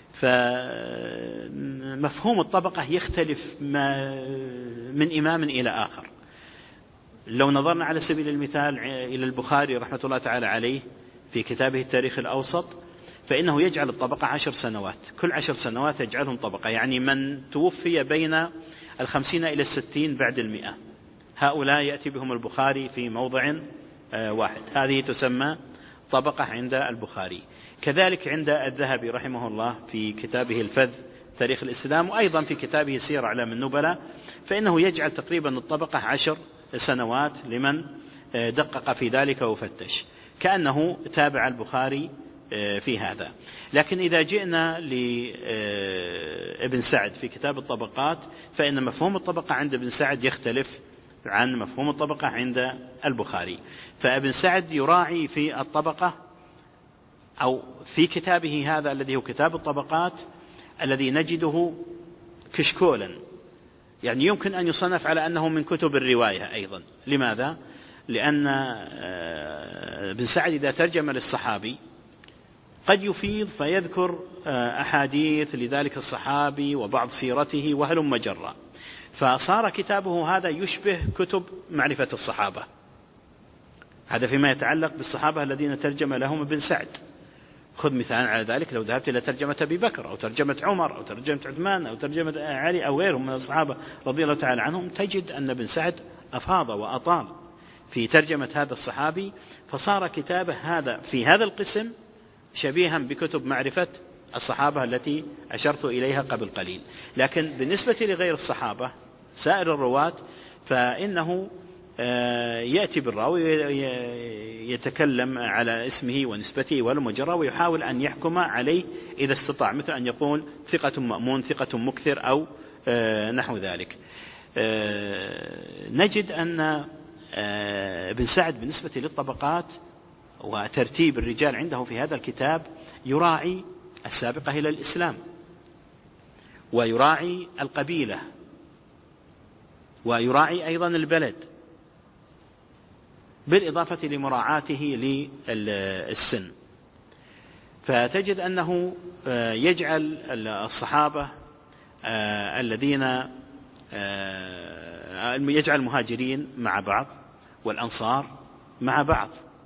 A: فمفهوم الطبقة يختلف من إمام إلى آخر. لو نظرنا على سبيل المثال إلى البخاري رحمة الله تعالى عليه في كتابه التاريخ الأوسط، فإنه يجعل الطبقة 10 سنوات، كل 10 سنوات يجعلهم طبقة، يعني من توفي بين 50 إلى 60 بعد 100، هؤلاء يأتي بهم البخاري في موضع واحد، هذه تسمى طبقة عند البخاري. كذلك عند الذهبي رحمه الله في كتابه الفذ تاريخ الإسلام، وأيضا في كتابه سير أعلام النبلاء، فإنه يجعل تقريبا الطبقة 10 سنوات لمن دقق في ذلك وفتش، كأنه تابع البخاري في هذا. لكن إذا جئنا لابن سعد في كتاب الطبقات، فإن مفهوم الطبقة عند ابن سعد يختلف عن مفهوم الطبقة عند البخاري. فابن سعد يراعي في الطبقة أو في كتابه هذا الذي هو كتاب الطبقات الذي نجده كشكولا، يعني يمكن أن يصنف على أنه من كتب الرواية أيضا. لماذا؟ لأن ابن سعد إذا ترجم للصحابي قد يفيض فيذكر أحاديث لذلك الصحابي وبعض سيرته وهلم جرا، فصار كتابه هذا يشبه كتب معرفة الصحابة. هذا فيما يتعلق بالصحابة الذين ترجم لهم ابن سعد. خذ مثال على ذلك، لو ذهبت إلى ترجمة أبي بكر أو ترجمة عمر أو ترجمة عثمان أو ترجمة علي أو غيرهم من الصحابة رضي الله تعالى عنهم، تجد أن ابن سعد أفاض وأطال في ترجمة هذا الصحابي، فصار كتابه هذا في هذا القسم شبيها بكتب معرفة الصحابة التي أشرت إليها قبل قليل. لكن بالنسبة لغير الصحابة سائر الرواة، فإنه يأتي بالراوي يتكلم على اسمه ونسبته والمجرى ويحاول أن يحكم عليه إذا استطاع، مثل أن يقول ثقة مأمون، ثقة مكثر، أو نحو ذلك. نجد أن ابن سعد بالنسبة للطبقات وترتيب الرجال عنده في هذا الكتاب يراعي السابقة إلى الإسلام، ويراعي القبيلة، ويراعي أيضا البلد، بالإضافة لمراعاته للسن. فتجد أنه يجعل الصحابة الذين يجعل المهاجرين مع بعض والأنصار مع بعض،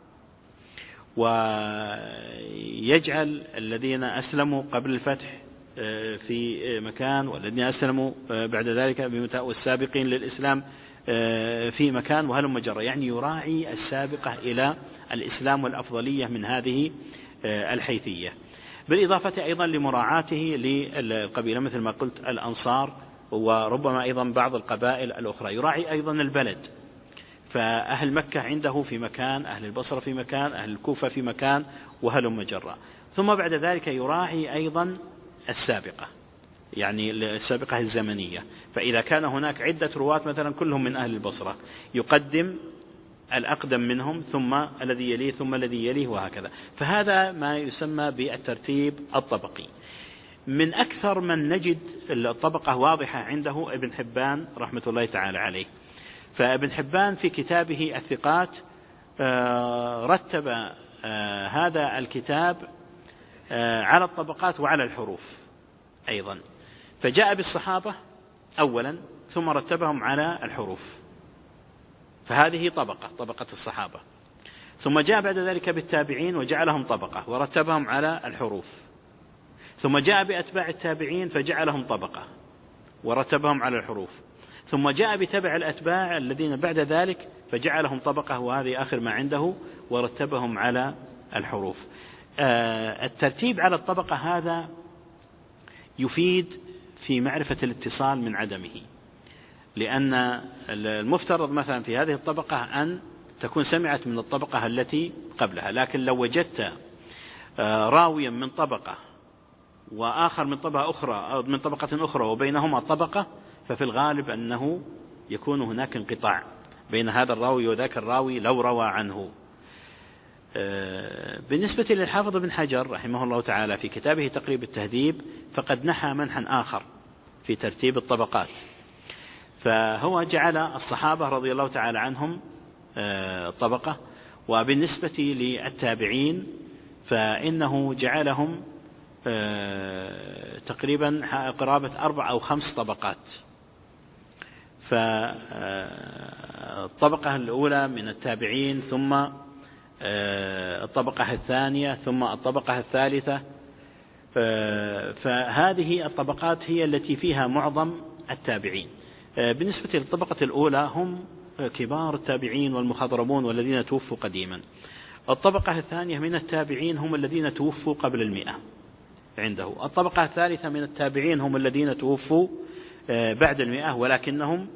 A: ويجعل الذين أسلموا قبل الفتح في مكان، والذين أسلموا بعد ذلك والسابقين للإسلام في مكان، وهلم جرى، يعني يراعي السابقة إلى الإسلام والأفضلية من هذه الحيثية، بالإضافة أيضا لمراعاته للقبيلة مثل ما قلت الأنصار، وربما أيضا بعض القبائل الأخرى. يراعي أيضا البلد، فأهل مكة عنده في مكان، أهل البصرة في مكان، أهل الكوفة في مكان، وهلم جرى. ثم بعد ذلك يراعي أيضا السابقة، يعني السابقة الزمنية. فإذا كان هناك عدة رواة مثلا كلهم من أهل البصرة، يقدم الأقدم منهم ثم الذي يليه ثم الذي يليه، وهكذا. فهذا ما يسمى بالترتيب الطبقي. من أكثر من نجد الطبقة واضحة عنده ابن حبان رحمة الله تعالى عليه. فابن حبان في كتابه الثقات رتب هذا الكتاب على الطبقات وعلى الحروف أيضا، فجاء بالصحابة أولا ثم رتبهم على الحروف، فهذه طبقة الصحابة. ثم جاء بعد ذلك بالتابعين وجعلهم طبقة ورتبهم على الحروف. ثم جاء بأتباع التابعين فجعلهم طبقة ورتبهم على الحروف. ثم جاء بتبع الأتباع الذين بعد ذلك فجعلهم طبقة، وهذه آخر ما عنده، ورتبهم على الحروف. الترتيب على الطبقة هذا يفيد في معرفة الاتصال من عدمه، لأن المفترض مثلا في هذه الطبقة أن تكون سمعت من الطبقة التي قبلها. لكن لو وجدت راويا من طبقة وآخر من طبقة أخرى أو من طبقة أخرى وبينهما طبقة، ففي الغالب أنه يكون هناك انقطاع بين هذا الراوي وذاك الراوي لو روى عنه. بالنسبة للحافظ بن حجر رحمه الله تعالى في كتابه تقريب التهذيب فقد نحى منحا آخر في ترتيب الطبقات، فهو جعل الصحابة رضي الله تعالى عنهم طبقة، وبالنسبة للتابعين فإنه جعلهم تقريبا قرابة 4 أو 5 طبقات. فالطبقة الأولى من التابعين، ثم الطبقة الثانية، ثم الطبقة الثالثة. فهذه الطبقات هي التي فيها معظم التابعين. بالنسبة للطبقة الأولى هم كبار التابعين والمخضرمون والذين توفوا قديما. الطبقة الثانية من التابعين هم الذين توفوا قبل 100 عنده. الطبقة الثالثة من التابعين هم الذين توفوا بعد 100 ولكنهم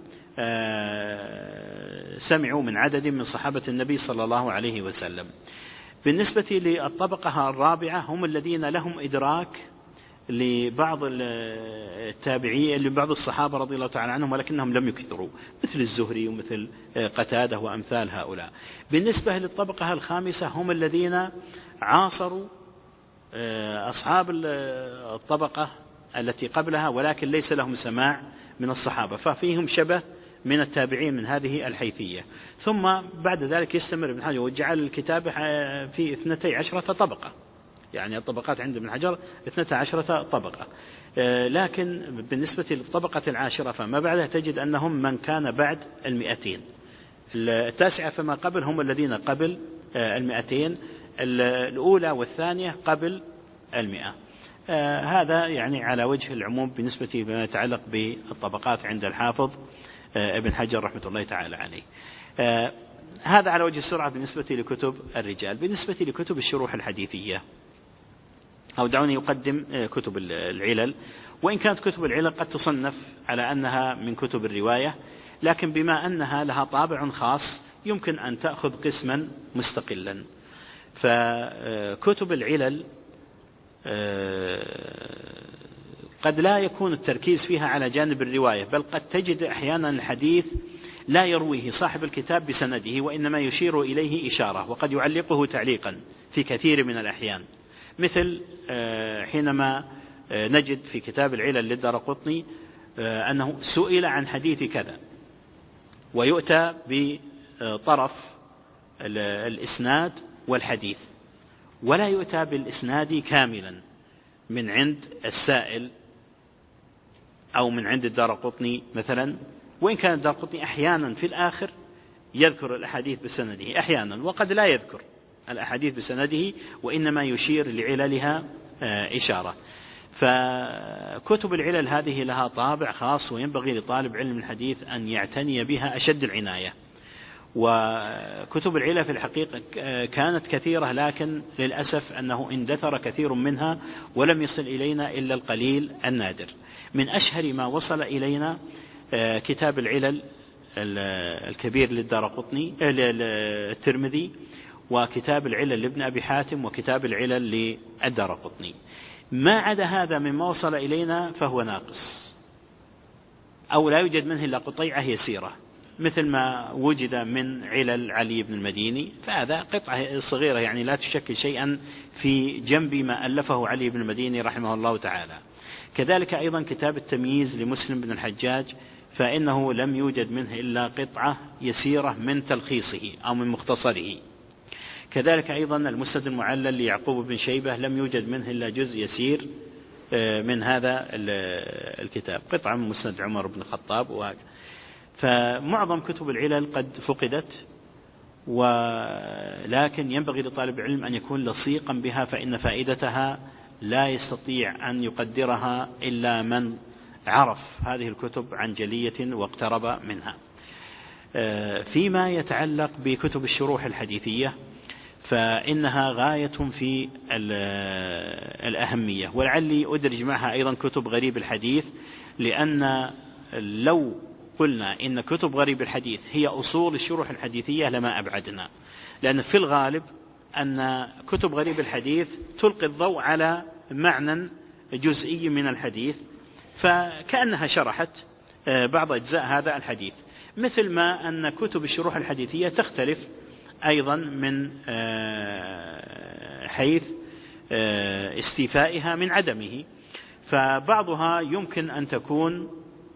A: سمعوا من عدد من صحابة النبي صلى الله عليه وسلم. بالنسبة للطبقة الرابعة هم الذين لهم إدراك لبعض التابعين لبعض الصحابة رضي الله تعالى عنهم ولكنهم لم يكثروا، مثل الزهري ومثل قتادة وأمثال هؤلاء. بالنسبة للطبقة الخامسة هم الذين عاصروا أصحاب الطبقة التي قبلها ولكن ليس لهم سماع من الصحابة، ففيهم شبه من التابعين من هذه الحيثية. ثم بعد ذلك يستمر ابن حجر وجعل الكتاب في 12 طبقة، يعني الطبقات عند ابن حجر 12 طبقة. لكن بالنسبة للطبقة العاشرة فما بعدها تجد أنهم من كان بعد 200. التاسعة فما قبل هم الذين قبل 200، الأولى والثانية قبل 100. هذا يعني على وجه العموم بالنسبة لما يتعلق بالطبقات عند الحافظ ابن حجر رحمة الله تعالى عليه. هذا على وجه السرعة بالنسبة لكتب الرجال. بالنسبة لكتب الشروح الحديثية، أو دعوني أقدم كتب العلل، وإن كانت كتب العلل قد تصنف على أنها من كتب الرواية، لكن بما أنها لها طابع خاص يمكن أن تأخذ قسما مستقلا. فكتب العلل قد لا يكون التركيز فيها على جانب الرواية، بل قد تجد أحيانا الحديث لا يرويه صاحب الكتاب بسنده وإنما يشير إليه إشارة، وقد يعلقه تعليقا في كثير من الأحيان، مثل حينما نجد في كتاب العلل للدارقطني أنه سئل عن حديث كذا، ويؤتى بطرف الإسناد والحديث، ولا يؤتى بالإسناد كاملا من عند السائل أو من عند الدارقطني مثلا، وإن كان الدارقطني أحيانا في الآخر يذكر الأحاديث بسنده أحيانا، وقد لا يذكر الأحاديث بسنده وإنما يشير لعللها إشارة. فكتب العلل هذه لها طابع خاص، وينبغي لطالب علم الحديث أن يعتني بها أشد العناية. وكتب العلل في الحقيقة كانت كثيرة، لكن للأسف أنه اندثر كثير منها ولم يصل إلينا إلا القليل النادر. من أشهر ما وصل إلينا كتاب العلل الكبير للدارقطني الترمذي، وكتاب العلل لابن أبي حاتم، وكتاب العلل للدارقطني. ما عدا هذا مما وصل إلينا فهو ناقص، أو لا يوجد منه إلا قطيعة يسيرة، مثل ما وجد من علل علي بن المديني، فهذا قطعة صغيرة يعني لا تشكل شيئا في جنب ما ألفه علي بن المديني رحمه الله تعالى. كذلك أيضا كتاب التمييز لمسلم بن الحجاج، فإنه لم يوجد منه إلا قطعة يسيرة من تلخيصه أو من مختصره. كذلك أيضا المسند المعلل ليعقوب بن شيبة لم يوجد منه إلا جزء يسير من هذا الكتاب، قطعة من مسند عمر بن الخطاب وهكذا. فمعظم كتب العلل قد فقدت، ولكن ينبغي لطالب العلم أن يكون لصيقا بها، فإن فائدتها لا يستطيع أن يقدرها إلا من عرف هذه الكتب عن جلية واقترب منها. فيما يتعلق بكتب الشروح الحديثية فإنها غاية في الأهمية، ولعلي أدرج معها أيضا كتب غريب الحديث، لأن لو قلنا إن كتب غريب الحديث هي أصول الشروح الحديثية لما أبعدنا، لأن في الغالب أن كتب غريب الحديث تلقي الضوء على معنى جزئي من الحديث، فكأنها شرحت بعض أجزاء هذا الحديث، مثل ما أن كتب الشروح الحديثية تختلف أيضا من حيث استيفائها من عدمه. فبعضها يمكن أن تكون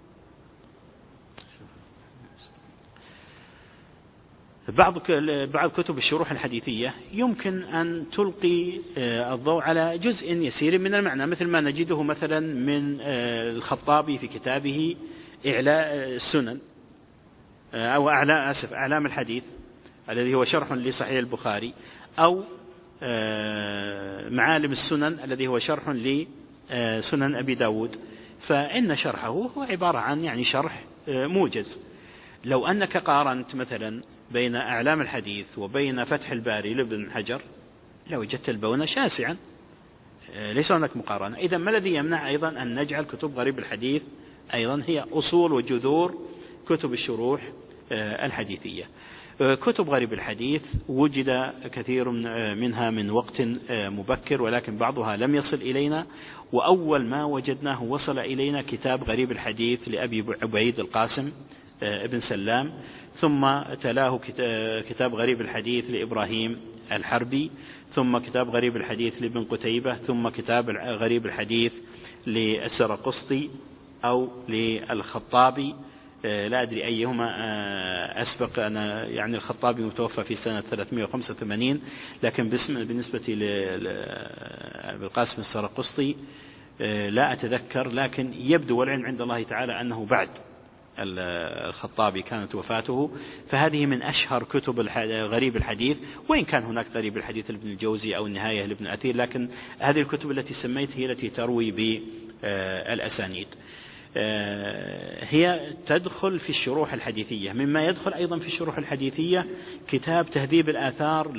A: بعض كتب الشروح الحديثية يمكن أن تلقي الضوء على جزء يسير من المعنى، مثل ما نجده مثلا من الخطابي في كتابه إعلاء السنن أو أعلام الحديث الذي هو شرح لصحيح البخاري، أو معالم السنن الذي هو شرح لسنن أبي داود. فإن شرحه هو عبارة عن يعني شرح موجز. لو أنك قارنت مثلا بين أعلام الحديث وبين فتح الباري لابن حجر لوجدت البون شاسعا، ليس هناك مقارنة. إذا ما الذي يمنع أيضا أن نجعل كتب غريب الحديث أيضا هي أصول وجذور كتب الشروح الحديثية؟ كتب غريب الحديث وجد كثير منها من وقت مبكر، ولكن بعضها لم يصل إلينا، وأول ما وجدناه وصل إلينا كتاب غريب الحديث لأبي عبيد القاسم ابن سلام، ثم تلاه كتاب غريب الحديث لإبراهيم الحربي، ثم كتاب غريب الحديث لابن قتيبة، ثم كتاب غريب الحديث للسرقسطي أو للخطابي، لا أدري أيهما أسبق. أنا يعني الخطابي متوفى في سنة 385، لكن بالنسبة للقاسم السرقسطي لا أتذكر، لكن يبدو والعلم عند الله تعالى أنه بعد الخطابي كانت وفاته. فهذه من أشهر كتب غريب الحديث، وإن كان هناك غريب الحديث لابن الجوزي أو النهاية لابن أثير، لكن هذه الكتب التي سميت هي التي تروي بالأسانيد. هي تدخل في الشروح الحديثية. مما يدخل أيضا في الشروح الحديثية كتاب تهذيب الآثار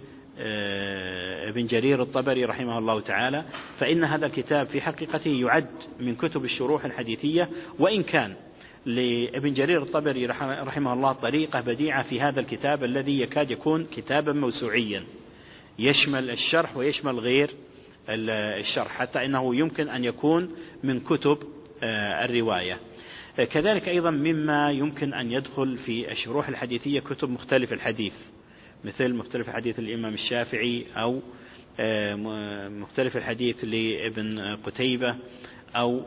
A: لابن جرير الطبري رحمه الله تعالى، فإن هذا الكتاب في حقيقته يعد من كتب الشروح الحديثية، وإن كان لابن جرير الطبري رحمه الله طريقة بديعة في هذا الكتاب الذي يكاد يكون كتابا موسوعيا يشمل الشرح ويشمل غير الشرح، حتى إنه يمكن أن يكون من كتب الرواية. كذلك أيضا مما يمكن أن يدخل في الشروح الحديثية كتب مختلف الحديث، مثل مختلف الحديث الإمام الشافعي، أو مختلف الحديث لابن قتيبة، أو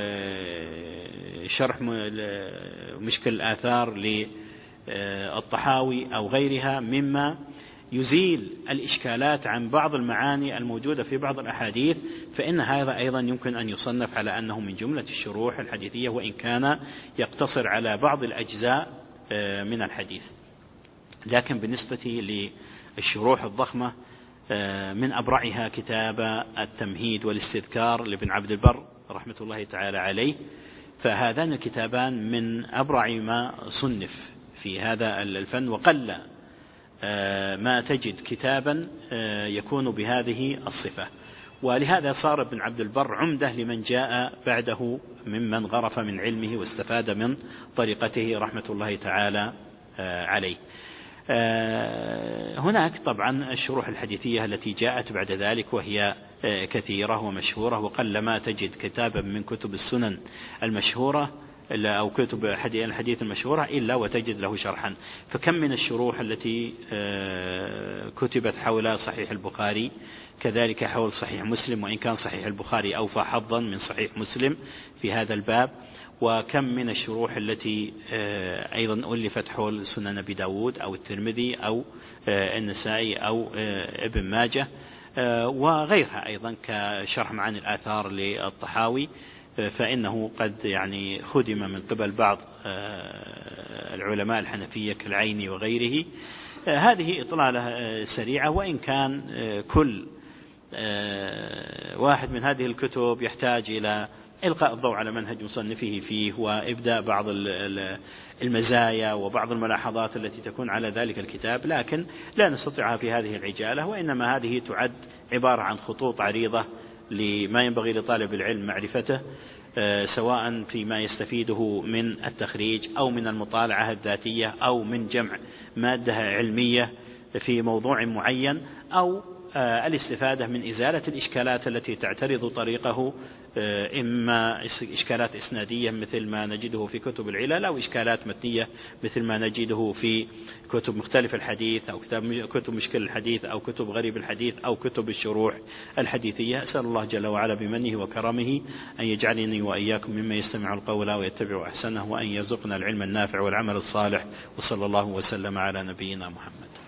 A: شرح مشكل الآثار للطحاوي أو غيرها، مما يزيل الإشكالات عن بعض المعاني الموجودة في بعض الأحاديث، فإن هذا أيضا يمكن أن يصنف على أنه من جملة الشروح الحديثية، وإن كان يقتصر على بعض الأجزاء من الحديث. لكن بالنسبة للشروح الضخمة من أبرعها كتاب التمهيد والاستذكار لابن عبد البر رحمة الله تعالى عليه، فهذان الكتابان من أبرع ما صنف في هذا الفن، وقل ما تجد كتابا يكون بهذه الصفة. ولهذا صار ابن عبد البر عمدة لمن جاء بعده ممن غرف من علمه واستفاد من طريقته رحمة الله تعالى عليه. هناك طبعا الشروح الحديثية التي جاءت بعد ذلك، وهي كثيرة ومشهورة، وقل ما تجد كتابا من كتب السنن المشهورة أو كتب الحديث المشهورة إلا وتجد له شرحا. فكم من الشروح التي كتبت حول صحيح البخاري، كذلك حول صحيح مسلم، وإن كان صحيح البخاري أوفى حظا من صحيح مسلم في هذا الباب. وكم من الشروح التي أيضا ألفت حول سنن أبي داود أو الترمذي أو النسائي أو ابن ماجه وغيرها، أيضا كشرح معاني الآثار للطحاوي، فإنه قد يعني خدم من قبل بعض العلماء الحنفية كالعيني وغيره. هذه إطلالة سريعة، وإن كان كل واحد من هذه الكتب يحتاج إلى إلقاء الضوء على منهج مصنفه فيه، وإبداء بعض المزايا وبعض الملاحظات التي تكون على ذلك الكتاب، لكن لا نستطيعها في هذه العجالة، وإنما هذه تعد عبارة عن خطوط عريضة لما ينبغي لطالب العلم معرفته، سواء فيما يستفيده من التخريج أو من المطالعة الذاتية أو من جمع مادة علمية في موضوع معين، أو الاستفادة من إزالة الإشكالات التي تعترض طريقه، إما إشكالات إسنادية مثل ما نجده في كتب العلل، أو إشكالات متنية مثل ما نجده في كتب مختلف الحديث أو كتب مشكل الحديث أو كتب غريب الحديث أو كتب الشروح الحديثية. أسأل الله جل وعلا بمنه وكرمه أن يجعلني وإياكم ممن يستمع القول ويتبع أحسنه، وأن يرزقنا العلم النافع والعمل الصالح، وصلى الله وسلم على نبينا محمد.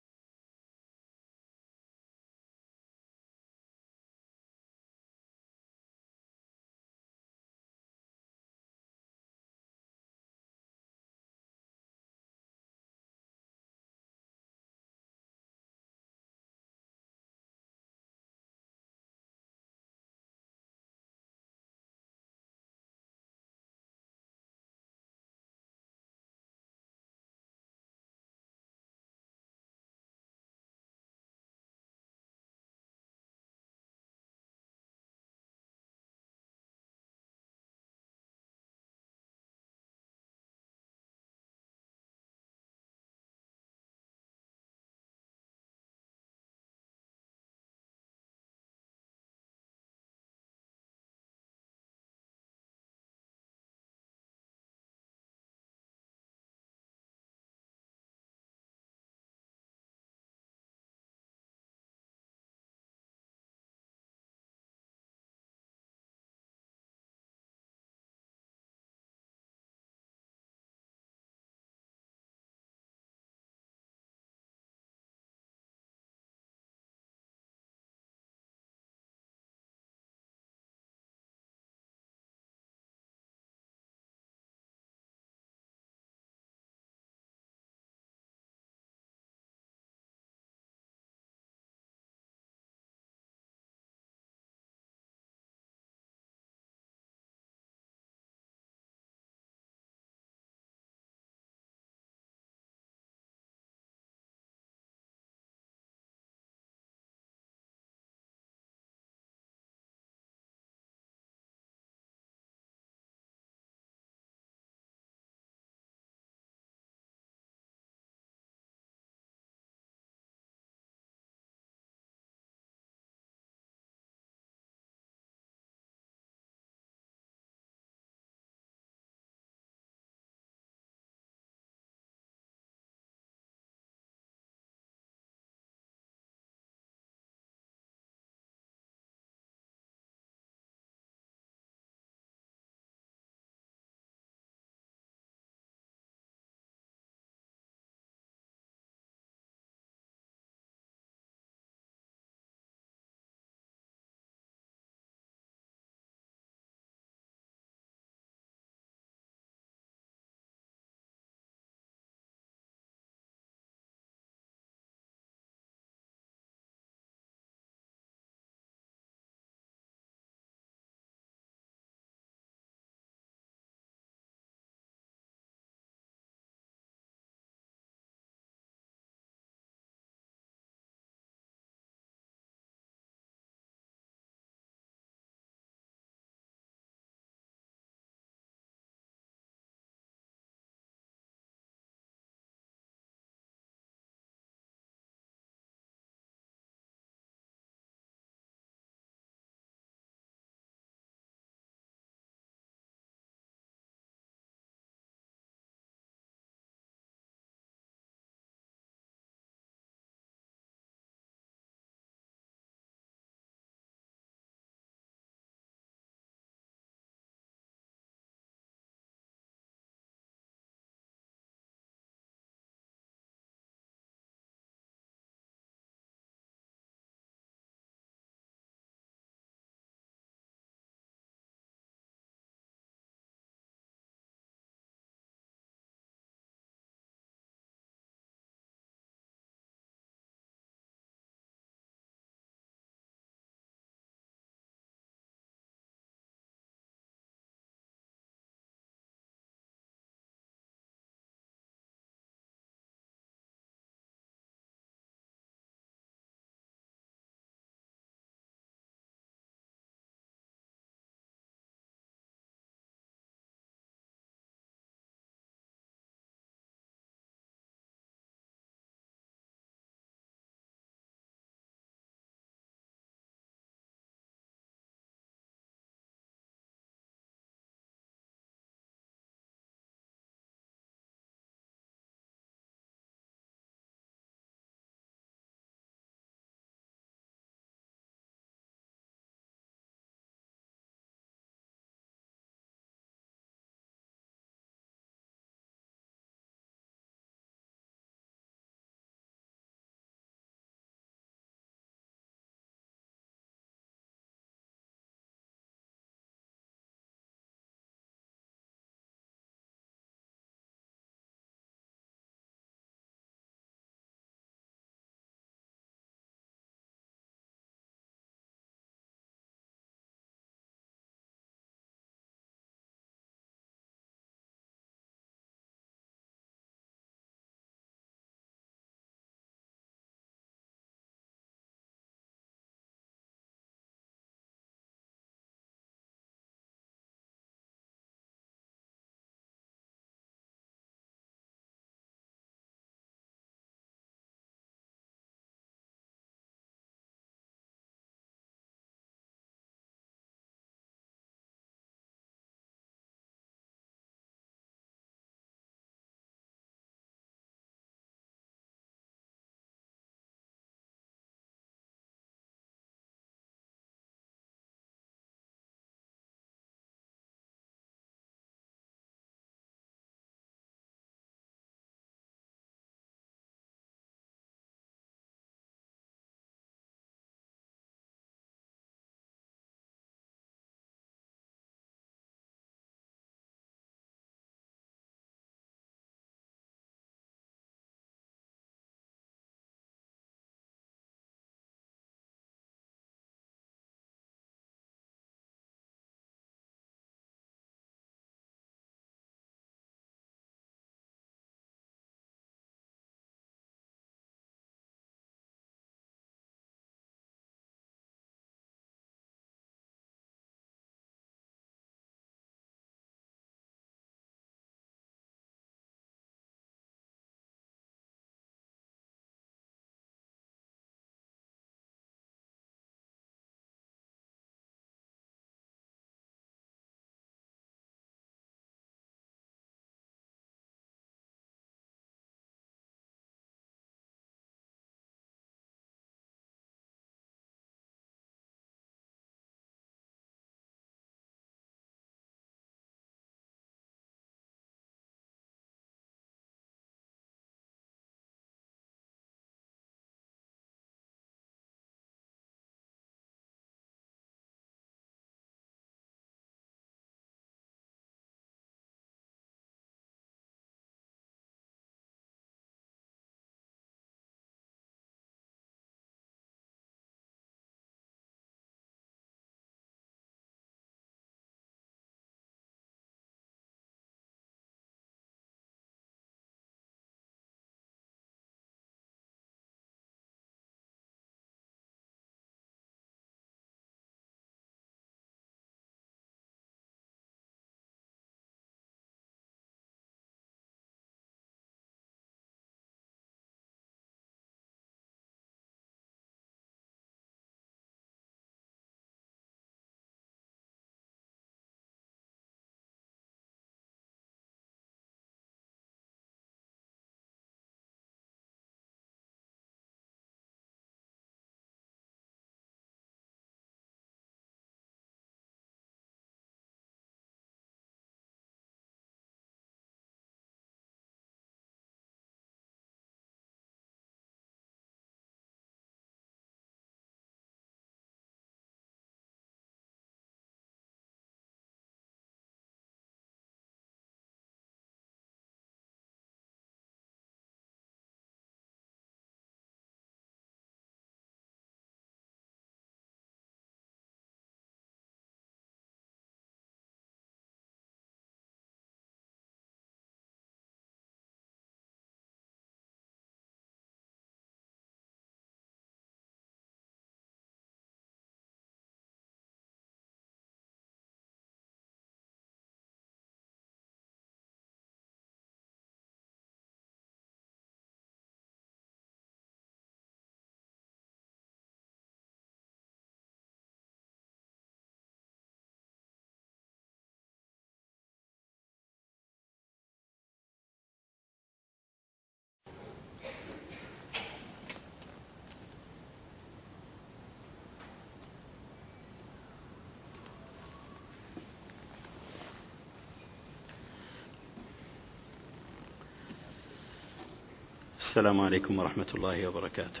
A: السلام عليكم ورحمة الله وبركاته.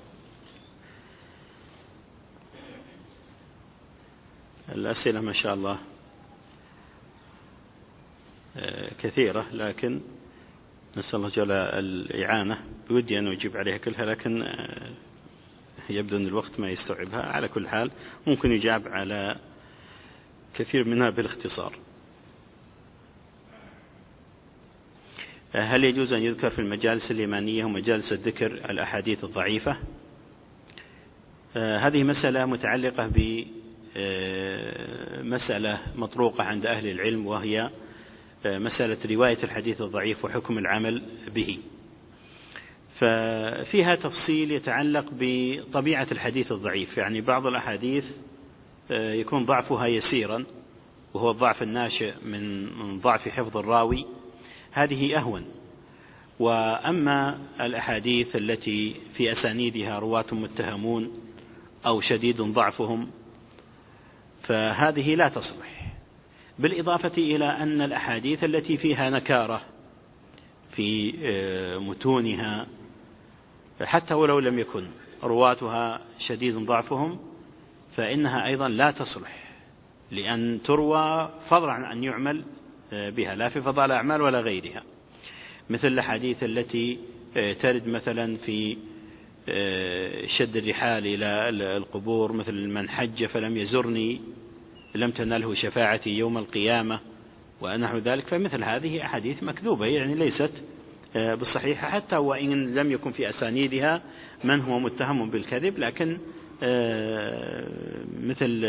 A: الأسئلة ما شاء الله كثيرة، لكن نسأل الله جل الإعانة. بودي أن أجيب عليها كلها، لكن يبدو أن الوقت ما يستوعبها. على كل حال ممكن يجاب على كثير منها بالاختصار. هل يجوز أن يذكر في المجالس الإيمانية ومجالس الذكر الأحاديث الضعيفة؟ هذه مسألة متعلقة بمسألة مطروقة عند أهل العلم، وهي مسألة رواية الحديث الضعيف وحكم العمل به. ففيها تفصيل يتعلق بطبيعة الحديث الضعيف. يعني بعض الأحاديث يكون ضعفها يسيرا، وهو الضعف الناشئ من ضعف حفظ الراوي، هذه أهون. وأما الأحاديث التي في أسانيدها رواة متهمون أو شديد ضعفهم فهذه لا تصلح. بالإضافة إلى أن الأحاديث التي فيها نكارة في متونها، حتى ولو لم يكن رواتها شديد ضعفهم، فإنها أيضا لا تصلح لأن تروى فضلا عن أن يعمل بها، لا في فضائل الأعمال ولا غيرها. مثل الحديث التي ترد مثلا في شد الرحال إلى القبور، مثل من حج فلم يزرني لم تنله شفاعتي يوم القيامة ونحو ذلك. فمثل هذه أحاديث مكذوبة، يعني ليست بالصحيحة، حتى وإن لم يكن في أسانيدها من هو متهم بالكذب. لكن مثل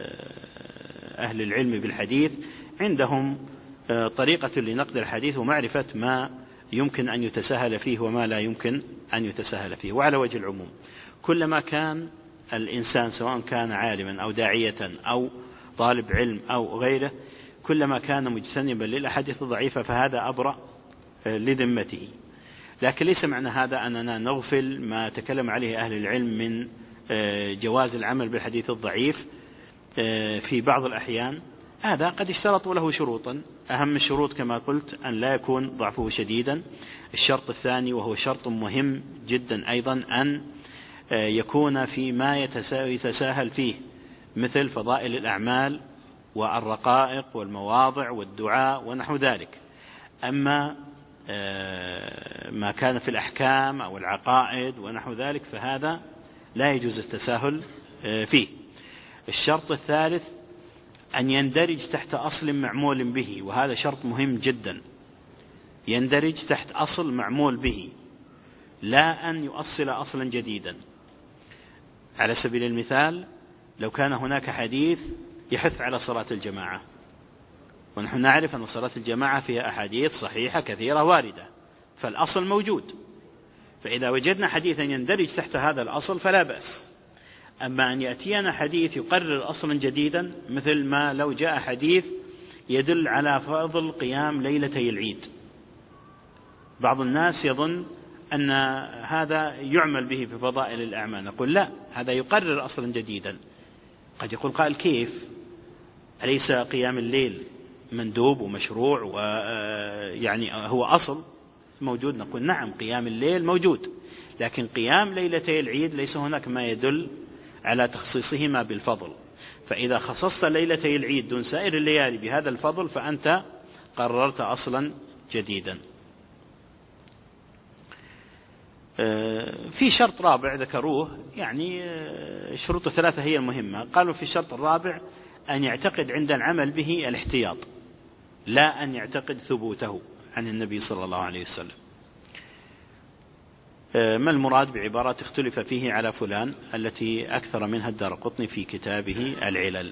A: أهل العلم بالحديث عندهم طريقة لنقد الحديث ومعرفة ما يمكن أن يتساهل فيه وما لا يمكن أن يتساهل فيه. وعلى وجه العموم كلما كان الإنسان سواء كان عالما أو داعية أو طالب علم أو غيره، كلما كان مجتنبا للأحاديث الضعيفة فهذا أبرأ لذمته. لكن ليس معنى هذا أننا نغفل ما تكلم عليه أهل العلم من جواز العمل بالحديث الضعيف. في بعض الأحيان هذا قد اشترطوا له شروطا، أهم الشروط كما قلت أن لا يكون ضعفه شديدا. الشرط الثاني وهو شرط مهم جدا أيضا أن يكون فيما يتساهل فيه، مثل فضائل الأعمال والرقائق والمواضع والدعاء ونحو ذلك. أما ما كان في الأحكام أو العقائد ونحو ذلك فهذا لا يجوز التساهل فيه. الشرط الثالث أن يندرج تحت أصل معمول به، وهذا شرط مهم جدا، يندرج تحت أصل معمول به، لا أن يؤصل أصلا جديدا. على سبيل المثال لو كان هناك حديث يحث على صلاة الجماعة، ونحن نعرف أن صلاة الجماعة فيها أحاديث صحيحة كثيرة واردة، فالأصل موجود، فإذا وجدنا حديثا يندرج تحت هذا الأصل فلا بأس. أما أن يأتينا حديث يقرر أصلا جديدا، مثل ما لو جاء حديث يدل على فضل قيام ليلتي العيد، بعض الناس يظن أن هذا يعمل به في فضائل الأعمال، نقول لا، هذا يقرر أصلا جديدا. قد يقول قائل كيف؟ أليس قيام الليل مندوب ومشروع ويعني هو أصل موجود؟ نقول نعم، قيام الليل موجود، لكن قيام ليلتي العيد ليس هناك ما يدل على تخصيصهما بالفضل. فإذا خصصت ليلتي العيد دون سائر الليالي بهذا الفضل فأنت قررت أصلا جديدا. في شرط رابع ذكروه، يعني الشروط الثلاثة هي المهمة. قالوا في الشرط الرابع أن يعتقد عند العمل به الاحتياط، لا أن يعتقد ثبوته عن النبي صلى الله عليه وسلم. ما المراد بعبارات اختلف فيه على فلان التي أكثر منها الدارقطني في كتابه العلل؟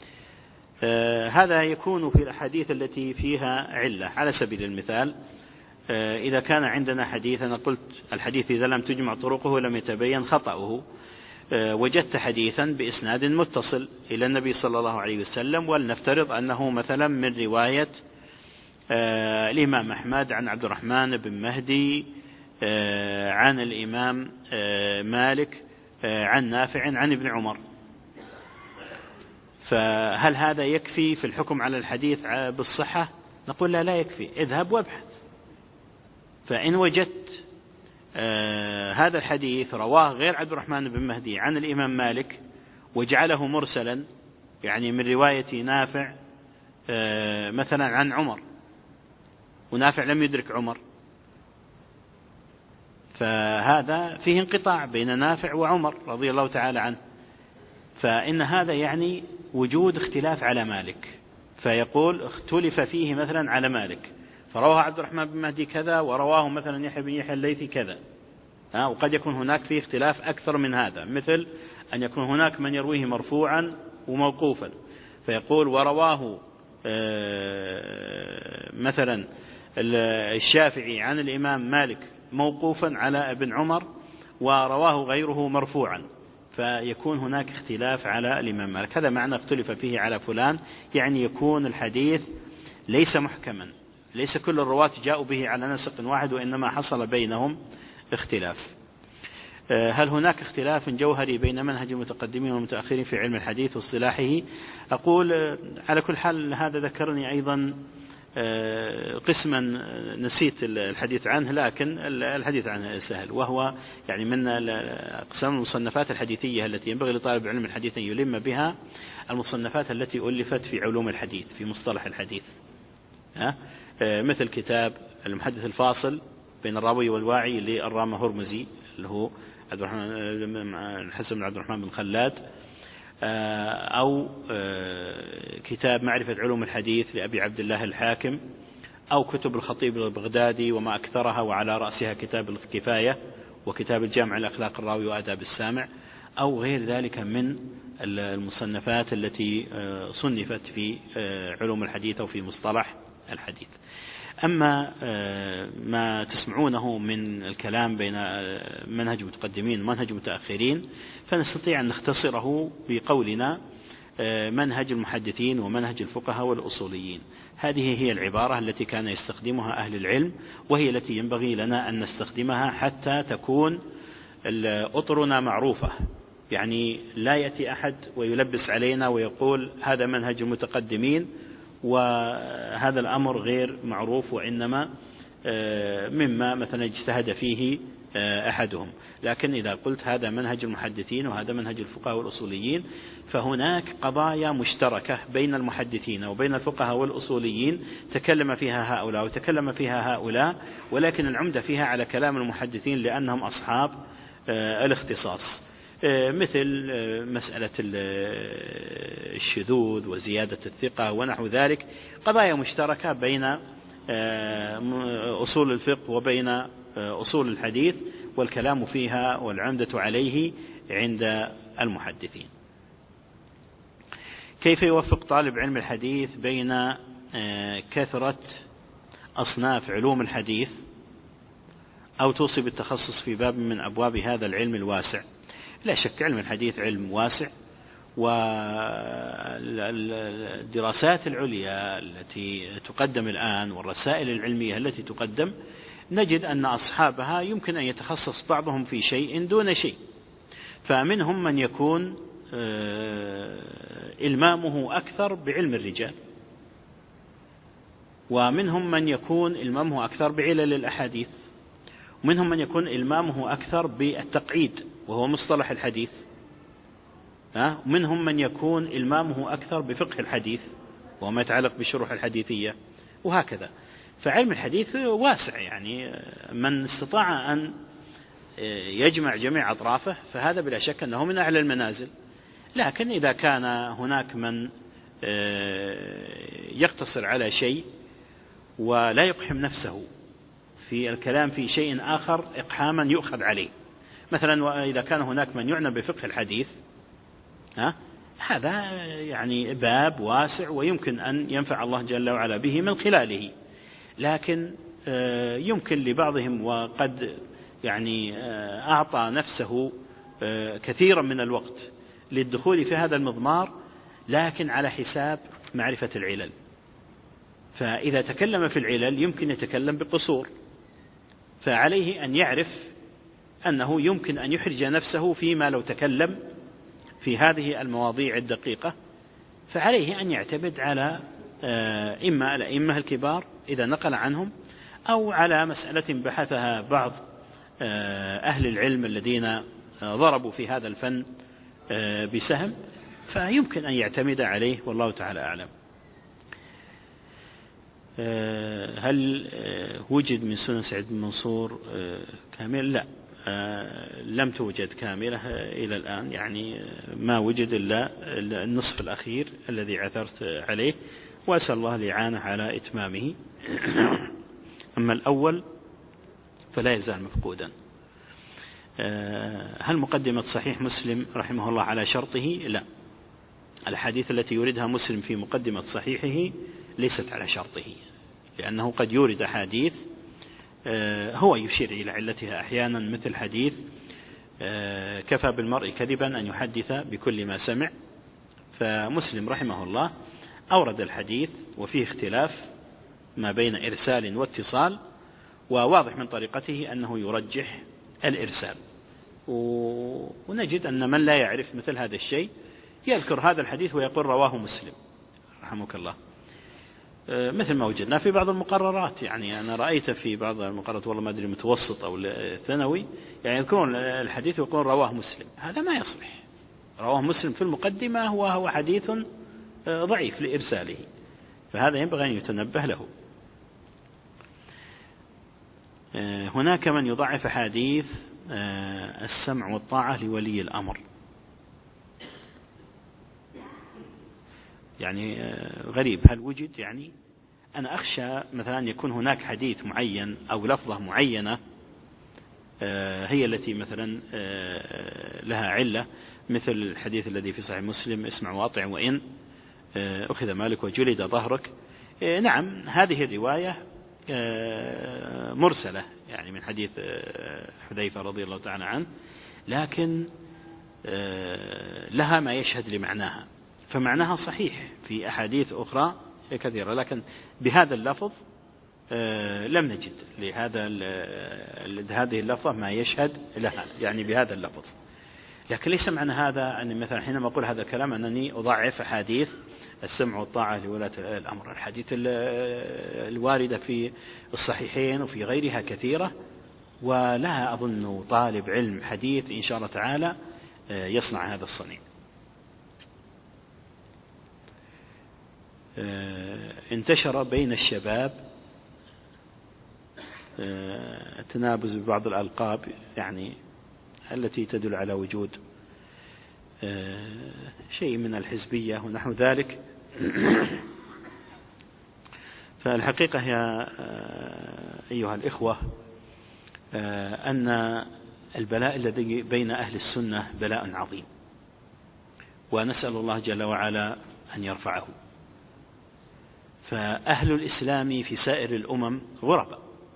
A: هذا يكون في الأحاديث التي فيها علة. على سبيل المثال إذا كان عندنا حديث، أنا قلت الحديث إذا لم تجمع طرقه لم يتبين خطأه، وجدت حديثا بإسناد متصل إلى النبي صلى الله عليه وسلم، ولنفترض أنه مثلا من رواية الإمام أحمد عن عبد الرحمن بن مهدي عن الإمام مالك عن نافع عن ابن عمر، فهل هذا يكفي في الحكم على الحديث بالصحة؟ نقول لا، لا يكفي، اذهب وابحث. فإن وجدت هذا الحديث رواه غير عبد الرحمن بن مهدي عن الإمام مالك وجعله مرسلا، يعني من رواية نافع مثلا عن عمر، ونافع لم يدرك عمر، فهذا فيه انقطاع بين نافع وعمر رضي الله تعالى عنه، فإن هذا يعني وجود اختلاف على مالك، فيقول اختلف فيه مثلا على مالك، فرواه عبد الرحمن بن مهدي كذا ورواه مثلا يحيى بن يحيى الليثي كذا، وقد يكون هناك فيه اختلاف أكثر من هذا، مثل أن يكون هناك من يرويه مرفوعا وموقوفا، فيقول ورواه مثلا الشافعي عن الإمام مالك موقوفا على ابن عمر ورواه غيره مرفوعا، فيكون هناك اختلاف على الإمام مالك. هذا معنى اختلف فيه على فلان، يعني يكون الحديث ليس محكما، ليس كل الرواة جاءوا به على نسق واحد، وإنما حصل بينهم اختلاف. هل هناك اختلاف جوهري بين منهج المتقدمين والمتأخرين في علم الحديث واصطلاحه؟ أقول على كل حال هذا ذكرني أيضا قسما نسيت الحديث عنه، لكن الحديث عنه سهل، وهو يعني من أقسام المصنفات الحديثية التي ينبغي لطالب علم الحديث أن يلم بها، المصنفات التي ألفت في علوم الحديث في مصطلح الحديث، مثل كتاب المحدث الفاصل بين الراوي والواعي للرامة هرمزي اللي هو الحسن بن عبد الرحمن بن خلاد، أو كتاب معرفة علوم الحديث لأبي عبد الله الحاكم، أو كتب الخطيب البغدادي وما أكثرها، وعلى رأسها كتاب الكفاية وكتاب الجامع الأخلاق الراوي وآداب السامع، أو غير ذلك من المصنفات التي صنفت في علوم الحديث أو في مصطلح الحديث. أما ما تسمعونه من الكلام بين منهج المتقدمين ومنهج المتأخرين فنستطيع أن نختصره بقولنا منهج المحدثين ومنهج الفقهاء والأصوليين. هذه هي العبارة التي كان يستخدمها أهل العلم، وهي التي ينبغي لنا أن نستخدمها حتى تكون أطرنا معروفة، يعني لا يأتي أحد ويلبس علينا ويقول هذا منهج المتقدمين وهذا الأمر غير معروف، وإنما مما مثلا اجتهد فيه أحدهم. لكن إذا قلت هذا منهج المحدثين وهذا منهج الفقهاء والأصوليين، فهناك قضايا مشتركة بين المحدثين وبين الفقهاء والأصوليين تكلم فيها هؤلاء وتكلم فيها هؤلاء، ولكن العمدة فيها على كلام المحدثين لأنهم أصحاب الاختصاص، مثل مسألة الشذوذ وزيادة الثقة ونحو ذلك، قضايا مشتركة بين أصول الفقه وبين أصول الحديث، والكلام فيها والعمدة عليه عند المحدثين. كيف يوفق طالب علم الحديث بين كثرة أصناف علوم الحديث أو توصي بالتخصص في باب من أبواب هذا العلم الواسع؟ لا شك علم الحديث علم واسع، والدراسات العليا التي تقدم الآن والرسائل العلمية التي تقدم نجد أن أصحابها يمكن أن يتخصص بعضهم في شيء دون شيء، فمنهم من يكون إلمامه أكثر بعلم الرجال، ومنهم من يكون إلمامه أكثر بعلل الأحاديث، ومنهم من يكون إلمامه أكثر بالتقعيد وهو مصطلح الحديث، ومنهم من يكون إلمامه أكثر بفقه الحديث وما يتعلق بالشروح الحديثية، وهكذا. فعلم الحديث واسع، يعني من استطاع أن يجمع جميع أطرافه فهذا بلا شك أنه من أعلى المنازل. لكن إذا كان هناك من يقتصر على شيء ولا يقحم نفسه في الكلام في شيء آخر إقحاما يؤخذ عليه، مثلا وإذا كان هناك من يعنى بفقه الحديث هذا يعني باب واسع ويمكن أن ينفع الله جل وعلا به من خلاله، لكن يمكن لبعضهم وقد يعني أعطى نفسه كثيرا من الوقت للدخول في هذا المضمار، لكن على حساب معرفة العلل، فإذا تكلم في العلل يمكن يتكلم بقصور، فعليه أن يعرف أنه يمكن أن يحرج نفسه فيما لو تكلم في هذه المواضيع الدقيقة، فعليه أن يعتمد على إما الأئمة الكبار إذا نقل عنهم، أو على مسألة بحثها بعض أهل العلم الذين ضربوا في هذا الفن بسهم، فيمكن أن يعتمد عليه، والله تعالى أعلم. هل وجد من سنن سعيد بن منصور كامل؟ لا، لم توجد كاملة إلى الآن، يعني ما وجد إلا النصف الأخير الذي عثرت عليه، وأسأل الله الإعانة على إتمامه. أما الأول فلا يزال مفقودا. هل مقدمة صحيح مسلم رحمه الله على شرطه؟ لا، الحديث التي يوردها مسلم في مقدمة صحيحه ليست على شرطه، لأنه قد يورد حديث هو يشير إلى علتها أحيانا، مثل حديث كفى بالمرء كذبا أن يحدث بكل ما سمع. فمسلم رحمه الله أورد الحديث وفيه اختلاف ما بين إرسال واتصال، وواضح من طريقته أنه يرجح الإرسال. ونجد أن من لا يعرف مثل هذا الشيء يذكر هذا الحديث ويقول رواه مسلم رحمك الله، مثل ما وجدنا في بعض المقررات. يعني أنا رأيت في بعض المقررات، والله ما أدري متوسط أو ثانوي، يعني يذكرون الحديث ويقول رواه مسلم. هذا ما يصلح. رواه مسلم في المقدمة وهو حديث ضعيف لإرساله، فهذا ينبغي أن يتنبه له. هناك من يضعف حديث السمع والطاعة لولي الأمر، يعني غريب. هل وجد؟ يعني أنا أخشى مثلا يكون هناك حديث معين أو لفظة معينة هي التي مثلا لها علة، مثل الحديث الذي في صحيح مسلم اسمع واطع وإن أخذ مالك وجلد ظهرك. نعم، هذه الرواية مرسلة، يعني من حديث حذيفة رضي الله تعالى عنه، لكن لها ما يشهد لمعناها، فمعناها صحيح في أحاديث أخرى كثيرة، لكن بهذا اللفظ لم نجد هذه اللفظة ما يشهد لها، يعني بهذا اللفظ. لكن ليس معنى هذا أن مثلا حينما أقول هذا الكلام أنني أضعف حديث السمع والطاعة لولاة الأمر. الحديث الواردة في الصحيحين وفي غيرها كثيرة، ولا أظن طالب علم حديث إن شاء الله تعالى يصنع هذا الصنيع. انتشر بين الشباب تنابز ببعض الألقاب، يعني التي تدل على وجود شيء من الحزبية ونحو ذلك. فالحقيقة يا أيها الإخوة أن البلاء الذي بين أهل السنة بلاء عظيم، ونسأل الله جل وعلا أن يرفعه. فأهل الإسلام في سائر الأمم غرباء،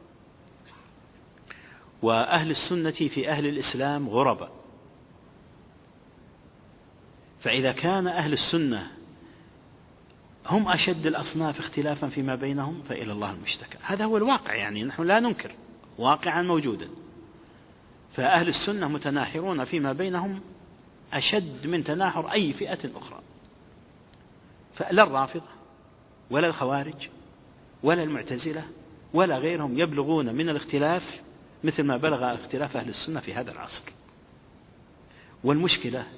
A: وأهل السنة في أهل الإسلام غرباء. فإذا كان أهل السنة هم أشد الأصناف اختلافا فيما بينهم فإلى الله المشتكى. هذا هو الواقع، يعني نحن لا ننكر واقعا موجودا. فأهل السنة متناحرون فيما بينهم أشد من تناحر أي فئة أخرى. فلا الرافضة ولا الخوارج ولا المعتزلة ولا غيرهم يبلغون من الاختلاف مثل ما بلغ اختلاف أهل السنة في هذا العصر. والمشكلة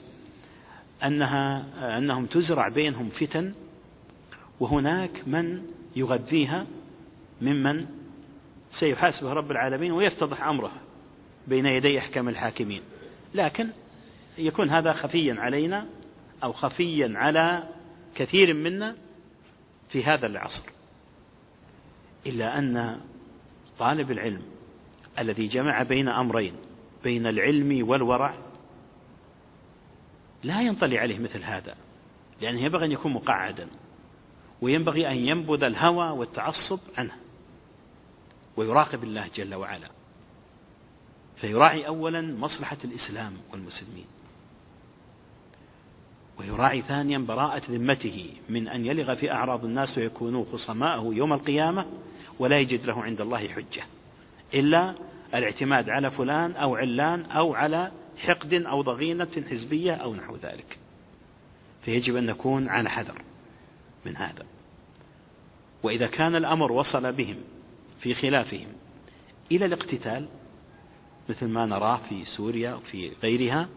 A: أنهم تزرع بينهم فتن، وهناك من يغذيها ممن سيحاسبه رب العالمين ويفتضح أمره بين يدي أحكام الحاكمين، لكن يكون هذا خفيا علينا أو خفيا على كثير منا في هذا العصر. إلا أن طالب العلم الذي جمع بين أمرين، بين العلم والورع، لا ينطلي عليه مثل هذا، لأنه ينبغي أن يكون مقعدا، وينبغي أن ينبذ الهوى والتعصب عنه، ويراقب الله جل وعلا، فيراعي أولا مصلحة الإسلام والمسلمين، ويراعي ثانيا براءة ذمته من أن يلغ في أعراض الناس ويكونوا خصماءه يوم القيامة ولا يجد له عند الله حجة إلا الاعتماد على فلان أو علان أو على حقد أو ضغينة حزبية أو نحو ذلك. فيجب أن نكون على حذر من هذا. وإذا كان الأمر وصل بهم في خلافهم إلى الاقتتال مثل ما نراه في سوريا وفي غيرها،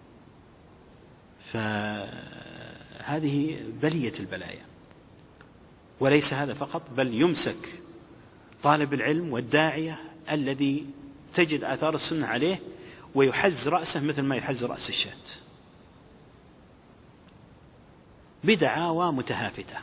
A: فهذه بلية البلايا. وليس هذا فقط، بل يمسك طالب العلم والداعية الذي تجد آثار السنة عليه ويحز رأسه مثل ما يحز رأس الشاة بدعاوى متهافتة.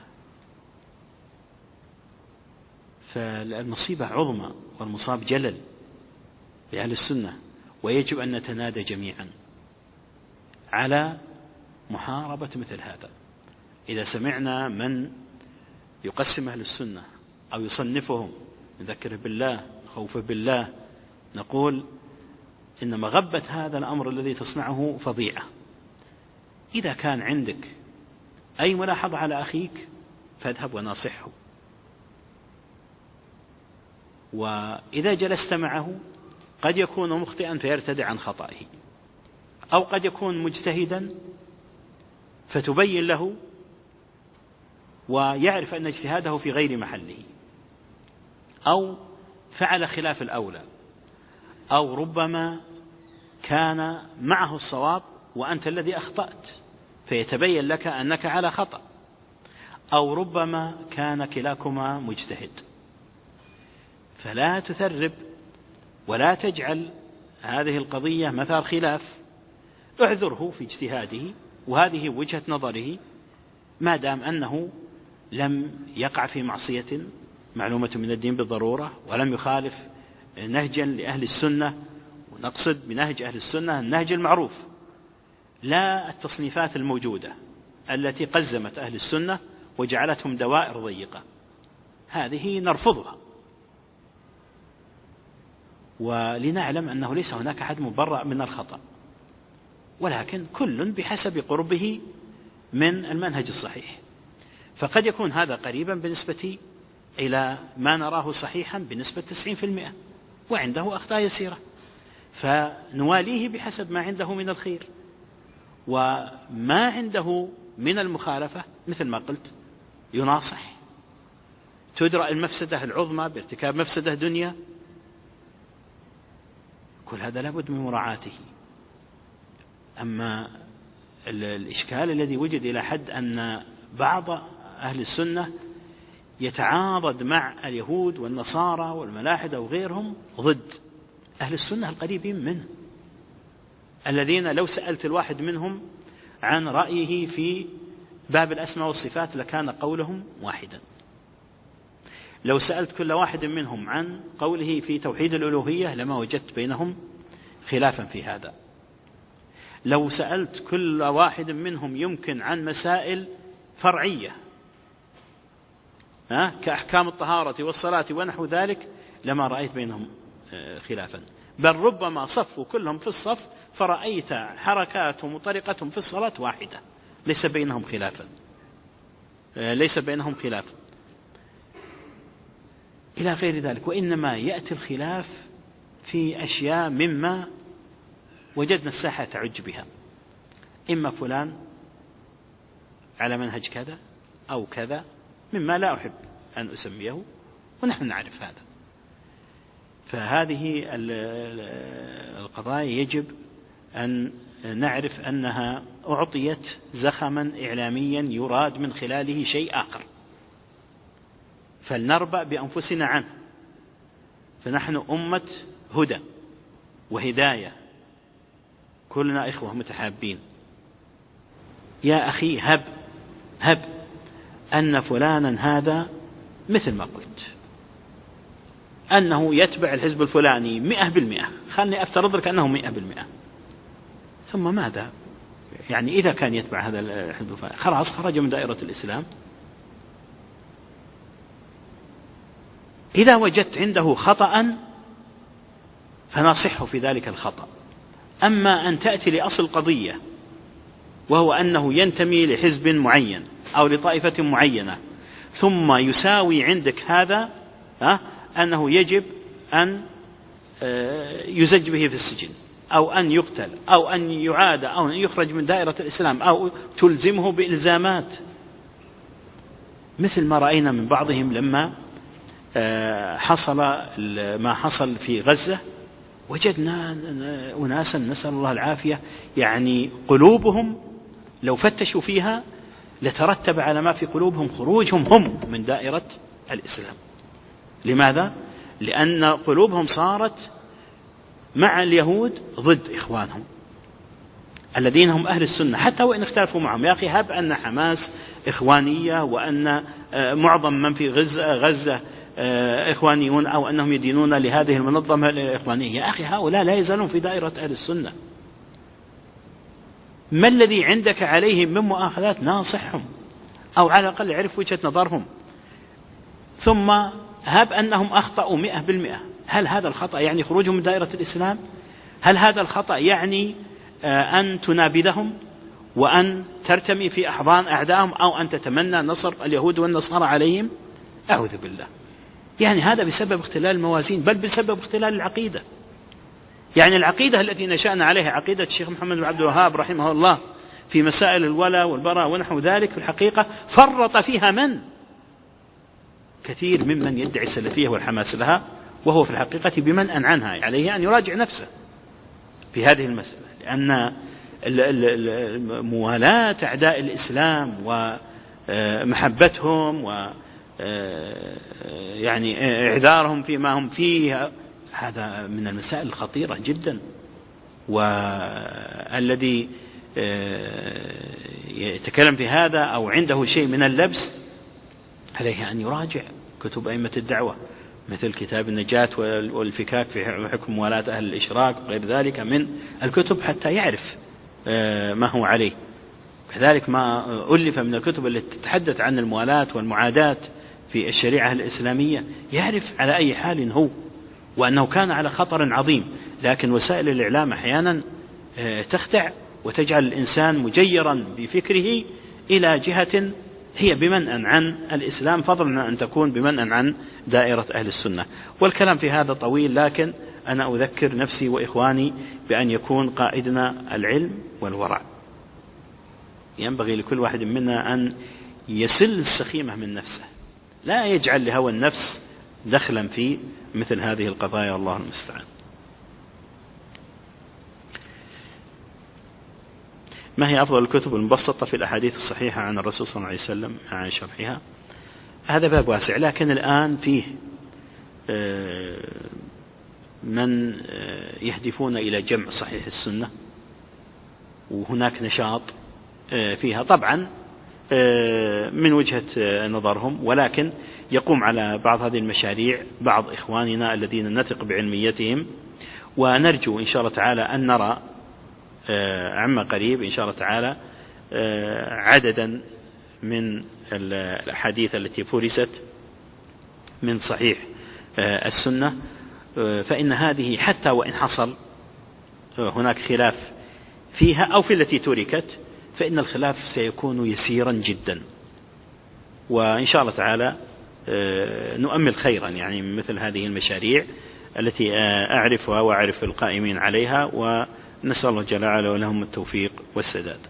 A: فالمصيبة عظمى والمصاب جلل لأهل السنة، ويجب أن نتنادى جميعا على محاربة مثل هذا. إذا سمعنا من يقسم أهل السنة أو يصنفهم، نذكره بالله، خوفه بالله، نقول إن مغبة هذا الأمر الذي تصنعه فظيعة. إذا كان عندك أي ملاحظة على أخيك فاذهب وناصحه، وإذا جلست معه قد يكون مخطئا فيرتدع عن خطئه، أو قد يكون مجتهدا فتبين له ويعرف أن اجتهاده في غير محله، أو فعل خلاف الأولى، أو ربما كان معه الصواب وأنت الذي أخطأت فيتبين لك أنك على خطأ، أو ربما كان كلاكما مجتهد. فلا تثرب ولا تجعل هذه القضية مثار خلاف، اعذره في اجتهاده وهذه وجهة نظره، ما دام أنه لم يقع في معصية معلومة من الدين بالضرورة، ولم يخالف نهجا لأهل السنة. ونقصد بنهج أهل السنة النهج المعروف، لا التصنيفات الموجودة التي قزمت أهل السنة وجعلتهم دوائر ضيقة، هذه نرفضها. ولنعلم أنه ليس هناك أحد مبرأ من الخطأ، ولكن كل بحسب قربه من المنهج الصحيح. فقد يكون هذا قريبا بالنسبة إلى ما نراه صحيحا بنسبة 90%، وعنده أخطاء يسيرة، فنواليه بحسب ما عنده من الخير، وما عنده من المخالفة مثل ما قلت يناصح، تدرأ المفسدة العظمى بارتكاب مفسدة دنيا. كل هذا لابد من مراعاته. أما الإشكال الذي وجد إلى حد أن بعض أهل السنة يتعاضد مع اليهود والنصارى والملاحدة وغيرهم ضد أهل السنة القريبين منه، الذين لو سألت الواحد منهم عن رأيه في باب الأسماء والصفات لكان قولهم واحدا. لو سألت كل واحد منهم عن قوله في توحيد الألوهية لما وجدت بينهم خلافا في هذا. لو سألت كل واحد منهم يمكن عن مسائل فرعية كأحكام الطهارة والصلاة ونحو ذلك لما رأيت بينهم خلافا، بل ربما صفوا كلهم في الصف فرأيت حركاتهم وطريقتهم في الصلاة واحدة، ليس بينهم خلاف إلى غير ذلك. وإنما يأتي الخلاف في أشياء مما وجدنا الساحة تعج بها، إما فلان على منهج كذا أو كذا مما لا أحب أن أسميه، ونحن نعرف هذا. فهذه القضايا يجب أن نعرف أنها أعطيت زخما إعلاميا يراد من خلاله شيء آخر، فلنربأ بأنفسنا عنه. فنحن أمة هدى وهداية، كلنا إخوة متحابين. يا أخي هب أن فلانا هذا مثل ما قلت أنه يتبع الحزب الفلاني 100%، خلني أفترض لك أنه 100%، ثم ماذا؟ يعني إذا كان يتبع هذا الحزب الفلاني خلاص خرج من دائرة الإسلام. إذا وجدت عنده خطأ فنصحه في ذلك الخطأ. أما أن تأتي لأصل قضية وهو أنه ينتمي لحزب معين أو لطائفة معينة، ثم يساوي عندك هذا أنه يجب أن يزج به في السجن أو أن يقتل أو أن يعاد أو أن يخرج من دائرة الإسلام أو تلزمه بإلزامات، مثل ما رأينا من بعضهم لما حصل ما حصل في غزة وجدنا أناسا نسأل الله العافية يعني قلوبهم لو فتشوا فيها لترتب على ما في قلوبهم خروجهم هم من دائرة الإسلام. لماذا؟ لأن قلوبهم صارت مع اليهود ضد إخوانهم الذين هم أهل السنة، حتى وإن اختلفوا معهم. يا أخي هب أن حماس إخوانية وأن معظم من في غزة إخوانيون أو أنهم يدينون لهذه المنظمة الإخوانية، يا أخي هؤلاء لا يزالون في دائرة أهل السنة. ما الذي عندك عليهم من مؤاخذات؟ ناصحهم أو على الأقل اعرف وجهة نظرهم. ثم هب أنهم أخطأوا 100%، هل هذا الخطأ يعني خروجهم من دائرة الإسلام؟ هل هذا الخطأ يعني أن تنابذهم وأن ترتمي في أحضان أعدائهم أو أن تتمنى نصر اليهود والنصارى عليهم؟ أعوذ بالله. يعني هذا بسبب اختلال الموازين، بل بسبب اختلال العقيدة. يعني العقيدة التي نشأنا عليها عقيدة الشيخ محمد بن عبد الوهاب رحمه الله في مسائل الولاء والبراء ونحو ذلك، في الحقيقة فرط فيها من؟ كثير ممن يدعي السلفية والحماس لها، وهو في الحقيقة بمنأ عنها. عليه أن يراجع نفسه في هذه المسألة، لأن موالاة أعداء الإسلام ومحبتهم يعني إعذارهم فيما هم فيه هذا من المسائل الخطيرة جدا. والذي يتكلم في هذا أو عنده شيء من اللبس عليه أن يراجع كتب أئمة الدعوة مثل كتاب النجاة والفكاك في حكم موالاة أهل الإشراك وغير ذلك من الكتب حتى يعرف ما هو عليه. كذلك ما ألف من الكتب التي تتحدث عن الموالاة والمعاداة في الشريعة الإسلامية، يعرف على أي حال هو وأنه كان على خطر عظيم. لكن وسائل الإعلام أحيانا تخدع وتجعل الإنسان مجيرا بفكره إلى جهة هي بمنأ عن الإسلام، فضلا أن تكون بمنأ عن دائرة أهل السنة. والكلام في هذا طويل، لكن أنا أذكر نفسي وإخواني بأن يكون قائدنا العلم والورع. ينبغي لكل واحد منا أن يسل السخيمة من نفسه، لا يجعل لهوى النفس دخلا في مثل هذه القضايا، الله المستعان. ما هي أفضل الكتب المبسطة في الأحاديث الصحيحة عن الرسول صلى الله عليه وسلم مع شرحها؟ هذا باب واسع، لكن الآن فيه من يهدفون إلى جمع صحيح السنة، وهناك نشاط فيها طبعا من وجهة نظرهم، ولكن يقوم على بعض هذه المشاريع بعض إخواننا الذين نثق بعلميتهم، ونرجو إن شاء الله تعالى أن نرى عما قريب إن شاء الله تعالى عددا من الأحاديث التي فرست من صحيح السنة، فإن هذه حتى وإن حصل هناك خلاف فيها أو في التي تركت، فإن الخلاف سيكون يسيرا جدا، وإن شاء الله تعالى نؤمل خيرا يعني من مثل هذه المشاريع التي أعرفها وأعرف القائمين عليها، ونسأل الله جل وعلا ولهم التوفيق والسداد.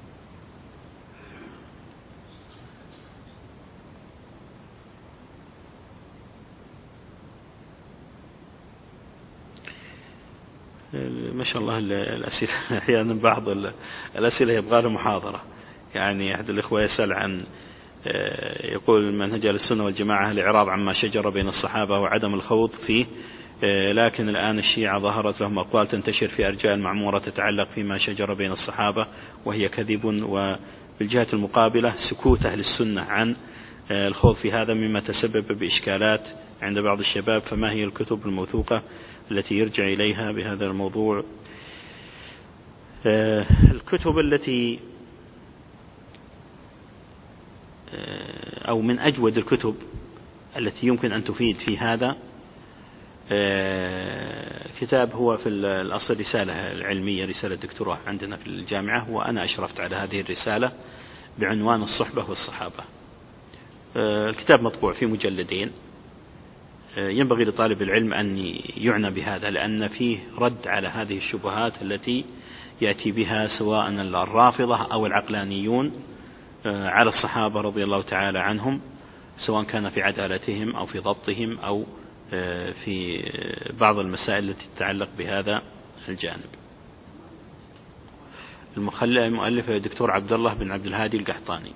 A: ما شاء الله الأسئلة أحيانا بعض الأسئلة يبغى له محاضرة. يعني أحد الإخوة يسأل عن يقول منهج السنة والجماعة الإعراض عما شجر بين الصحابة وعدم الخوض فيه، لكن الآن الشيعة ظهرت لهم أقوال تنتشر في أرجاء المعمورة تتعلق فيما شجر بين الصحابة وهي كذب، وبالجهة المقابلة سكوت أهل السنة عن الخوض في هذا مما تسبب بإشكالات عند بعض الشباب. فما هي الكتب الموثوقة التي يرجع إليها بهذا الموضوع؟ الكتب التي أو من أجود الكتب التي يمكن أن تفيد في هذا كتاب هو في الأصل رسالة علمية، رسالة دكتوراه عندنا في الجامعة، وأنا أشرفت على هذه الرسالة بعنوان الصحبة والصحابة. الكتاب مطبوع في مجلدين، ينبغي لطالب العلم أن يعنى بهذا، لأن فيه رد على هذه الشبهات التي يأتي بها سواء الرافضة أو العقلانيون على الصحابة رضي الله تعالى عنهم، سواء كان في عدالتهم أو في ضبطهم أو في بعض المسائل التي تتعلق بهذا الجانب. المؤلف الدكتور عبد الله بن عبد الهادي القحطاني.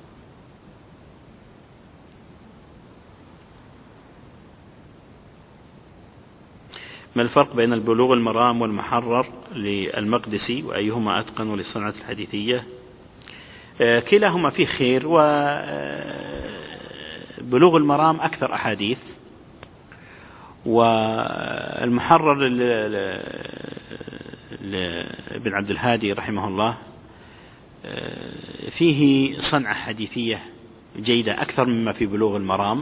A: ما الفرق بين البلوغ المرام والمحرر للمقدسي وأيهما أتقن للصنعة الحديثية؟ كلاهما فيه خير، وبلوغ المرام أكثر أحاديث، والمحرر لابن عبد الهادي رحمه الله فيه صنعة حديثية جيدة أكثر مما في بلوغ المرام.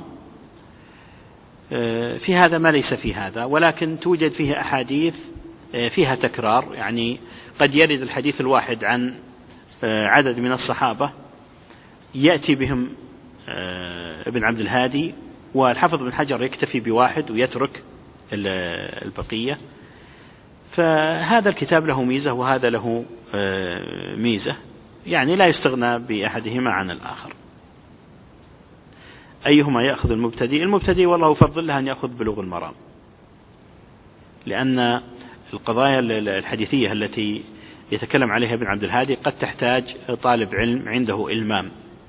A: في هذا ما ليس في هذا، ولكن توجد فيه أحاديث فيها تكرار، يعني قد يرد الحديث الواحد عن عدد من الصحابة يأتي بهم ابن عبد الهادي، والحافظ بن حجر يكتفي بواحد ويترك البقية. فهذا الكتاب له ميزة وهذا له ميزة، يعني لا يستغنى بأحدهما عن الآخر. أيهما يأخذ المبتدئ؟ المبتدئ والله يفضل له أن يأخذ بلوغ المرام، لأن القضايا الحديثية التي يتكلم عليها ابن عبد الهادي قد تحتاج طالب علم عنده إلمام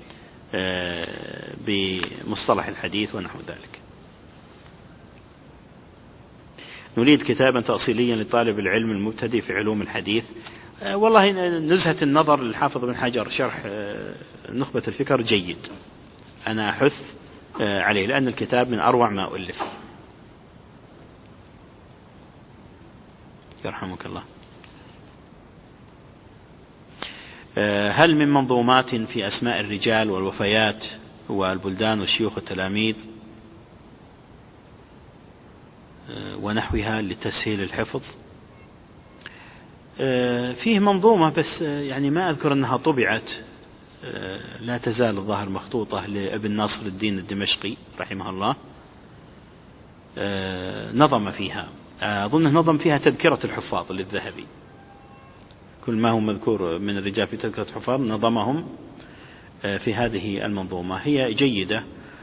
A: بمصطلح الحديث ونحو ذلك. نريد كتابا تأصيليا لطالب العلم المبتدئ في علوم الحديث. والله نزهة النظر للحافظ بن حجر شرح نخبة الفكر جيد، أنا أحث عليه لأن الكتاب من أروع ما ألف. يرحمك الله. هل من منظومات في أسماء الرجال والوفيات والبلدان والشيوخ والتلاميذ ونحوها لتسهيل الحفظ؟ فيه منظومة بس يعني ما أذكر أنها طبعت، لا تزال الظاهر مخطوطة لابن ناصر الدين الدمشقي رحمه الله، نظم فيها، أظنه نظم فيها تذكرة الحفاظ للذهبي، كل ما هو مذكور من الرجال في تذكرة الحفاظ نظمهم في هذه المنظومة. هي جيدة،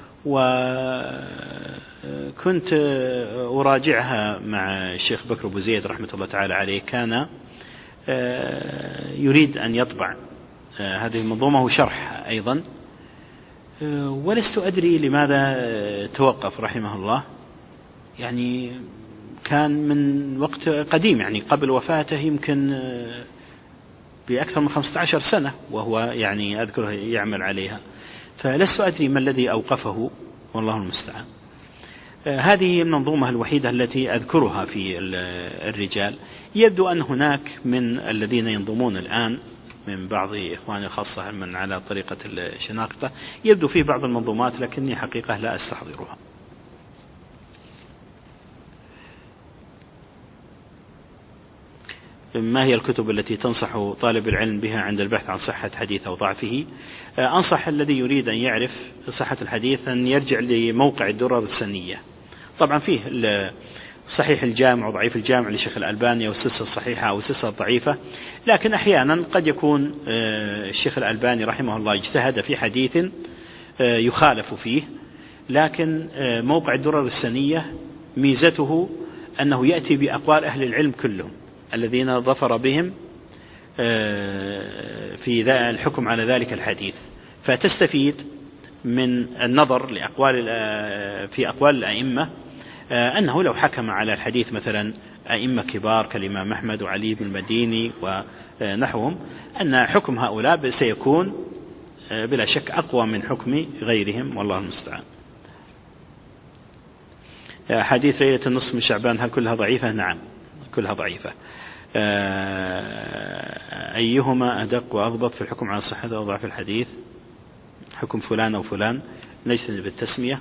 A: وكنت أراجعها مع الشيخ بكر أبو زيد رحمة الله تعالى عليه، كان يريد أن يطبع هذه المنظومة وشرح أيضا، ولست أدري لماذا توقف رحمه الله، يعني كان من وقت قديم، يعني قبل وفاته يمكن بأكثر من 15 سنة وهو يعني أذكره يعمل عليها، فلست أدري ما الذي أوقفه، والله المستعان. هذه المنظومة الوحيدة التي أذكرها في الرجال. يبدو أن هناك من الذين ينضمون الآن من بعض إخواني خاصة من على طريقة الشناقطة، يبدو فيه بعض المنظومات لكني حقيقة لا أستحضرها. ما هي الكتب التي تنصح طالب العلم بها عند البحث عن صحة حديث أو ضعفه؟ أنصح الذي يريد أن يعرف صحة الحديث أن يرجع لموقع الدرر السنية. طبعا فيه صحيح الجامع وضعيف الجامع لشيخ الألباني، أو السلسلة الصحيحة أو السلسلة الضعيفة، لكن أحيانا قد يكون الشيخ الألباني رحمه الله اجتهد في حديث يخالف فيه، لكن موقع الدرر السنية ميزته أنه يأتي بأقوال أهل العلم كلهم الذين ظفر بهم في الحكم على ذلك الحديث، فتستفيد من النظر في أقوال الأئمة، أنه لو حكم على الحديث مثلا أئمة كبار كالإمام أحمد وعلي بن المديني ونحوهم، أن حكم هؤلاء سيكون بلا شك أقوى من حكم غيرهم، والله المستعان. حديث ليلة النصف من شعبان هل كلها ضعيفة؟ نعم كلها ضعيفة. أيهما أدق وأضبط في الحكم على صحة أو ضعف الحديث؟ حكم فلان أو فلان، نجتنب بالتسمية.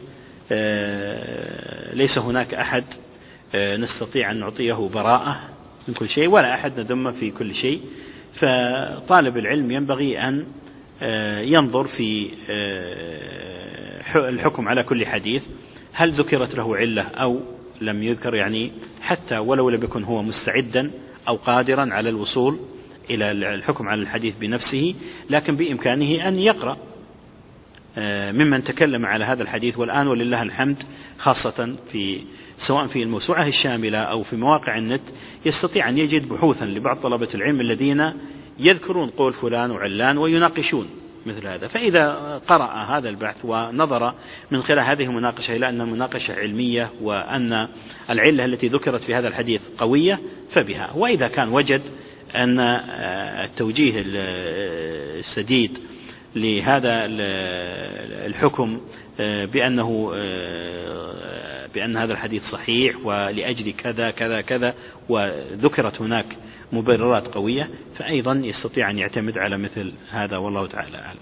A: ليس هناك أحد نستطيع أن نعطيه براءة من كل شيء، ولا أحد نذم في كل شيء، فطالب العلم ينبغي أن ينظر في الحكم على كل حديث، هل ذكرت له علة أو لم يذكر، يعني حتى ولو لم يكن هو مستعدا أو قادرا على الوصول إلى الحكم على الحديث بنفسه، لكن بإمكانه أن يقرأ ممن تكلم على هذا الحديث، والآن ولله الحمد خاصة سواء في الموسوعة الشاملة أو في مواقع النت يستطيع أن يجد بحوثا لبعض طلبة العلم الذين يذكرون قول فلان وعلان ويناقشون مثل هذا. فإذا قرأ هذا البحث ونظر من خلال هذه المناقشة إلى أن المناقشة علمية وأن العلة التي ذكرت في هذا الحديث قوية فبها. وإذا كان وجد أن التوجيه السديد لهذا الحكم بأن هذا الحديث صحيح ولأجل كذا كذا كذا وذكرت هناك مبررات قوية، فأيضا يستطيع أن يعتمد على مثل هذا، والله تعالى أعلم.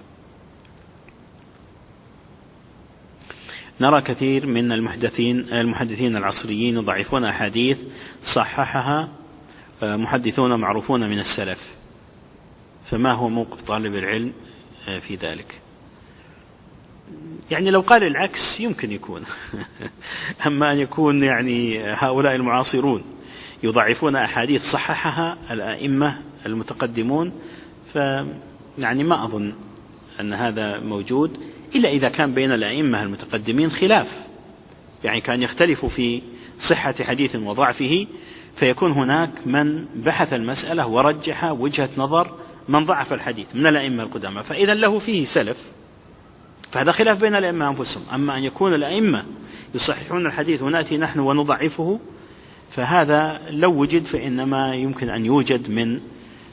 A: نرى كثير من المحدثين العصريين يضعفون أحاديث صححها محدثون معروفون من السلف، فما هو موقف طالب العلم في ذلك؟ يعني لو قال العكس يمكن يكون أما أن يكون يعني هؤلاء المعاصرون يضعفون أحاديث صححها الأئمة المتقدمون، فيعني ما أظن أن هذا موجود، إلا إذا كان بين الأئمة المتقدمين خلاف، يعني كان يختلف في صحة حديث وضعفه، فيكون هناك من بحث المسألة ورجح وجهة نظر من ضعف الحديث من الأئمة القدامى، فإذا له فيه سلف، فهذا خلاف بين الأئمة أنفسهم. أما أن يكون الأئمة يصححون الحديث ونأتي نحن ونضعفه، فهذا لو وجد فإنما يمكن أن يوجد من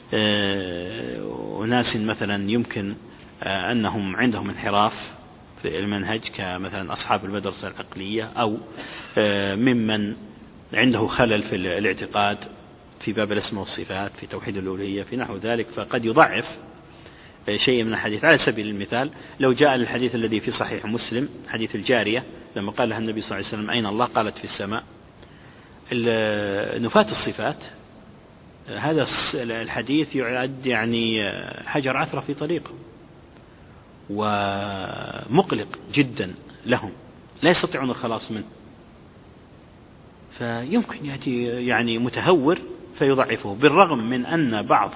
A: أناس مثلا يمكن أنهم عندهم انحراف في المنهج، كمثلا أصحاب المدرسة العقلية، أو ممن عنده خلل في الاعتقاد في باب الاسم والصفات، في توحيد الألوهية، في نحو ذلك، فقد يضعف شيء من الحديث. على سبيل المثال لو جاء للحديث الذي في صحيح مسلم، حديث الجارية لما قال لها النبي صلى الله عليه وسلم أين الله؟ قالت في السماء. نفاة الصفات هذا الحديث يعد يعني حجر عثرة في طريقه، ومقلق جدا لهم، لا يستطيعون الخلاص منه، فيمكن يأتي يعني متهور فيضعفه، بالرغم من أن بعض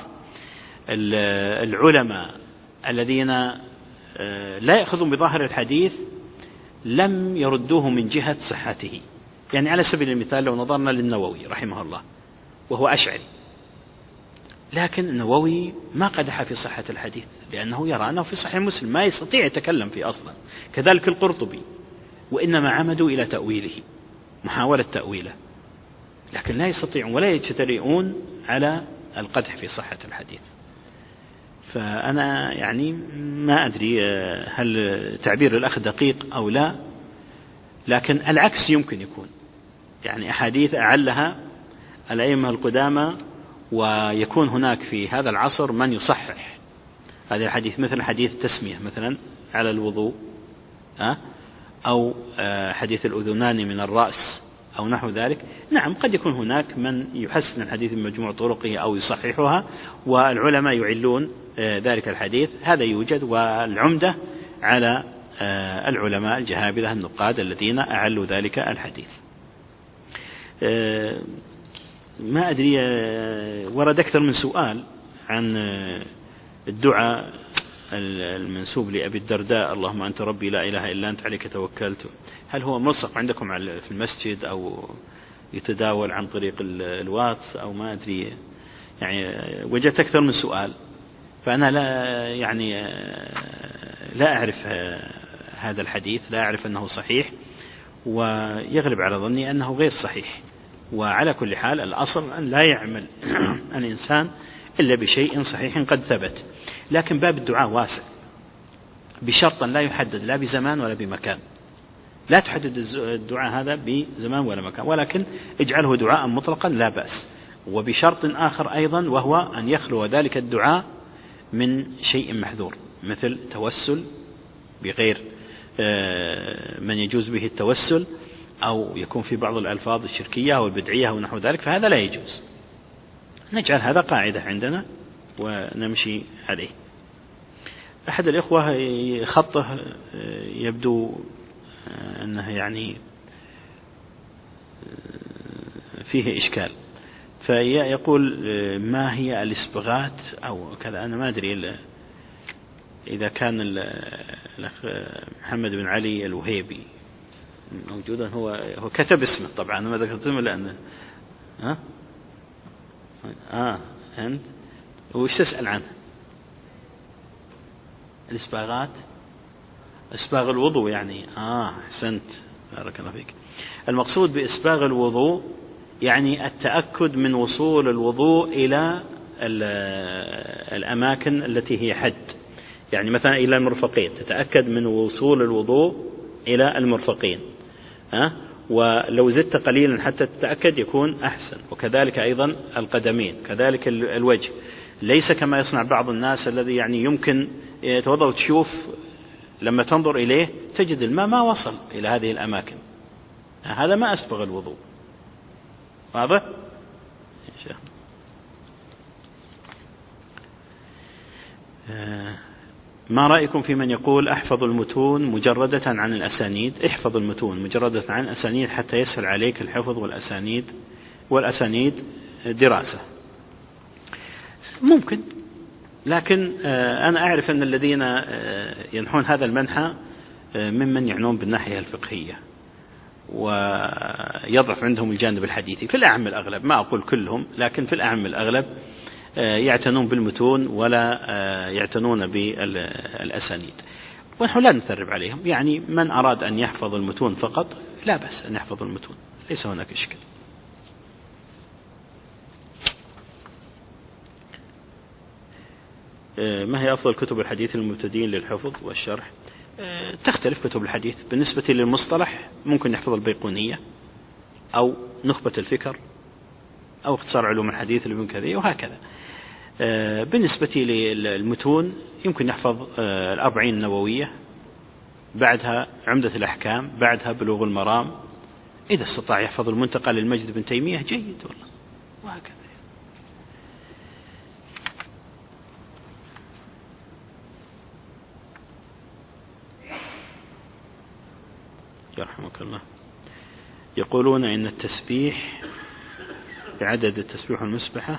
A: العلماء الذين لا يأخذون بظاهر الحديث لم يردوه من جهة صحته. يعني على سبيل المثال لو نظرنا للنووي رحمه الله وهو أشعري، لكن النووي ما قدح في صحة الحديث لأنه يرى أنه في صحيح مسلم ما يستطيع يتكلم فيه أصلا. كذلك القرطبي، وإنما عمدوا إلى تأويله، محاولة تأويله، لكن لا يستطيعون ولا يجترئون على القدح في صحة الحديث. فأنا يعني ما أدري هل تعبير الأخ دقيق أو لا، لكن العكس يمكن يكون، يعني أحاديث أعلها الأئمة القدامى ويكون هناك في هذا العصر من يصحح هذا الحديث، مثل حديث التسمية مثلا على الوضوء، أو حديث الأذنان من الرأس أو نحو ذلك. نعم قد يكون هناك من يحسن الحديث من مجموع طرقه أو يصححها، والعلماء يعلون ذلك الحديث، هذا يوجد، والعمدة على العلماء الجهابذة النقاد الذين أعلوا ذلك الحديث. ما أدري، ورد أكثر من سؤال عن الدعاء المنسوب لأبي الدرداء اللهم أنت ربي لا إله إلا أنت عليك توكلت، هل هو ملصق عندكم في المسجد أو يتداول عن طريق الواتس أو ما أدري؟ يعني وجدت أكثر من سؤال، فأنا لا أعرف هذا الحديث، لا أعرف أنه صحيح، ويغلب على ظني أنه غير صحيح. وعلى كل حال الأصل أن لا يعمل الإنسان إلا بشيء صحيح قد ثبت، لكن باب الدعاء واسع بشرط لا يحدد لا بزمان ولا بمكان، لا تحدد الدعاء هذا بزمان ولا مكان، ولكن اجعله دعاء مطلقا لا بأس، وبشرط آخر أيضا وهو أن يخلو ذلك الدعاء من شيء محذور، مثل توسل بغير من يجوز به التوسل، أو يكون في بعض الألفاظ الشركية أو البدعية أو نحو ذلك، فهذا لا يجوز. نجعل هذا قاعدة عندنا ونمشي عليه. أحد الإخوة خطه يبدو أنه يعني فيه إشكال، فيقول ما هي الإصبغات أو كذا، أنا ما أدري إذا كان الأخ محمد بن علي الوهيبي موجودا، هو كتب اسمه طبعا، ما ذكرت اسمه لأنه أنت وش تسأل عنه؟ الإسباغات، إسباغ الوضوء يعني. أحسنت، بارك الله فيك. المقصود بإسباغ الوضوء يعني التأكد من وصول الوضوء إلى الأماكن التي هي حد، يعني مثلا إلى المرفقين، تتأكد من وصول الوضوء إلى المرفقين، ولو زدت قليلا حتى تتأكد يكون أحسن. وكذلك أيضا القدمين، كذلك الوجه، ليس كما يصنع بعض الناس الذي يعني يمكن يتوضأ وتشوف لما تنظر إليه تجد الماء ما وصل إلى هذه الأماكن، هذا ما أسبغ الوضوء. واضح؟ ما رأيكم في من يقول أحفظ المتون مجردة عن الأسانيد؟ احفظ المتون مجردة عن الأسانيد حتى يسهل عليك الحفظ، والأسانيد دراسة. ممكن، لكن أنا أعرف أن الذين ينحون هذا المنحى ممن يعنون بالناحية الفقهية ويضعف عندهم الجانب الحديثي في الأعم الأغلب، ما أقول كلهم، لكن في الأعم الأغلب يعتنون بالمتون ولا يعتنون بالأسانيد، ونحن لا نثرب عليهم. يعني من أراد أن يحفظ المتون فقط لا بأس أن يحفظ المتون، ليس هناك إشكال. ما هي أفضل كتب الحديث للمبتدئين للحفظ والشرح؟ تختلف كتب الحديث. بالنسبة للمصطلح ممكن يحفظ البيقونية أو نخبة الفكر أو اختصار علوم الحديث لابن كثير وهكذا. بالنسبة للمتون يمكن يحفظ الأربعين النووية، بعدها عمدة الأحكام، بعدها بلوغ المرام، إذا استطاع يحفظ المنتقى للمجد بن تيمية جيد والله، وهكذا. يرحمك الله. يقولون إن التسبيح بعدد التسبيح والمسبحة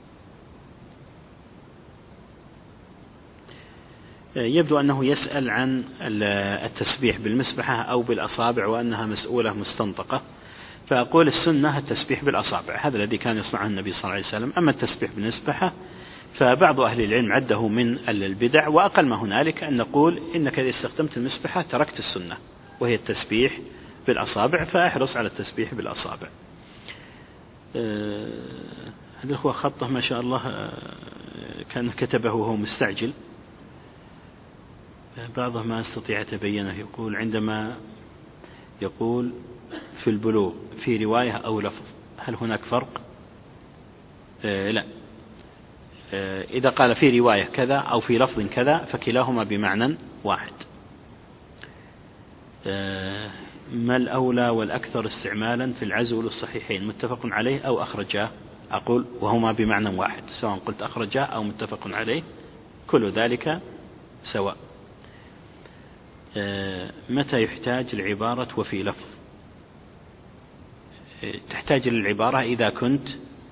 A: يبدو أنه يسأل عن التسبيح بالمسبحة أو بالأصابع وأنها مسؤولة مستنطقة، فأقول السنة التسبيح بالأصابع، هذا الذي كان يصنعه النبي صلى الله عليه وسلم. أما التسبيح بالمسبحة فبعض أهل العلم عده من البدع، وأقل ما هنالك أن نقول إنك إذا استخدمت المسبحة تركت السنة وهي التسبيح بالأصابع، فأحرص على التسبيح بالأصابع. هذا هو خطه ما شاء الله، كان كتبه وهو مستعجل، بعضه ما استطيع تبينه. يقول عندما يقول في البلوغ في رواية أو لفظ، هل هناك فرق؟ لا، إذا قال في رواية كذا أو في لفظ كذا فكلاهما بمعنى واحد. ما الأولى والأكثر استعمالا في العزو للصحيحين، متفق عليه أو أخرجاه؟ أقول وهما بمعنى واحد، سواء قلت أخرجاه أو متفق عليه كل ذلك سواء. متى يحتاج العبارة وفي لفظ؟ تحتاج للعبارة إذا كنت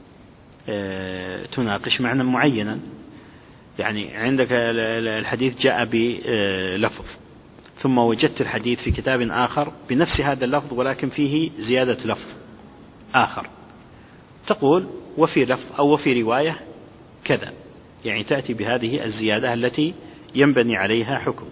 A: تناقش معنى معينا، يعني عندك الحديث جاء بلفظ ثم وجدت الحديث في كتاب آخر بنفس هذا اللفظ ولكن فيه زيادة لفظ آخر، تقول وفي لفظ أو وفي رواية كذا، يعني تأتي بهذه الزيادة التي ينبني عليها حكم.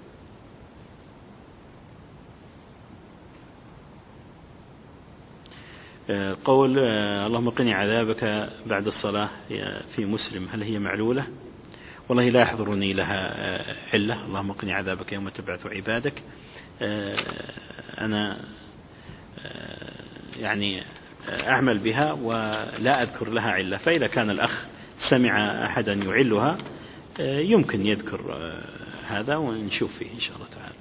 A: قول اللهم قني عذابك بعد الصلاة في مسلم، هل هي معلولة؟ والله لا يحضرني لها علة. اللهم قني عذابك يوم تبعث عبادك، أنا يعني أعمل بها ولا أذكر لها علة، فإذا كان الأخ سمع أحدا يعلها يمكن يذكر هذا ونشوف فيه إن شاء الله تعالى.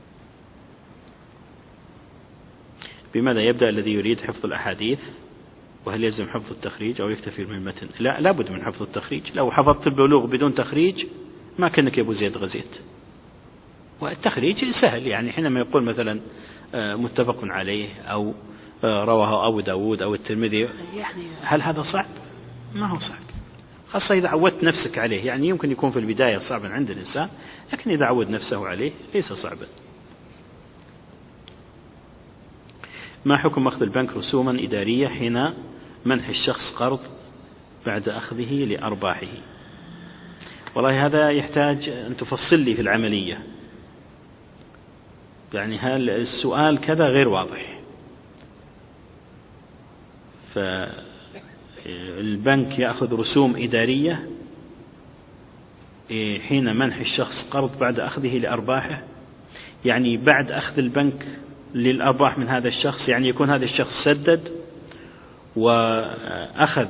A: بماذا يبدأ الذي يريد حفظ الأحاديث؟ وهل يلزم حفظ التخريج أو يكتفي من المتن؟ لا، لابد من حفظ التخريج. لو حفظت البلوغ بدون تخريج ما كأنك يا أبو زيد غزيت. والتخريج سهل، يعني حينما يقول مثلا متفق عليه أو رواه أبو داود أو الترمذي، يعني هل هذا صعب؟ ما هو صعب، خاصة إذا عودت نفسك عليه. يعني يمكن يكون في البداية صعبا عند الإنسان، لكن إذا عود نفسه عليه ليس صعبا. ما حكم أخذ البنك رسوما إدارية حين منح الشخص قرض بعد أخذه لأرباحه؟ والله هذا يحتاج أن تفصل لي في العملية، يعني هل السؤال كذا غير واضح. فالبنك يأخذ رسوم إدارية حين منح الشخص قرض بعد أخذه لأرباحه، يعني بعد أخذ البنك للأرباح من هذا الشخص، يعني يكون هذا الشخص سدد وأخذ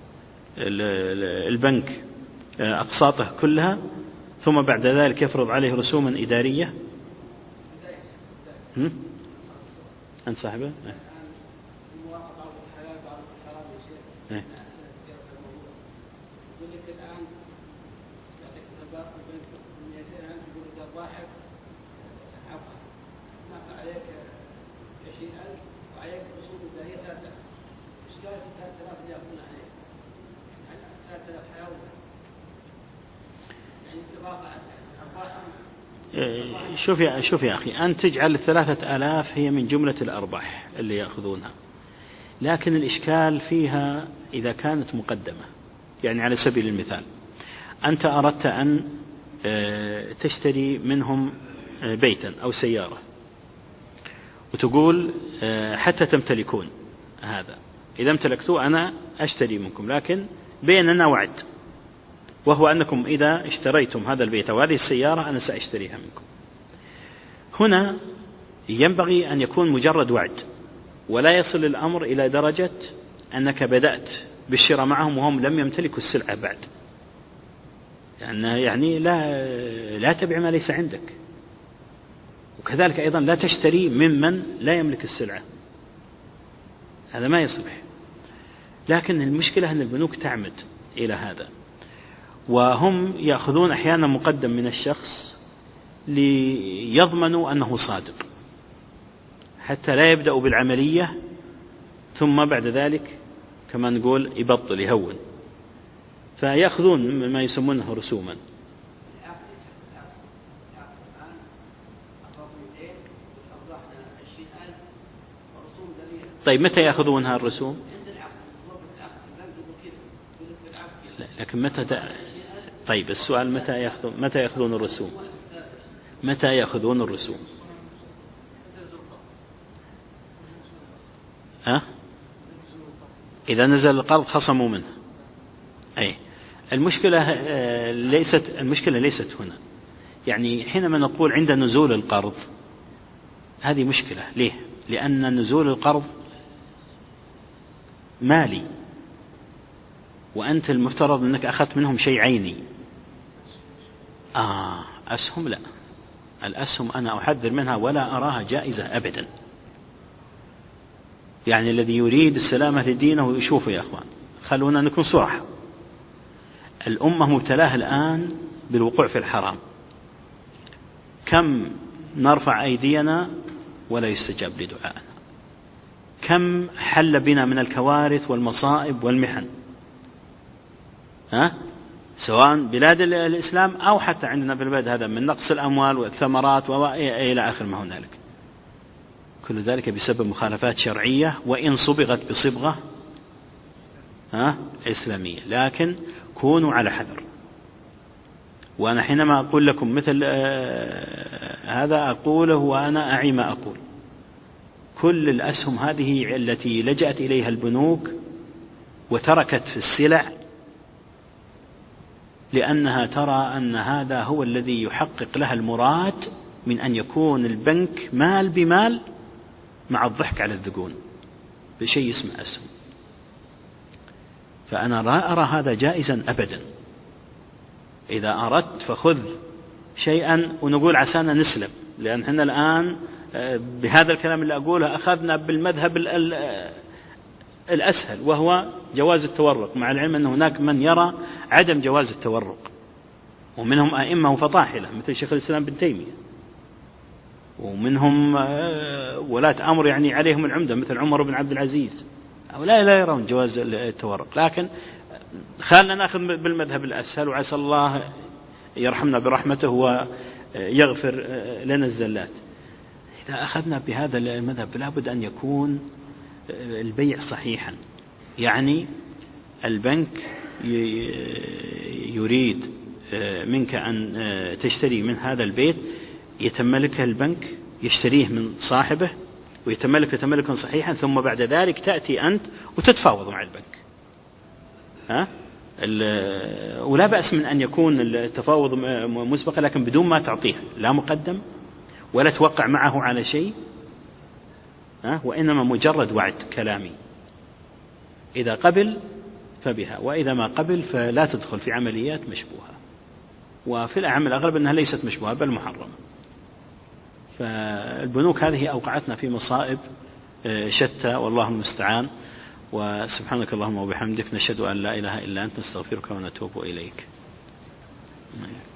A: البنك أقساطه كلها، ثم بعد ذلك يفرض عليه رسوما إدارية. أنت صاحبه؟ شوف يا أخي، أن تجعل 3000 هي من جملة الأرباح اللي يأخذونها، لكن الإشكال فيها إذا كانت مقدمة. يعني على سبيل المثال أنت أردت أن تشتري منهم بيتا أو سيارة، وتقول حتى تمتلكون هذا، إذا امتلكتوا أنا أشتري منكم، لكن بيننا وعد، وهو أنكم إذا اشتريتم هذا البيت وهذه السيارة أنا سأشتريها منكم. هنا ينبغي أن يكون مجرد وعد، ولا يصل الأمر إلى درجة أنك بدأت بالشراء معهم وهم لم يمتلكوا السلعة بعد. يعني لا تبيع ما ليس عندك، وكذلك أيضا لا تشتري ممن لا يملك السلعة، هذا ما يصلح. لكن المشكلة أن البنوك تعمد إلى هذا، وهم يأخذون أحيانا مقدم من الشخص ليضمنوا أنه صادق، حتى لا يبدأوا بالعملية ثم بعد ذلك كما نقول يبطل يهون، فيأخذون ما يسمونه رسوما. طيب متى يأخذونها الرسوم؟ لكن طيب السؤال متى يأخذون الرسوم؟ متى يأخذون الرسوم؟ إذا نزل القرض خصموا منه. أي المشكلة ليست هنا. يعني حينما نقول عند نزول القرض هذه مشكلة. ليه؟ لأن نزول القرض مالي، وأنت المفترض أنك أخذت منهم شيء عيني. أسهم لا، الأسهم أنا أحذر منها ولا أراها جائزة أبدا. يعني الذي يريد السلامة لدينه يشوفه يا أخوان، خلونا نكون صراحة. الأمة مبتلاه الآن بالوقوع في الحرام، كم نرفع أيدينا ولا يستجاب لدعائنا، كم حل بنا من الكوارث والمصائب والمحن، سواء بلاد الإسلام أو حتى عندنا في البلد هذا، من نقص الأموال والثمرات إلى آخر ما هنالك. كل ذلك بسبب مخالفات شرعية، وإن صبغت بصبغة إسلامية، لكن كونوا على حذر. وأنا حينما أقول لكم مثل هذا أقوله وأنا أعي ما أقول. كل الأسهم هذه التي لجأت إليها البنوك وتركت في السلع لأنها ترى أن هذا هو الذي يحقق لها المراد من أن يكون البنك مال بمال مع الضحك على الذقون بشيء اسمه أسهم. فأنا لا أرى هذا جائزا أبدا. إذا أردت فخذ شيئا ونقول عسانا نسلم، لأن احنا الآن بهذا الكلام اللي أقوله أخذنا بالمذهب الأسهل وهو جواز التورق، مع العلم أن هناك من يرى عدم جواز التورق، ومنهم أئمة وفطاحلة مثل شيخ الإسلام بن تيمية، ومنهم ولاة أمر عليهم العمدة مثل عمر بن عبد العزيز، هؤلاء لا يرون جواز التورق. لكن خلنا نأخذ بالمذهب الأسهل، وعسى الله يرحمنا برحمته ويغفر لنا الزلات. إذا أخذنا بهذا المذهب لابد أن يكون البيع صحيحا، يعني البنك يريد منك أن تشتري من هذا البيت، يتملكه البنك، يشتريه من صاحبه ويتملك تملكا صحيحا، ثم بعد ذلك تأتي أنت وتتفاوض مع البنك. ولا بأس من أن يكون التفاوض مسبقا، لكن بدون ما تعطيه لا مقدم ولا توقع معه على شيء، وإنما مجرد وعد كلامي. إذا قبل فبها، وإذا ما قبل فلا تدخل في عمليات مشبوهة، وفي الأغلب أنها ليست مشبوهة بل محرمة. فالبنوك هذه أوقعتنا في مصائب شتى، والله المستعان. وسبحانك اللهم وبحمدك، نشهد أن لا إله إلا أنت، نستغفرك ونتوب إليك.